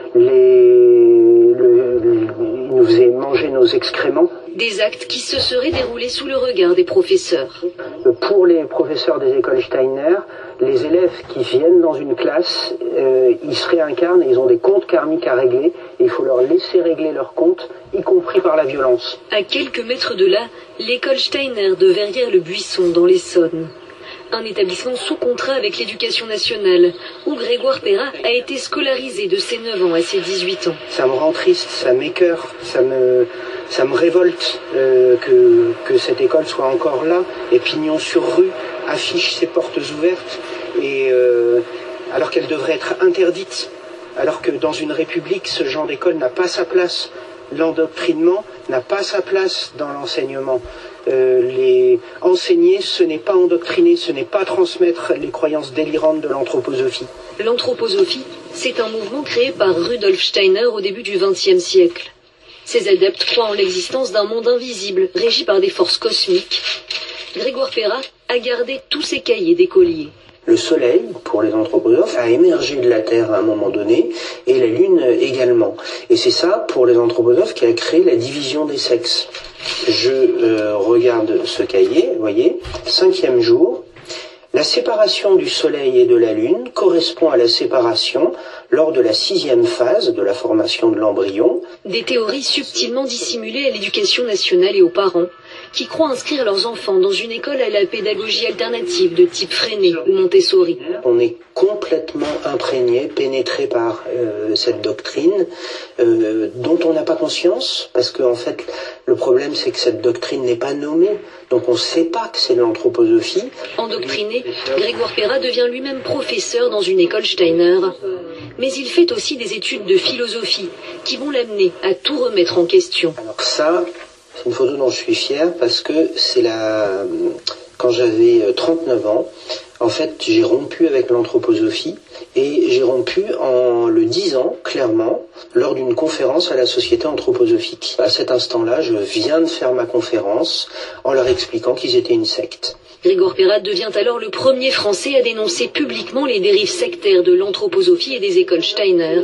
les... le... ils nous faisaient manger nos excréments. Des actes qui se seraient déroulés sous le regard des professeurs. Pour les professeurs des écoles Steiner, les élèves qui viennent dans une classe, euh, ils se réincarnent et ils ont des comptes karmiques à régler. Et il faut leur laisser régler leurs comptes, y compris par la violence. À quelques mètres de là, l'école Steiner de Verrières-le-Buisson dans l'Essonne. Un établissement sous contrat avec l'éducation nationale, où Grégoire Perra a été scolarisé de ses neuf ans à ses dix-huit ans. Ça me rend triste, ça m'écœure, ça me, ça me révolte euh, que, que cette école soit encore là, et pignon sur rue, affiche ses portes ouvertes, et euh, alors qu'elle devrait être interdite, alors que dans une république, ce genre d'école n'a pas sa place. L'endoctrinement n'a pas sa place dans l'enseignement. Euh, les enseigner, ce n'est pas endoctriner, ce n'est pas transmettre les croyances délirantes de l'anthroposophie. L'anthroposophie, c'est un mouvement créé par Rudolf Steiner au début du vingtième siècle. Ses adeptes croient en l'existence d'un monde invisible, régi par des forces cosmiques. Grégoire Perra a gardé tous ses cahiers d'écoliers. Le soleil, pour les anthroposophes, a émergé de la Terre à un moment donné, et la Lune également. Et c'est ça, pour les anthroposophes, qui a créé la division des sexes. Je euh, regarde ce cahier, vous voyez, cinquième jour. La séparation du Soleil et de la Lune correspond à la séparation lors de la sixième phase de la formation de l'embryon. Des théories subtilement dissimulées à l'éducation nationale et aux parents, qui croient inscrire leurs enfants dans une école à la pédagogie alternative de type Freinet ou Montessori. On est complètement imprégné, pénétré par euh, cette doctrine euh, dont on n'a pas conscience, parce qu'en en fait, le problème c'est que cette doctrine n'est pas nommée, donc on ne sait pas que c'est de l'anthroposophie. Endoctriné, Grégoire Perra devient lui-même professeur dans une école Steiner. Mais il fait aussi des études de philosophie qui vont l'amener à tout remettre en question. Alors ça, c'est une photo dont je suis fier parce que c'est la... quand j'avais trente-neuf ans, en fait, j'ai rompu avec l'anthroposophie et j'ai rompu en le disant clairement lors d'une conférence à la Société anthroposophique. À cet instant-là, je viens de faire ma conférence en leur expliquant qu'ils étaient une secte. Grégoire Perra devient alors le premier Français à dénoncer publiquement les dérives sectaires de l'anthroposophie et des écoles Steiner.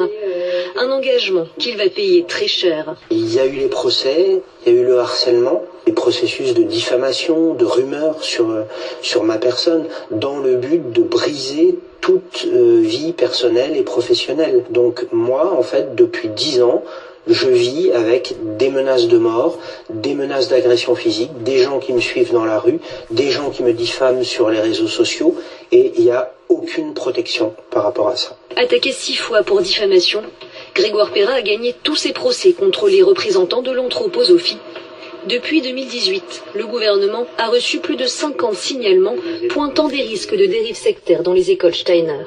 Un engagement qu'il va payer très cher. Il y a eu les procès, il y a eu le harcèlement, les processus de diffamation, de rumeurs sur, sur ma personne, dans le but de briser toute euh, vie personnelle et professionnelle. Donc moi, en fait, depuis dix ans, je vis avec des menaces de mort, des menaces d'agression physique, des gens qui me suivent dans la rue, des gens qui me diffament sur les réseaux sociaux, et il n'y a aucune protection par rapport à ça. Attaqué six fois pour diffamation, Grégoire Perra a gagné tous ses procès contre les représentants de l'anthroposophie. Depuis deux mille dix-huit, le gouvernement a reçu plus de cinquante signalements pointant des risques de dérives sectaires dans les écoles Steiner.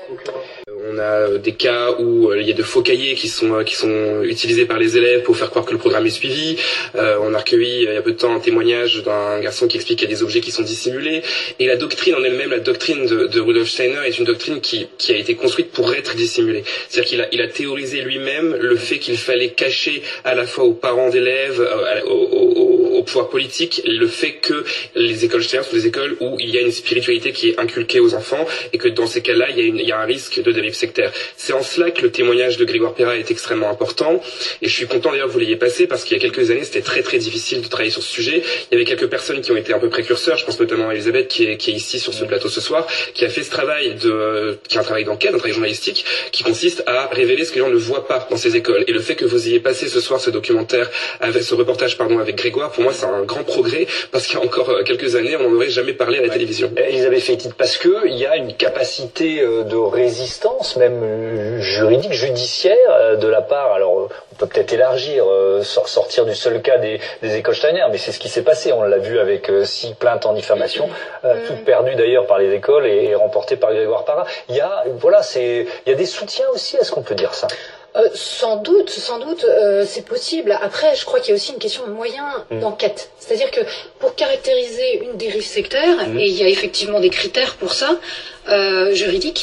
On a des cas où il y a de faux cahiers qui sont qui sont utilisés par les élèves pour faire croire que le programme est suivi. Euh, on a recueilli il y a peu de temps un témoignage d'un garçon qui explique qu'il y a des objets qui sont dissimulés. Et la doctrine en elle-même, la doctrine de, de Rudolf Steiner est une doctrine qui qui a été construite pour être dissimulée. C'est-à-dire qu'il a il a théorisé lui-même le fait qu'il fallait cacher à la fois aux parents d'élèves, au, au, au pouvoir politique, le fait que les écoles Steiner sont des écoles où il y a une spiritualité qui est inculquée aux enfants et que dans ces cas-là, il y a une, il y a un risque de dérive sectaire. C'est en cela que le témoignage de Grégoire Perra est extrêmement important, et je suis content d'ailleurs que vous l'ayez passé, parce qu'il y a quelques années c'était très très difficile de travailler sur ce sujet. Il y avait quelques personnes qui ont été un peu précurseurs, je pense notamment à Elisabeth qui est, qui est ici sur ce plateau ce soir, qui a fait ce travail de, qui est un travail d'enquête, un travail journalistique, qui consiste à révéler ce que les gens ne voient pas dans ces écoles. Et le fait que vous ayez passé ce soir ce documentaire, avec ce reportage pardon avec Grégoire, pour moi c'est un grand progrès, parce qu'il y a encore quelques années on n'en aurait jamais parlé à la ouais. télévision. Elisabeth Feitit, parce que il y a une capacité de résistance, même juridique, judiciaire de la part, alors on peut peut-être élargir, sortir du seul cas des, des écoles Steiner, mais c'est ce qui s'est passé, on l'a vu avec six plaintes en diffamation, euh, toutes perdues d'ailleurs par les écoles et, et remportées par Grégoire Perra. Il y a, voilà, c'est, il y a des soutiens aussi, est-ce qu'on peut dire ça? Euh, sans doute, sans doute, euh, c'est possible. Après, je crois qu'il y a aussi une question de moyens mmh. d'enquête. C'est-à-dire que pour caractériser une dérive sectaire, mmh. et il y a effectivement des critères pour ça, euh, juridiques,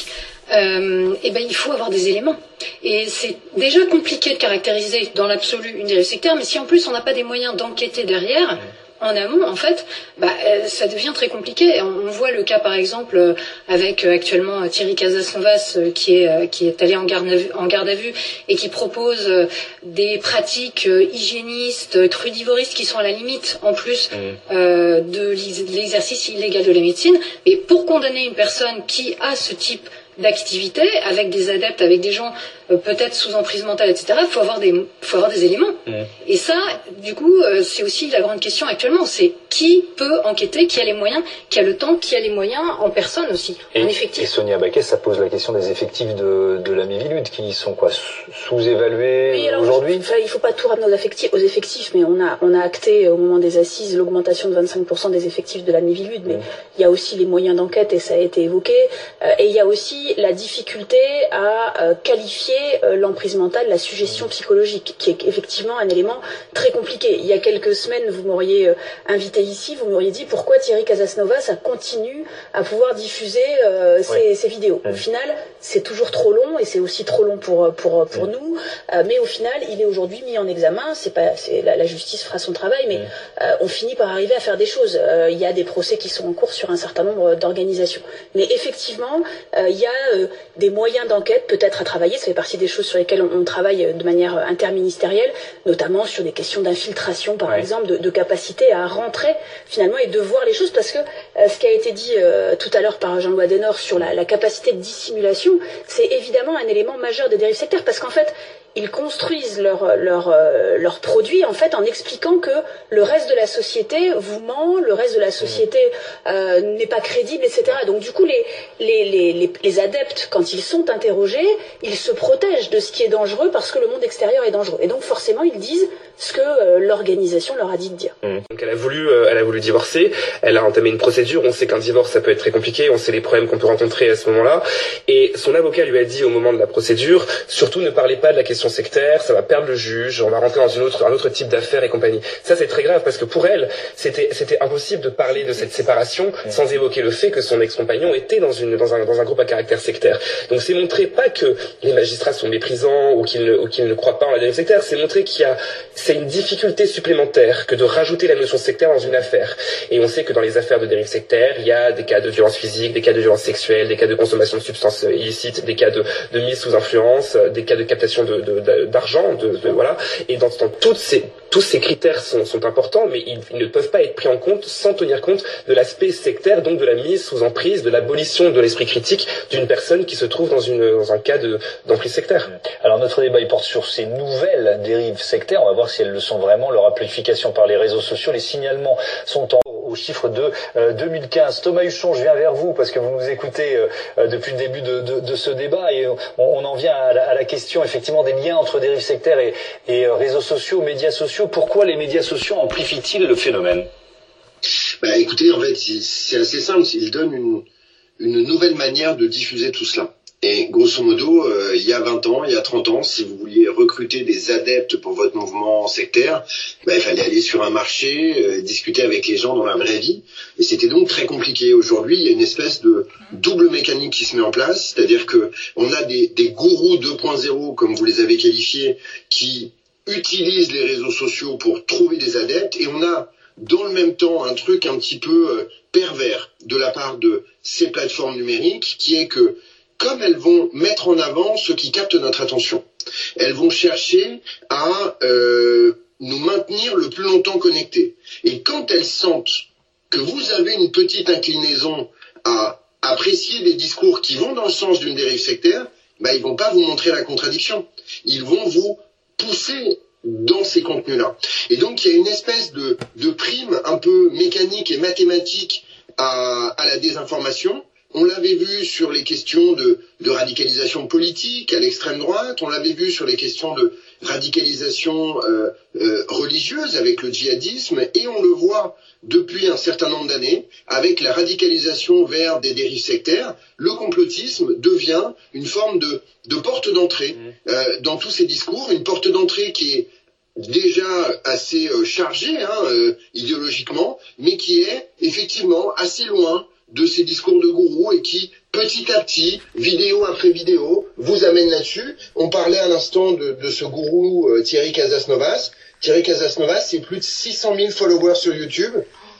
euh, eh ben, il faut avoir des éléments. Et c'est déjà compliqué de caractériser dans l'absolu une dérive sectaire, mais si en plus on n'a pas des moyens d'enquêter derrière, en amont, en fait, bah, ça devient très compliqué. On voit le cas, par exemple, avec actuellement Thierry Casasnovas, qui est qui est allé en garde à vue, en garde à vue et qui propose des pratiques hygiénistes, crudivoristes, qui sont à la limite, en plus, euh, de l'exercice illégal de la médecine. Et pour condamner une personne qui a ce type d'activité, avec des adeptes, avec des gens euh, peut-être sous emprise mentale, et cetera, il faut avoir des, faut avoir des éléments. Mmh. Et ça, du coup, euh, c'est aussi la grande question actuellement, c'est qui peut enquêter, qui a les moyens, qui a le temps, qui a les moyens en personne aussi, et, en effectif. Et Sonia Baquet, ça pose la question des effectifs de, de la Miviludes, qui sont quoi, sous-évalués oui, aujourd'hui? Il ne faut pas tout ramener aux effectifs, aux effectifs, mais on a, on a acté au moment des assises l'augmentation de vingt-cinq pour cent des effectifs de la Miviludes, mais mmh. il y a aussi les moyens d'enquête, et ça a été évoqué, euh, et il y a aussi la difficulté à euh, qualifier euh, l'emprise mentale, la suggestion psychologique, qui est effectivement un élément très compliqué. Il y a quelques semaines, vous m'auriez euh, invité ici, vous m'auriez dit pourquoi Thierry Casasnovas continue à pouvoir diffuser euh, ces, oui. ces vidéos. Mmh. Au final, c'est toujours trop long, et c'est aussi trop long pour pour pour mmh. nous. Euh, mais au final, il est aujourd'hui mis en examen. C'est pas, c'est la, la justice fera son travail, mais mmh. euh, on finit par arriver à faire des choses. Euh, il y a des procès qui sont en cours sur un certain nombre d'organisations. Mais effectivement, euh, il y a euh, des moyens d'enquête peut-être à travailler, ça fait partie des choses sur lesquelles on, on travaille de manière interministérielle, notamment sur des questions d'infiltration par ouais. exemple, de, de capacité à rentrer finalement et de voir les choses, parce que euh, ce qui a été dit euh, tout à l'heure par Jean-Louis Adenor sur la, la capacité de dissimulation, c'est évidemment un élément majeur des dérives sectaires, parce qu'en fait ils construisent leurs leur, euh, leur produits en fait en expliquant que le reste de la société vous ment, le reste de la société euh, n'est pas crédible, et cetera. Donc du coup les, les, les, les, les adeptes, quand ils sont interrogés, ils se protègent de ce qui est dangereux parce que le monde extérieur est dangereux. Et donc forcément ils disent ce que euh, l'organisation leur a dit de dire. Mmh. Donc elle a voulu, euh, elle a voulu divorcer, elle a entamé une procédure. On sait qu'un divorce ça peut être très compliqué, on sait les problèmes qu'on peut rencontrer à ce moment-là. Et son avocat lui a dit au moment de la procédure, surtout ne parlez pas de la question sectaire, ça va perdre le juge, on va rentrer dans une autre, un autre type d'affaires et compagnie. Ça c'est très grave parce que pour elle, c'était, c'était impossible de parler de cette séparation mmh. sans évoquer le fait que son ex-compagnon était dans une, dans un, dans un groupe à caractère sectaire. Donc c'est montrer pas que les magistrats sont méprisants ou qu'ils ne, ou qu'ils ne croient pas en la dérive sectaire, c'est montrer qu'il y a, c'est une difficulté supplémentaire que de rajouter la notion sectaire dans une affaire. Et on sait que dans les affaires de dérive sectaire, il y a des cas de violence physique, des cas de violence sexuelle, des cas de consommation de substances illicites, des cas de, de mise sous influence, des cas de captation de, de, de d'argent, de, de voilà. Et dans, dans toutes ces tous ces critères sont, sont importants, mais ils, ils ne peuvent pas être pris en compte sans tenir compte de l'aspect sectaire, donc de la mise sous emprise, de l'abolition de l'esprit critique d'une personne qui se trouve dans, une, dans un cas de, d'emprise sectaire. Alors notre débat il porte sur ces nouvelles dérives sectaires, on va voir si elles le sont vraiment, leur amplification par les réseaux sociaux, les signalements sont en au chiffre de euh, deux mille quinze. Thomas Huchon, je viens vers vous parce que vous nous écoutez euh, depuis le début de, de, de ce débat et on, on en vient à la, à la question effectivement des liens entre dérives sectaires et, et euh, réseaux sociaux, médias sociaux. Pourquoi les médias sociaux amplifient-ils le phénomène? Bah, écoutez, en fait, c'est assez simple. Ils donnent une, une nouvelle manière de diffuser tout cela. Et grosso modo, euh, il y a vingt ans, il y a trente ans, si vous vouliez recruter des adeptes pour votre mouvement sectaire, bah, il fallait aller sur un marché, euh, discuter avec les gens dans la vraie vie. Et c'était donc très compliqué. Aujourd'hui, il y a une espèce de double mécanique qui se met en place. C'est-à-dire que on a des, des gourous deux point zéro, comme vous les avez qualifiés, qui utilisent les réseaux sociaux pour trouver des adeptes. Et on a dans le même temps un truc un petit peu euh, pervers de la part de ces plateformes numériques, qui est que comme elles vont mettre en avant ce qui capte notre attention, elles vont chercher à euh, nous maintenir le plus longtemps connectés. Et quand elles sentent que vous avez une petite inclinaison à apprécier des discours qui vont dans le sens d'une dérive sectaire, bah, ils vont pas vous montrer la contradiction. Ils vont vous pousser dans ces contenus-là. Et donc, il y a une espèce de, de prime un peu mécanique et mathématique à, à la désinformation. On l'avait vu sur les questions de, de radicalisation politique à l'extrême droite, on l'avait vu sur les questions de radicalisation euh, euh, religieuse avec le djihadisme, et on le voit depuis un certain nombre d'années avec la radicalisation vers des dérives sectaires. Le complotisme devient une forme de, de porte d'entrée euh, dans tous ces discours, une porte d'entrée qui est déjà assez euh, chargée hein, euh, idéologiquement, mais qui est effectivement assez loin de ces discours de gourous et qui petit à petit, vidéo après vidéo, vous amène là-dessus. On parlait à l'instant de, de ce gourou euh, Thierry Casasnovas. Thierry Casasnovas, c'est plus de six cent mille followers sur YouTube.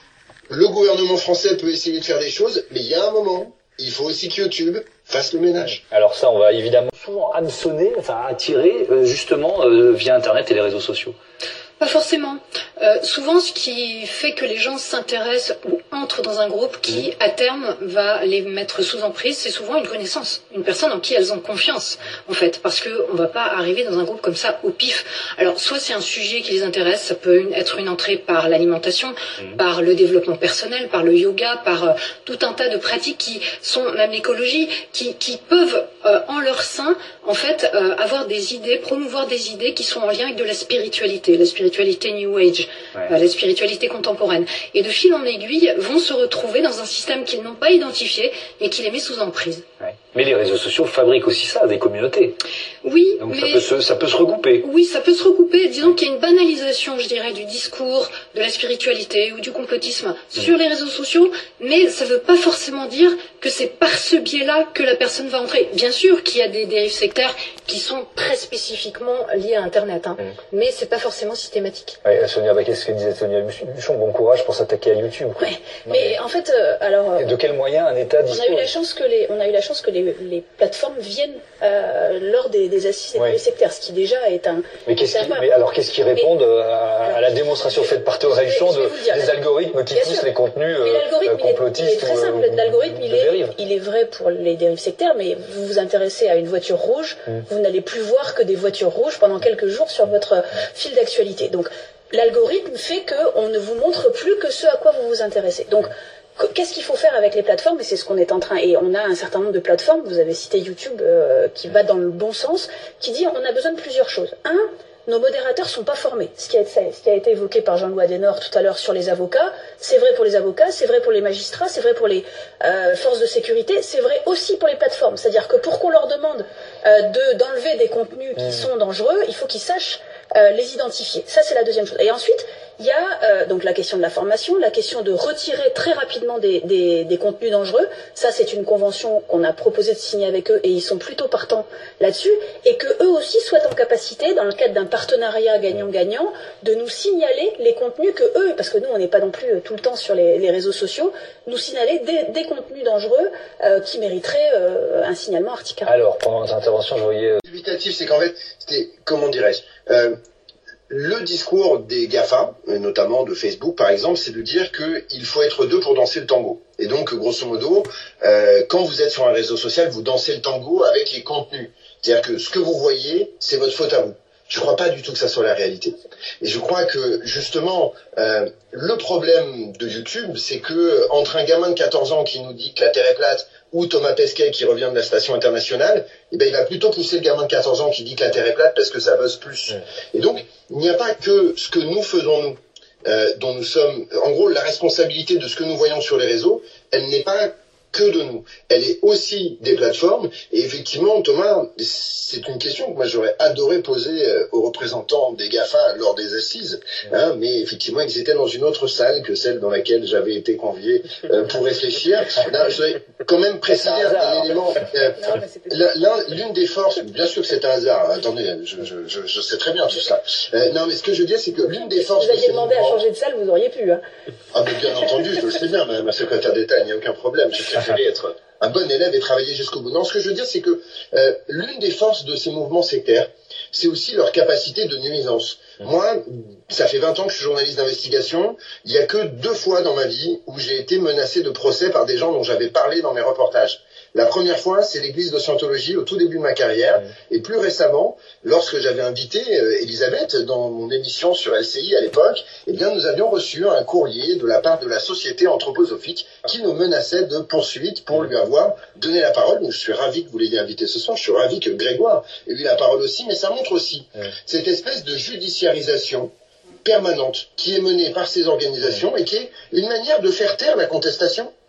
Le gouvernement français peut essayer de faire des choses, mais il y a un moment, il faut aussi que YouTube fasse le ménage. Alors ça, on va évidemment souvent hameçonner, enfin attirer, euh, justement, euh, via Internet et les réseaux sociaux. Pas forcément. Euh, souvent, ce qui fait que les gens s'intéressent ou entrent dans un groupe qui, à terme, va les mettre sous emprise, c'est souvent une connaissance, une personne en qui elles ont confiance, en fait, parce que on va pas arriver dans un groupe comme ça au pif. Alors, soit c'est un sujet qui les intéresse, ça peut être une entrée par l'alimentation, mmh. par le développement personnel, par le yoga, par euh, tout un tas de pratiques qui sont, même l'écologie, qui, qui peuvent, euh, en leur sein, en fait, euh, avoir des idées, promouvoir des idées qui sont en lien avec de la spiritualité, la spiritualité spiritualité New Age, ouais. euh, la spiritualité contemporaine. Et de fil en aiguille, vont se retrouver dans un système qu'ils n'ont pas identifié, mais qui les met sous emprise. Ouais. Mais les réseaux sociaux fabriquent aussi ça, des communautés. Oui, donc mais ça peut, se, ça peut se regrouper. Oui, ça peut se regrouper. Disons qu'il y a une banalisation, je dirais, du discours, de la spiritualité ou du complotisme mmh. sur les réseaux sociaux, mais ça ne veut pas forcément dire que c'est par ce biais-là que la personne va entrer. Bien sûr qu'il y a des dérives sectaires qui sont très spécifiquement liées à Internet, hein, mmh. mais c'est pas forcément systématique. Ouais, Sonia, bah, qu'est-ce que disait Sonia Buchon? Bon courage pour s'attaquer à YouTube. Ouais, mais, mais en fait, euh, alors. Euh, de quels moyens un État dispose? On a eu la chance que les, on a eu la chance que les, les plateformes viennent euh, lors des, des assises des ouais. sectaires, ce qui déjà est un. Mais, qu'est-ce qui, mais alors qu'est-ce qui répondent mais, à, à la démonstration faite par Théodore Huchon de, des algorithmes qui poussent les contenus euh, complotistes? Il est très simple. Ou, l'algorithme, ou il est, il est vrai pour les dérives sectaires, mais vous vous intéressez à une voiture rouge, mmh. vous n'allez plus voir que des voitures rouges pendant quelques jours sur votre fil d'actualité. Donc l'algorithme fait qu'on ne vous montre plus que ce à quoi vous vous intéressez. Donc qu'est-ce qu'il faut faire avec les plateformes? Et c'est ce qu'on est en train, et on a un certain nombre de plateformes, vous avez cité YouTube, euh, qui va dans le bon sens, qui dit on a besoin de plusieurs choses. Un, nos modérateurs sont pas formés. Ce qui a, ce qui a été évoqué par Jean-Louis Adenor tout à l'heure sur les avocats, c'est vrai pour les avocats, c'est vrai pour les magistrats, c'est vrai pour les euh, forces de sécurité, c'est vrai aussi pour les plateformes. C'est-à-dire que pour qu'on leur demande euh, de, d'enlever des contenus qui mmh. sont dangereux, il faut qu'ils sachent euh, les identifier. Ça, c'est la deuxième chose. Et ensuite, il y a euh, donc la question de la formation, la question de retirer très rapidement des, des, des contenus dangereux. Ça, c'est une convention qu'on a proposé de signer avec eux et ils sont plutôt partants là-dessus. Et que eux aussi soient en capacité, dans le cadre d'un partenariat gagnant-gagnant, de nous signaler les contenus que eux, parce que nous, on n'est pas non plus tout le temps sur les, les réseaux sociaux, nous signaler des, des contenus dangereux euh, qui mériteraient euh, un signalement article. Alors, pendant votre intervention, je voyais... Dubitatif, c'est qu'en fait, c'était, comment dirais-je euh, le discours des GAFA, notamment de Facebook par exemple, c'est de dire qu'il faut être deux pour danser le tango. Et donc, grosso modo, euh, quand vous êtes sur un réseau social, vous dansez le tango avec les contenus. C'est-à-dire que ce que vous voyez, c'est votre faute à vous. Je ne crois pas du tout que ça soit la réalité. Et je crois que, justement, euh, le problème de YouTube, c'est que entre un gamin de quatorze ans qui nous dit que la Terre est plate, ou Thomas Pesquet qui revient de la station internationale, eh ben, il va plutôt pousser le gamin de quatorze ans qui dit que la Terre est plate parce que ça buzz plus. Mmh. Et donc, il n'y a pas que ce que nous faisons, nous, euh, dont nous sommes... En gros, la responsabilité de ce que nous voyons sur les réseaux, elle n'est pas que de nous. Elle est aussi des plateformes. Et effectivement, Thomas, c'est une question que moi j'aurais adoré poser aux représentants des GAFA lors des assises. Hein, mais effectivement, ils étaient dans une autre salle que celle dans laquelle j'avais été convié euh, pour réfléchir. Là, je voudrais quand même préciser un élément. Euh, l'un, l'une des forces, bien sûr que c'est un hasard. Attendez, je, je, je, je sais très bien tout ça. Euh, non, mais ce que je veux dire, c'est que l'une des forces... Si vous aviez demandé à changer de salle, vous auriez pu. Hein. Ah, mais bien entendu, je le sais bien, ma, ma secrétaire d'État, il n'y a aucun problème. Je préférais être un bon élève et travailler jusqu'au bout. Non, ce que je veux dire, c'est que euh, l'une des forces de ces mouvements sectaires, c'est aussi leur capacité de nuisance. Mmh. Moi, ça fait vingt ans que je suis journaliste d'investigation. Il n'y a que deux fois dans ma vie où j'ai été menacé de procès par des gens dont j'avais parlé dans mes reportages. La première fois, c'est l'église de Scientologie au tout début de ma carrière. Mmh. Et plus récemment, lorsque j'avais invité euh, Elisabeth dans mon émission sur L C I à l'époque, eh bien, nous avions reçu un courrier de la part de la société anthroposophique qui nous menaçait de poursuite pour lui avoir donné la parole. Donc, je suis ravi que vous l'ayez invité ce soir. Je suis ravi que Grégoire ait eu la parole aussi. Mais ça montre aussi mmh. cette espèce de judiciarisation permanente qui est menée par ces organisations mmh. et qui est une manière de faire taire la contestation.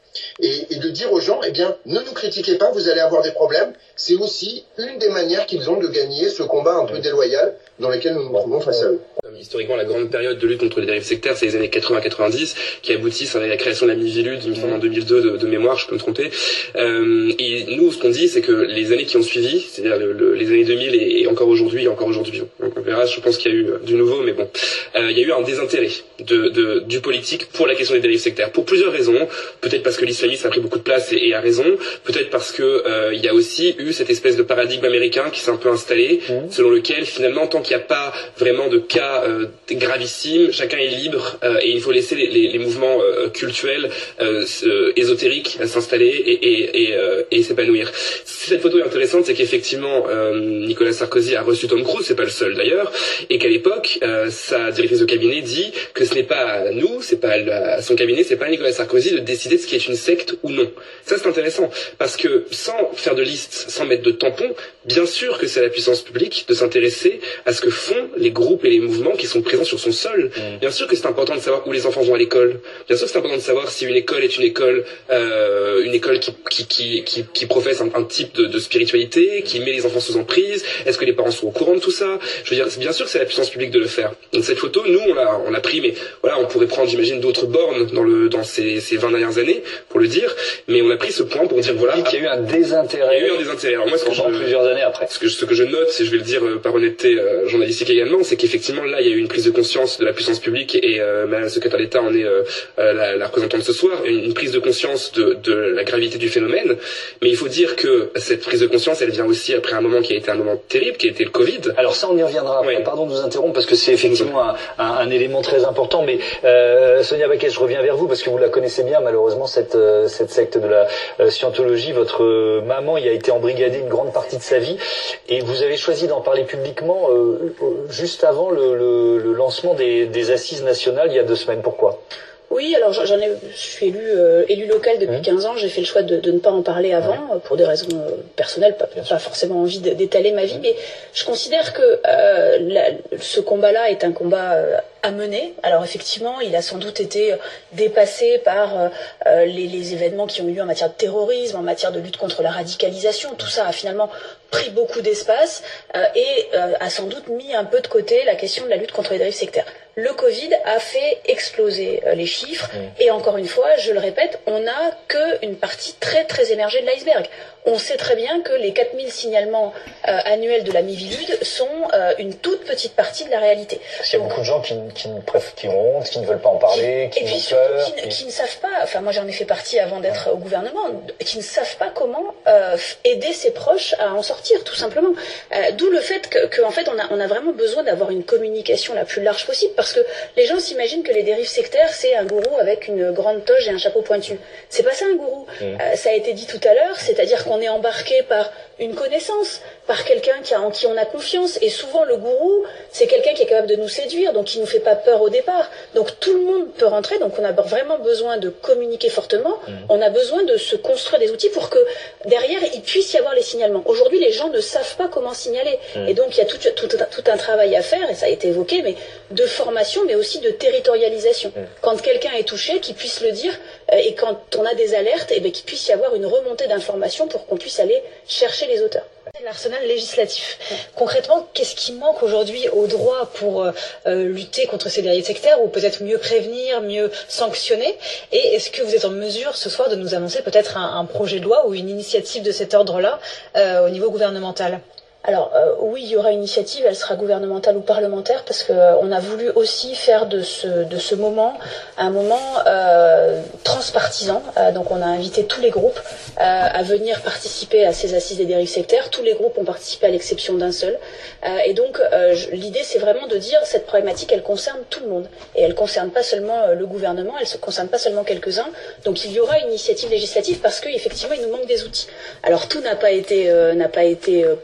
Et, et de dire aux gens, eh bien, ne nous critiquez pas, vous allez avoir des problèmes. C'est aussi une des manières qu'ils ont de gagner ce combat un peu déloyal dans lequel nous nous trouvons face à eux. Historiquement, la grande période de lutte contre les dérives sectaires, c'est les années quatre-vingts quatre-vingt-dix, qui aboutissent à la création de la Mivilude, il me semble en deux mille deux de, de mémoire, je peux me tromper. Euh, et nous, ce qu'on dit, c'est que les années qui ont suivi, c'est-à-dire le, le, les années deux mille et, et encore aujourd'hui, encore aujourd'hui, on verra, je pense qu'il y a eu du nouveau, mais bon, euh, il y a eu un désintérêt de, de, du politique pour la question des dérives sectaires, pour plusieurs raisons. Peut-être parce que l'islamisme a pris beaucoup de place et, et a raison. Peut-être parce que euh, il y a aussi eu cette espèce de paradigme américain qui s'est un peu installé, mmh. selon lequel finalement, tant qu'il n'y a pas vraiment de cas euh, gravissimes, chacun est libre euh, et il faut laisser les, les, les mouvements euh, cultuels, euh, euh, ésotériques s'installer et, et, et, euh, et s'épanouir. Si cette photo est intéressante, c'est qu'effectivement euh, Nicolas Sarkozy a reçu Tom Cruise, c'est pas le seul d'ailleurs, et qu'à l'époque euh, sa directrice de cabinet dit que ce n'est pas à nous, c'est pas à son cabinet, c'est pas à Nicolas Sarkozy de décider de ce qui est une secte ou non. Ça c'est intéressant parce que sans faire de liste, sans mettre de tampon, bien sûr que c'est à la puissance publique de s'intéresser à ce que font les groupes et les mouvements qui sont présents sur son sol. Mmh. Bien sûr que c'est important de savoir où les enfants vont à l'école. Bien sûr que c'est important de savoir si une école est une école, euh, une école qui qui qui qui, qui professe un, un type de, de spiritualité, qui met les enfants sous emprise. Est-ce que les parents sont au courant de tout ça? Je veux dire, bien sûr que c'est à la puissance publique de le faire. Donc cette photo, nous on l'a on l'a pris, mais voilà, on pourrait prendre, j'imagine, d'autres bornes dans le dans ces ces vingt dernières années pour le dire, mais on a pris ce point pour dire voilà. Il y a eu un désintérêt. Il y a eu un désintérêt. Alors moi, ce que je, plusieurs années après. Ce que je, ce que je note, et je vais le dire euh, par honnêteté euh, journalistique également, c'est qu'effectivement là, il y a eu une prise de conscience de la puissance publique et euh, Madame la secrétaire d'État en est euh, euh, la, la représentante ce soir, une, une prise de conscience de, de la gravité du phénomène. Mais il faut dire que cette prise de conscience, elle vient aussi après un moment qui a été un moment terrible, qui a été le Covid. Alors ça, on y reviendra. Oui. Pardon de vous interrompre parce que c'est effectivement un, un, un élément très important. Mais euh, Sonia Baquet, je reviens vers vous parce que vous la connaissez bien, malheureusement, cette euh, cette secte de la euh, scientologie. Votre euh, maman y a été embrigadée une grande partie de sa vie et vous avez choisi d'en parler publiquement euh, juste avant le, le, le lancement des, des assises nationales il y a deux semaines. Pourquoi ? Oui, alors j'en ai, je suis élu, euh, élu local depuis quinze ans. J'ai fait le choix de, de ne pas en parler avant, ouais. pour des raisons euh, personnelles, pas, pas forcément envie d'étaler ma vie, ouais. mais je considère que euh, la, ce combat-là est un combat euh, à mener. Alors effectivement, il a sans doute été dépassé par euh, les, les événements qui ont eu lieu en matière de terrorisme, en matière de lutte contre la radicalisation. Tout ça a finalement pris beaucoup d'espace euh, et euh, a sans doute mis un peu de côté la question de la lutte contre les dérives sectaires. Le Covid a fait exploser euh, les chiffres mmh. et encore une fois, je le répète, on n'a qu'une partie très très émergée de l'iceberg. On sait très bien que les quatre mille signalements euh, annuels de la Mivilude sont euh, une toute petite partie de la réalité. Parce qu'il y a beaucoup de gens qui, qui, qui ont honte, qui ne veulent pas en parler, qui, qui et puis surtout peur, qui, et... qui ne savent pas, enfin moi j'en ai fait partie avant d'être ouais. au gouvernement, qui ne savent pas comment euh, aider ses proches à en sortir, tout simplement. Euh, d'où le fait que, que en fait on a, on a vraiment besoin d'avoir une communication la plus large possible, parce que les gens s'imaginent que les dérives sectaires c'est un gourou avec une grande toge et un chapeau pointu. C'est pas ça un gourou. Mmh. Euh, ça a été dit tout à l'heure, c'est-à-dire qu'on est embarqué par une connaissance, par quelqu'un qui a, en qui on a confiance. Et souvent, le gourou, c'est quelqu'un qui est capable de nous séduire, donc qui nous fait pas peur au départ. Donc tout le monde peut rentrer, donc on a vraiment besoin de communiquer fortement. Mmh. On a besoin de se construire des outils pour que derrière, il puisse y avoir les signalements. Aujourd'hui, les gens ne savent pas comment signaler. Mmh. Et donc, il y a tout, tout, tout un travail à faire, et ça a été évoqué, mais de formation, mais aussi de territorialisation. Mmh. Quand quelqu'un est touché, qu'il puisse le dire, et quand on a des alertes, et bien qu'il puisse y avoir une remontée d'informations pour qu'on puisse aller chercher les auteurs. L'arsenal législatif. Concrètement, qu'est-ce qui manque aujourd'hui au droit pour euh, lutter contre ces dérives sectaires, ou peut-être mieux prévenir, mieux sanctionner? Et est-ce que vous êtes en mesure ce soir de nous annoncer peut-être un, un projet de loi ou une initiative de cet ordre-là euh, au niveau gouvernemental? Alors euh, oui, il y aura une initiative, elle sera gouvernementale ou parlementaire, parce que euh, on a voulu aussi faire de ce de ce moment un moment euh, transpartisan. Euh, donc on a invité tous les groupes euh, à venir participer à ces assises des dérives sectaires. Tous les groupes ont participé à l'exception d'un seul. Euh, et donc euh, je, l'idée c'est vraiment de dire cette problématique, elle concerne tout le monde et elle concerne pas seulement euh, le gouvernement, elle ne concerne pas seulement quelques-uns. Donc il y aura une initiative législative parce qu'effectivement il nous manque des outils. Alors tout n'a pas été euh, n'a pas été euh, proposé.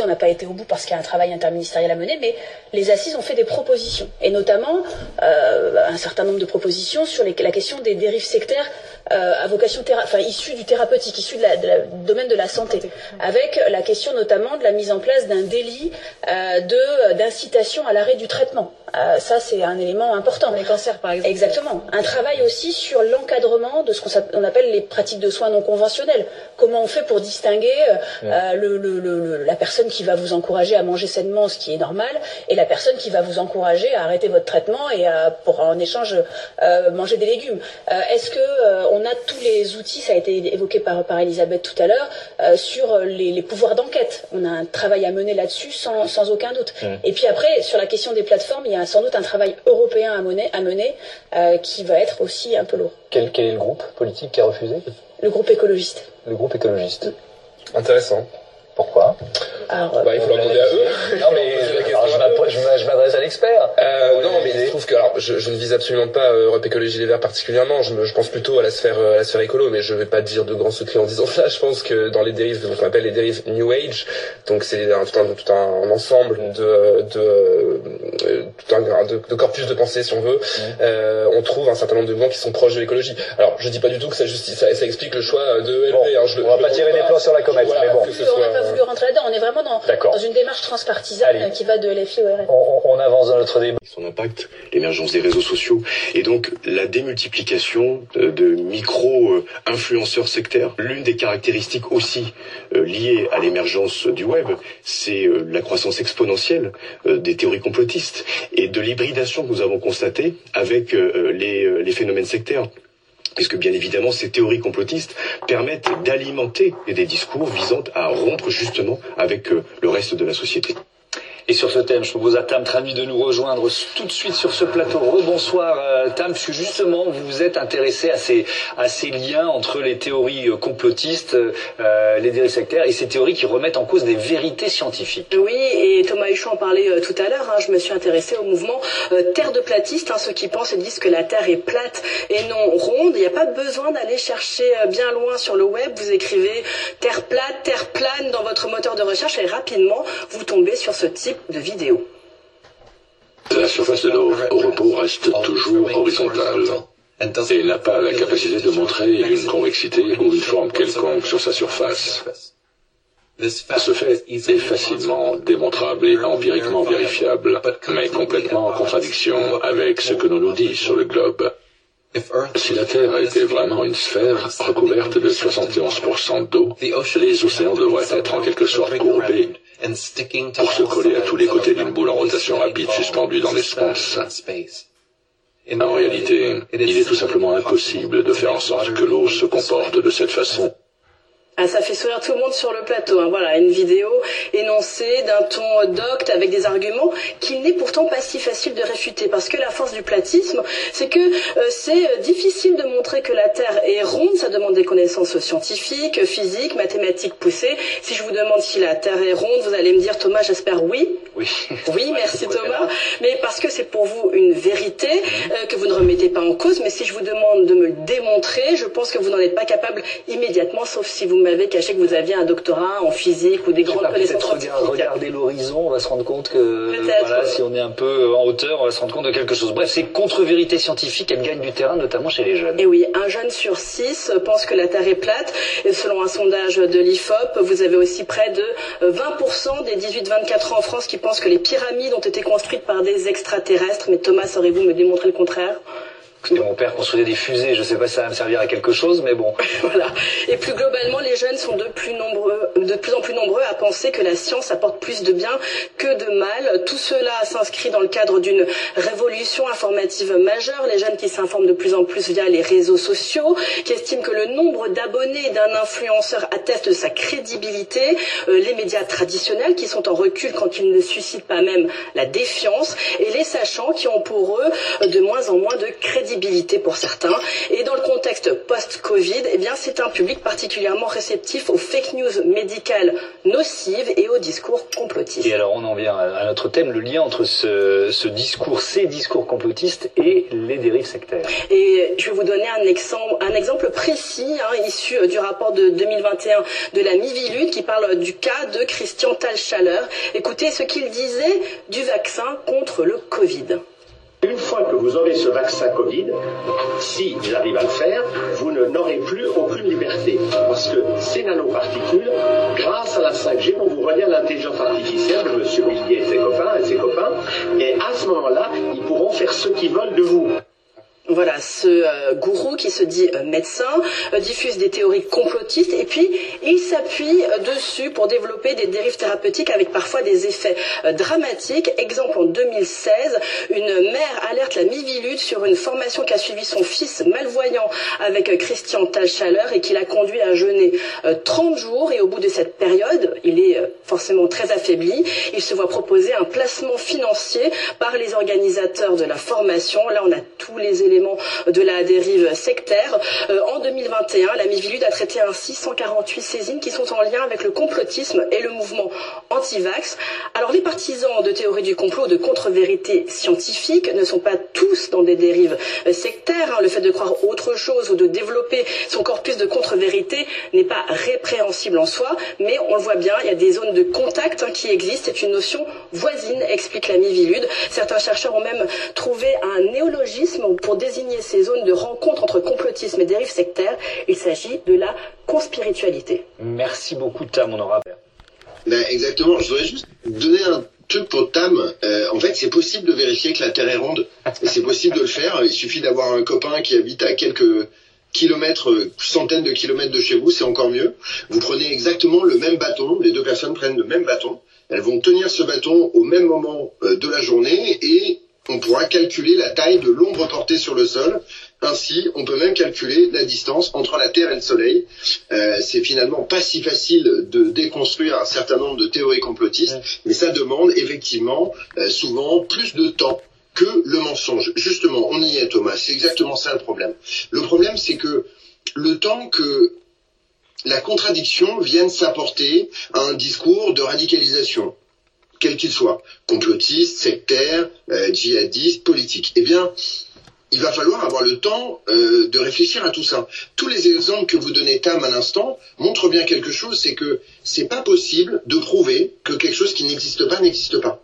on n'a pas été au bout parce qu'il y a un travail interministériel à mener, mais les assises ont fait des propositions, et notamment euh, un certain nombre de propositions sur les, la question des dérives sectaires euh, à vocation théra- enfin, issues du thérapeutique, issues de la, de la, du domaine de la santé, avec la question notamment de la mise en place d'un délit euh, de, d'incitation à l'arrêt du traitement. Euh, ça, c'est un élément important. Les cancers, par exemple. Exactement. Un travail aussi sur l'encadrement de ce qu'on appelle les pratiques de soins non conventionnels. Comment on fait pour distinguer euh, ouais. le, le, le, la personne qui va vous encourager à manger sainement, ce qui est normal, et la personne qui va vous encourager à arrêter votre traitement et à, pour en échange, euh, manger des légumes. Euh, est-ce que euh, on a tous les outils, ça a été évoqué par, par Elisabeth tout à l'heure, euh, sur les, les pouvoirs d'enquête. On a un travail à mener là-dessus sans, sans aucun doute. Ouais. Et puis après, sur la question des plateformes, il y a sans doute un travail européen à mener, à mener euh, qui va être aussi un peu lourd. Quel, quel est le groupe politique qui a refusé? Le groupe écologiste. Le groupe écologiste. Intéressant. Pourquoi? Alors, bah, il faut leur demander à eux. Non, mais je m'adresse à l'expert. Euh, non, mais il se trouve que alors, je, je ne vise absolument pas euh, Europe Écologie Les Verts particulièrement. Je, me, je pense plutôt à la sphère, euh, à la sphère écolo, mais je ne vais pas dire de grands secrets en disant ça. Je pense que dans les dérives, qu'on appelle les dérives New Age, donc c'est un, tout, un, tout un ensemble de, de, euh, tout un, de, de corpus de pensée, si on veut. Mmh. Euh, on trouve un certain nombre de mouvements qui sont proches de l'écologie. Alors, je dis pas du tout que ça, justifie, ça, ça explique le choix de L P. Bon, hein, je, on va je pas tirer des plans sur la comète, voilà, mais bon. Que ce soit, on n'a pas voulu rentrer là-dedans. On est vraiment dans, dans une démarche transpartisane. Allez. Qui va de L F I au R F. On, on avance dans notre débat. Son impact, l'émergence des réseaux sociaux et donc la démultiplication de micro-influenceurs sectaires. L'une des caractéristiques aussi euh, liées à l'émergence du web, c'est euh, la croissance exponentielle euh, des théories complotistes et de l'hybridation que nous avons constatée avec euh, les, euh, les phénomènes sectaires. Puisque bien évidemment, ces théories complotistes permettent d'alimenter des discours visant à rompre justement avec euh, le reste de la société. Et sur ce thème, je propose à Tam Trami de nous rejoindre tout de suite sur ce plateau. Rebonsoir euh, Tam, puisque justement vous vous êtes intéressé à ces, à ces liens entre les théories euh, complotistes, euh, les dérives sectaires et ces théories qui remettent en cause des vérités scientifiques. Oui, et Thomas Huchon en parlait euh, tout à l'heure. Hein, je me suis intéressée au mouvement euh, Terre de platistes, hein, ceux qui pensent et disent que la Terre est plate et non ronde. Il n'y a pas besoin d'aller chercher euh, bien loin sur le web. Vous écrivez Terre plate, Terre plane dans votre moteur de recherche et rapidement vous tombez sur ce type de vidéo. La surface de l'eau au repos reste toujours horizontale et n'a pas la capacité de montrer une convexité ou une forme quelconque sur sa surface. Ce fait est facilement démontrable et empiriquement vérifiable, mais complètement en contradiction avec ce que l'on nous dit sur le globe. Si la Terre était vraiment une sphère recouverte de soixante et onze pour cent d'eau, les océans devraient être en quelque sorte courbés pour se coller à tous les côtés d'une boule en rotation rapide suspendue dans l'espace. En réalité, il est tout simplement impossible de faire en sorte que l'eau se comporte de cette façon. Ah, ça fait sourire tout le monde sur le plateau. Hein. Voilà, une vidéo énoncée d'un ton docte avec des arguments qu'il n'est pourtant pas si facile de réfuter. Parce que la force du platisme, c'est que euh, c'est difficile de montrer que la Terre est ronde. Ça demande des connaissances scientifiques, physiques, mathématiques poussées. Si je vous demande si la Terre est ronde, vous allez me dire, Thomas, j'espère oui. Oui. Oui, merci Thomas. Mais parce que c'est pour vous une vérité euh, que vous ne remettez pas en cause. Mais si je vous demande de me le démontrer, je pense que vous n'en êtes pas capable immédiatement, sauf si vous m'avez caché que vous aviez un doctorat en physique ou des grandes pas, connaissances scientifiques. Regarder l'horizon, on va se rendre compte que voilà, si on est un peu en hauteur, on va se rendre compte de quelque chose. Bref, ces contre-vérités scientifiques, elles gagnent du terrain, notamment chez les jeunes. Et oui, un jeune sur six pense que la Terre est plate. Et selon un sondage de l'I F O P, vous avez aussi près de vingt pour cent des dix-huit vingt-quatre ans en France qui pensent que les pyramides ont été construites par des extraterrestres. Mais Thomas, saurez-vous me démontrer le contraire ? Écoutez, mon père construisait des fusées, je sais pas si ça va me servir à quelque chose, mais bon. Voilà. Et plus globalement, les jeunes sont de plus nombreux, de plus en plus nombreux à penser que la science apporte plus de bien que de mal. Tout cela s'inscrit dans le cadre d'une révolution informative majeure. Les jeunes qui s'informent de plus en plus via les réseaux sociaux, qui estiment que le nombre d'abonnés d'un influenceur atteste de sa crédibilité. Euh, les médias traditionnels qui sont en recul quand ils ne suscitent pas même la défiance. Et les sachants qui ont pour eux de moins en moins de crédibilité pour certains. Et dans le contexte post-Covid, eh bien, c'est un public particulièrement réceptif aux fake news médicales nocives et aux discours complotistes. Et alors, on en vient à notre notre thème, le lien entre ce, ce discours, ces discours complotistes et les dérives sectaires. Et je vais vous donner un exemple, un exemple précis, hein, issu du rapport de deux mille vingt et un de la Miviludes, qui parle du cas de Christian Tal-Chaleur. Écoutez ce qu'il disait du vaccin contre le Covid. Une fois que vous aurez ce vaccin Covid, si vous arrivez à le faire, vous n'aurez plus aucune liberté. Parce que ces nanoparticules, grâce à la cinq G, vont vous relier à l'intelligence artificielle de M. Billier et ses copains, et ses copains, et à ce moment-là, ils pourront faire ce qu'ils veulent de vous. Voilà, ce euh, gourou qui se dit euh, médecin euh, diffuse des théories complotistes et puis il s'appuie euh, dessus pour développer des dérives thérapeutiques avec parfois des effets euh, dramatiques. Exemple en deux mille seize, une mère alerte la Miviludes sur une formation qu'a suivi son fils malvoyant avec euh, Christian Tal-Chaleur et qui l'a conduit à jeûner euh, trente jours, et au bout de cette période, il est euh, forcément très affaibli. Il se voit proposer un placement financier par les organisateurs de la formation. Là, on a tous les éléments de la dérive sectaire. Euh, en deux mille vingt et un, la Miviludes a traité ainsi cent quarante-huit saisines qui sont en lien avec le complotisme et le mouvement anti-vax. Alors les partisans de théories du complot, de contre-vérités scientifiques ne sont pas tous dans des dérives sectaires. Hein. Le fait de croire autre chose ou de développer son corpus de contre-vérités n'est pas répréhensible en soi, mais on le voit bien, il y a des zones de contact hein, qui existent. C'est une notion voisine, explique la Miviludes. Certains chercheurs ont même trouvé un néologisme pour désigner ces zones de rencontre entre complotisme et dérive sectaire. Il s'agit de la conspiritualité. Merci beaucoup, Tam, on aura. Ben, exactement, je voudrais juste donner un truc pour Tam. Euh, en fait, c'est possible de vérifier que la Terre est ronde. C'est possible de le faire. Il suffit d'avoir un copain qui habite à quelques kilomètres, centaines de kilomètres de chez vous, c'est encore mieux. Vous prenez exactement le même bâton, les deux personnes prennent le même bâton. Elles vont tenir ce bâton au même moment de la journée et on pourra calculer la taille de l'ombre portée sur le sol. Ainsi, on peut même calculer la distance entre la Terre et le Soleil. Euh, c'est finalement pas si facile de déconstruire un certain nombre de théories complotistes, mais ça demande effectivement euh, souvent plus de temps que le mensonge. Justement, on y est, Thomas. C'est exactement ça le problème. Le problème, c'est que le temps que la contradiction vienne s'apporter à un discours de radicalisation, quel qu'il soit, complotiste, sectaire, euh, djihadiste, politique, eh bien, il va falloir avoir le temps euh, de réfléchir à tout ça. Tous les exemples que vous donnez, Tam, à l'instant, montrent bien quelque chose, c'est que c'est pas possible de prouver que quelque chose qui n'existe pas n'existe pas.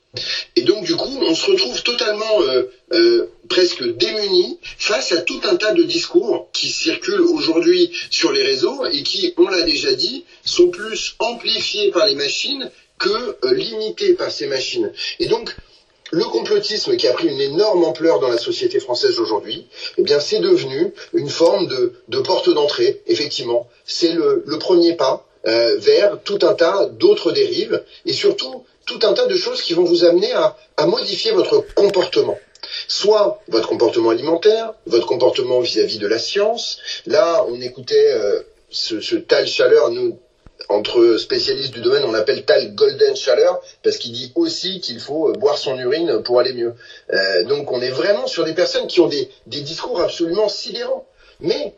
Et donc, du coup, on se retrouve totalement euh, euh, presque démunis face à tout un tas de discours qui circulent aujourd'hui sur les réseaux et qui, on l'a déjà dit, sont plus amplifiés par les machines que euh, limités par ces machines. Et donc, le complotisme qui a pris une énorme ampleur dans la société française aujourd'hui, eh bien, c'est devenu une forme de, de porte d'entrée, effectivement. C'est le, le premier pas euh, vers tout un tas d'autres dérives et surtout tout un tas de choses qui vont vous amener à, à modifier votre comportement. Soit votre comportement alimentaire, votre comportement vis-à-vis de la science. Là, on écoutait euh, ce, ce Tal-Chaleur, nous, entre spécialistes du domaine, on l'appelle Tal Golden Chaleur, parce qu'il dit aussi qu'il faut boire son urine pour aller mieux. Euh, donc on est vraiment sur des personnes qui ont des, des discours absolument sidérants. Mais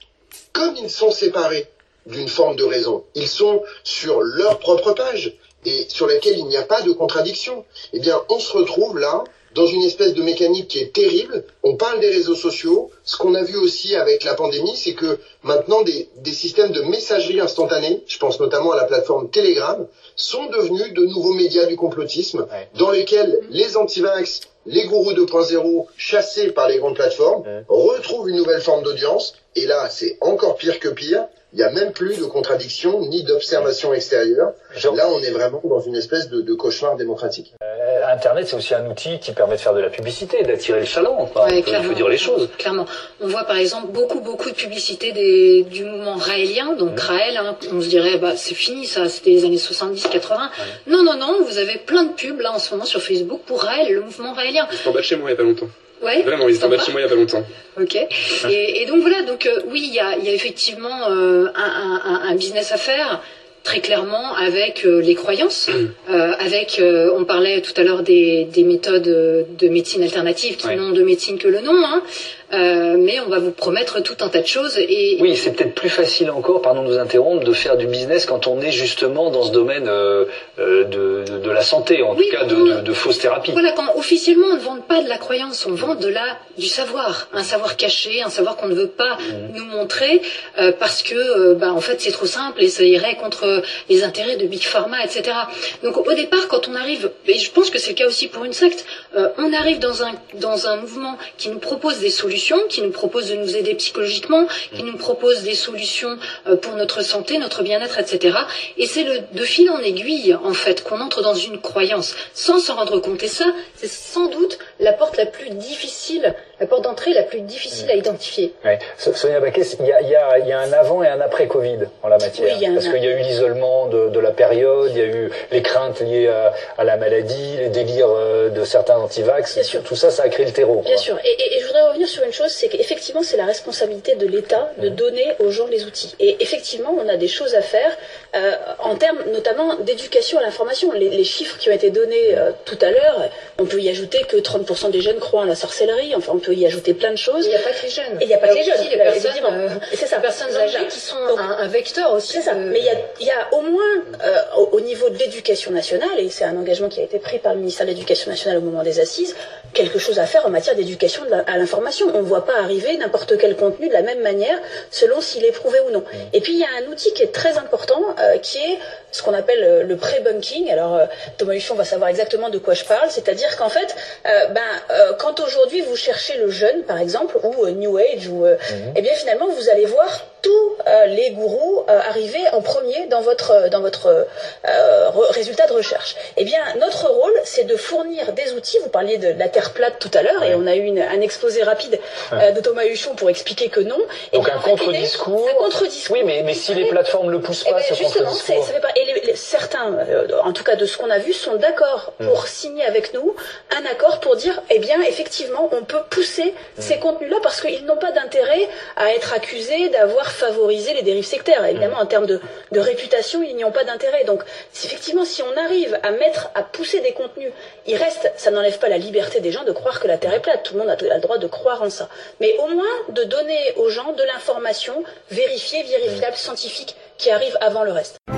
comme ils sont séparés d'une forme de raison, ils sont sur leur propre page, et sur laquelle il n'y a pas de contradiction, eh bien on se retrouve là dans une espèce de mécanique qui est terrible. On parle des réseaux sociaux. Ce qu'on a vu aussi avec la pandémie, c'est que maintenant des, des systèmes de messagerie instantanée, je pense notamment à la plateforme Telegram, sont devenus de nouveaux médias du complotisme, ouais. dans lesquels les anti-vax, les gourous deux point zéro, chassés par les grandes plateformes, ouais. retrouvent une nouvelle forme d'audience. Et là, c'est encore pire que pire. Il n'y a même plus de contradiction ni d'observation extérieure. Genre, là, on est vraiment dans une espèce de, de cauchemar démocratique. Euh, Internet, c'est aussi un outil qui permet de faire de la publicité, d'attirer le chaland. Enfin, ouais, il faut dire les choses. Clairement. On voit par exemple beaucoup, beaucoup de publicité des, du mouvement raélien. Donc mmh. Raël, hein, on se dirait, bah, c'est fini ça, c'était les années soixante-dix quatre-vingts. Ouais. Non, non, non, vous avez plein de pubs là en ce moment sur Facebook pour Raël, le mouvement raélien. C'est en bas de chez moi il n'y a pas longtemps. Ouais, vraiment, ils étaient en bas de chez moi il n'y a pas longtemps. Ok. Et, et donc voilà, donc euh, oui, il y a, y a effectivement euh, un, un, un business à faire, très clairement, avec euh, les croyances, mmh. euh, avec, euh, on parlait tout à l'heure des, des méthodes de médecine alternative qui ouais. n'ont de médecine que le nom, hein, euh, mais on va vous promettre tout un tas de choses. Et oui, c'est peut-être plus facile encore, pardon de nous interrompre, de faire du business quand on est justement dans ce domaine euh, euh, de, de, de la santé, en oui, tout cas de, de, de fausses thérapies. Voilà, quand officiellement on ne vend pas de la croyance, on vend de la du savoir, un savoir caché, un savoir qu'on ne veut pas mmh. nous montrer euh, parce que euh, bah, en fait c'est trop simple et ça irait contre les intérêts de Big Pharma, et cetera. Donc au départ, quand on arrive, et je pense que c'est le cas aussi pour une secte, euh, on arrive dans un dans un mouvement qui nous propose des solutions, qui nous propose de nous aider psychologiquement, qui nous propose des solutions euh, pour notre santé, notre bien-être, et cetera. Et c'est le de fil en aiguille en fait qu'on entre dans une croyance sans s'en rendre compte. Et ça, c'est sans doute la porte la plus difficile, la porte d'entrée la plus difficile à identifier. Ouais. Sonia Baquet, il y a, il y, a, il y a un avant et un après Covid en la matière. Oui, parce qu'il y a eu l'isolement de, de la période, il y a eu les craintes liées à, à la maladie, les délires de certains antivax. Tout ça, ça a créé le terreau. Bien quoi. sûr. Et, et, et je voudrais revenir sur une chose, c'est qu'effectivement, c'est la responsabilité de l'État de mmh. donner aux gens les outils. Et effectivement, on a des choses à faire euh, en termes notamment d'éducation à l'information. Les, les chiffres qui ont été donnés euh, tout à l'heure, on peut y ajouter que trente pour cent des jeunes croient à la sorcellerie. Enfin, on peut y ajouter plein de choses. Il n'y a pas que les jeunes. Et il n'y a pas que les jeunes. Les personnes, euh, et c'est ça. Les personnes âgées qui sont Donc, un, un vecteur aussi. C'est ça. De... Mais il y a, il y a au moins euh, au, au niveau de l'éducation nationale, et c'est un engagement qui a été pris par le ministère de l'Éducation nationale au moment des assises, quelque chose à faire en matière d'éducation à l'information. On ne voit pas arriver n'importe quel contenu de la même manière selon s'il est prouvé ou non. Et puis il y a un outil qui est très important euh, qui est ce qu'on appelle euh, le pré-bunking. Alors euh, Thomas Huchon va savoir exactement de quoi je parle, c'est-à-dire qu'en fait, euh, ben, euh, quand aujourd'hui vous cherchez le jeune par exemple, ou euh, New Age, ou, euh, mm-hmm. eh bien finalement vous allez voir tous euh, les gourous euh, arriver en premier dans votre, dans votre euh, re- résultat de recherche. Eh bien notre rôle c'est de fournir des outils. Vous parliez de, de la Terre plate tout à l'heure, ouais. et on a eu une, un exposé rapide euh, ouais. de Thomas Huchon pour expliquer que non. Donc bien, un contre-discours. Un contre-discours. Oui, mais, mais si les plateformes ne le poussent pas, eh ben, ce contre-discours. Ça fait pas. Et les, les, certains, euh, en tout cas de ce qu'on a vu, sont d'accord mmh. pour signer avec nous un accord pour dire, eh bien, effectivement, on peut pousser mmh. ces contenus-là parce qu'ils n'ont pas d'intérêt à être accusés d'avoir favorisé les dérives sectaires. Et évidemment, mmh. en termes de, de réputation, ils n'y ont pas d'intérêt. Donc, effectivement, si on arrive à mettre, à pousser des contenus, il reste, ça n'enlève pas la liberté des gens de croire que la Terre est plate. Tout le monde a le droit de croire en ça. Mais au moins, de donner aux gens de l'information vérifiée, vérifiable, mmh. scientifique, qui arrive avant le reste.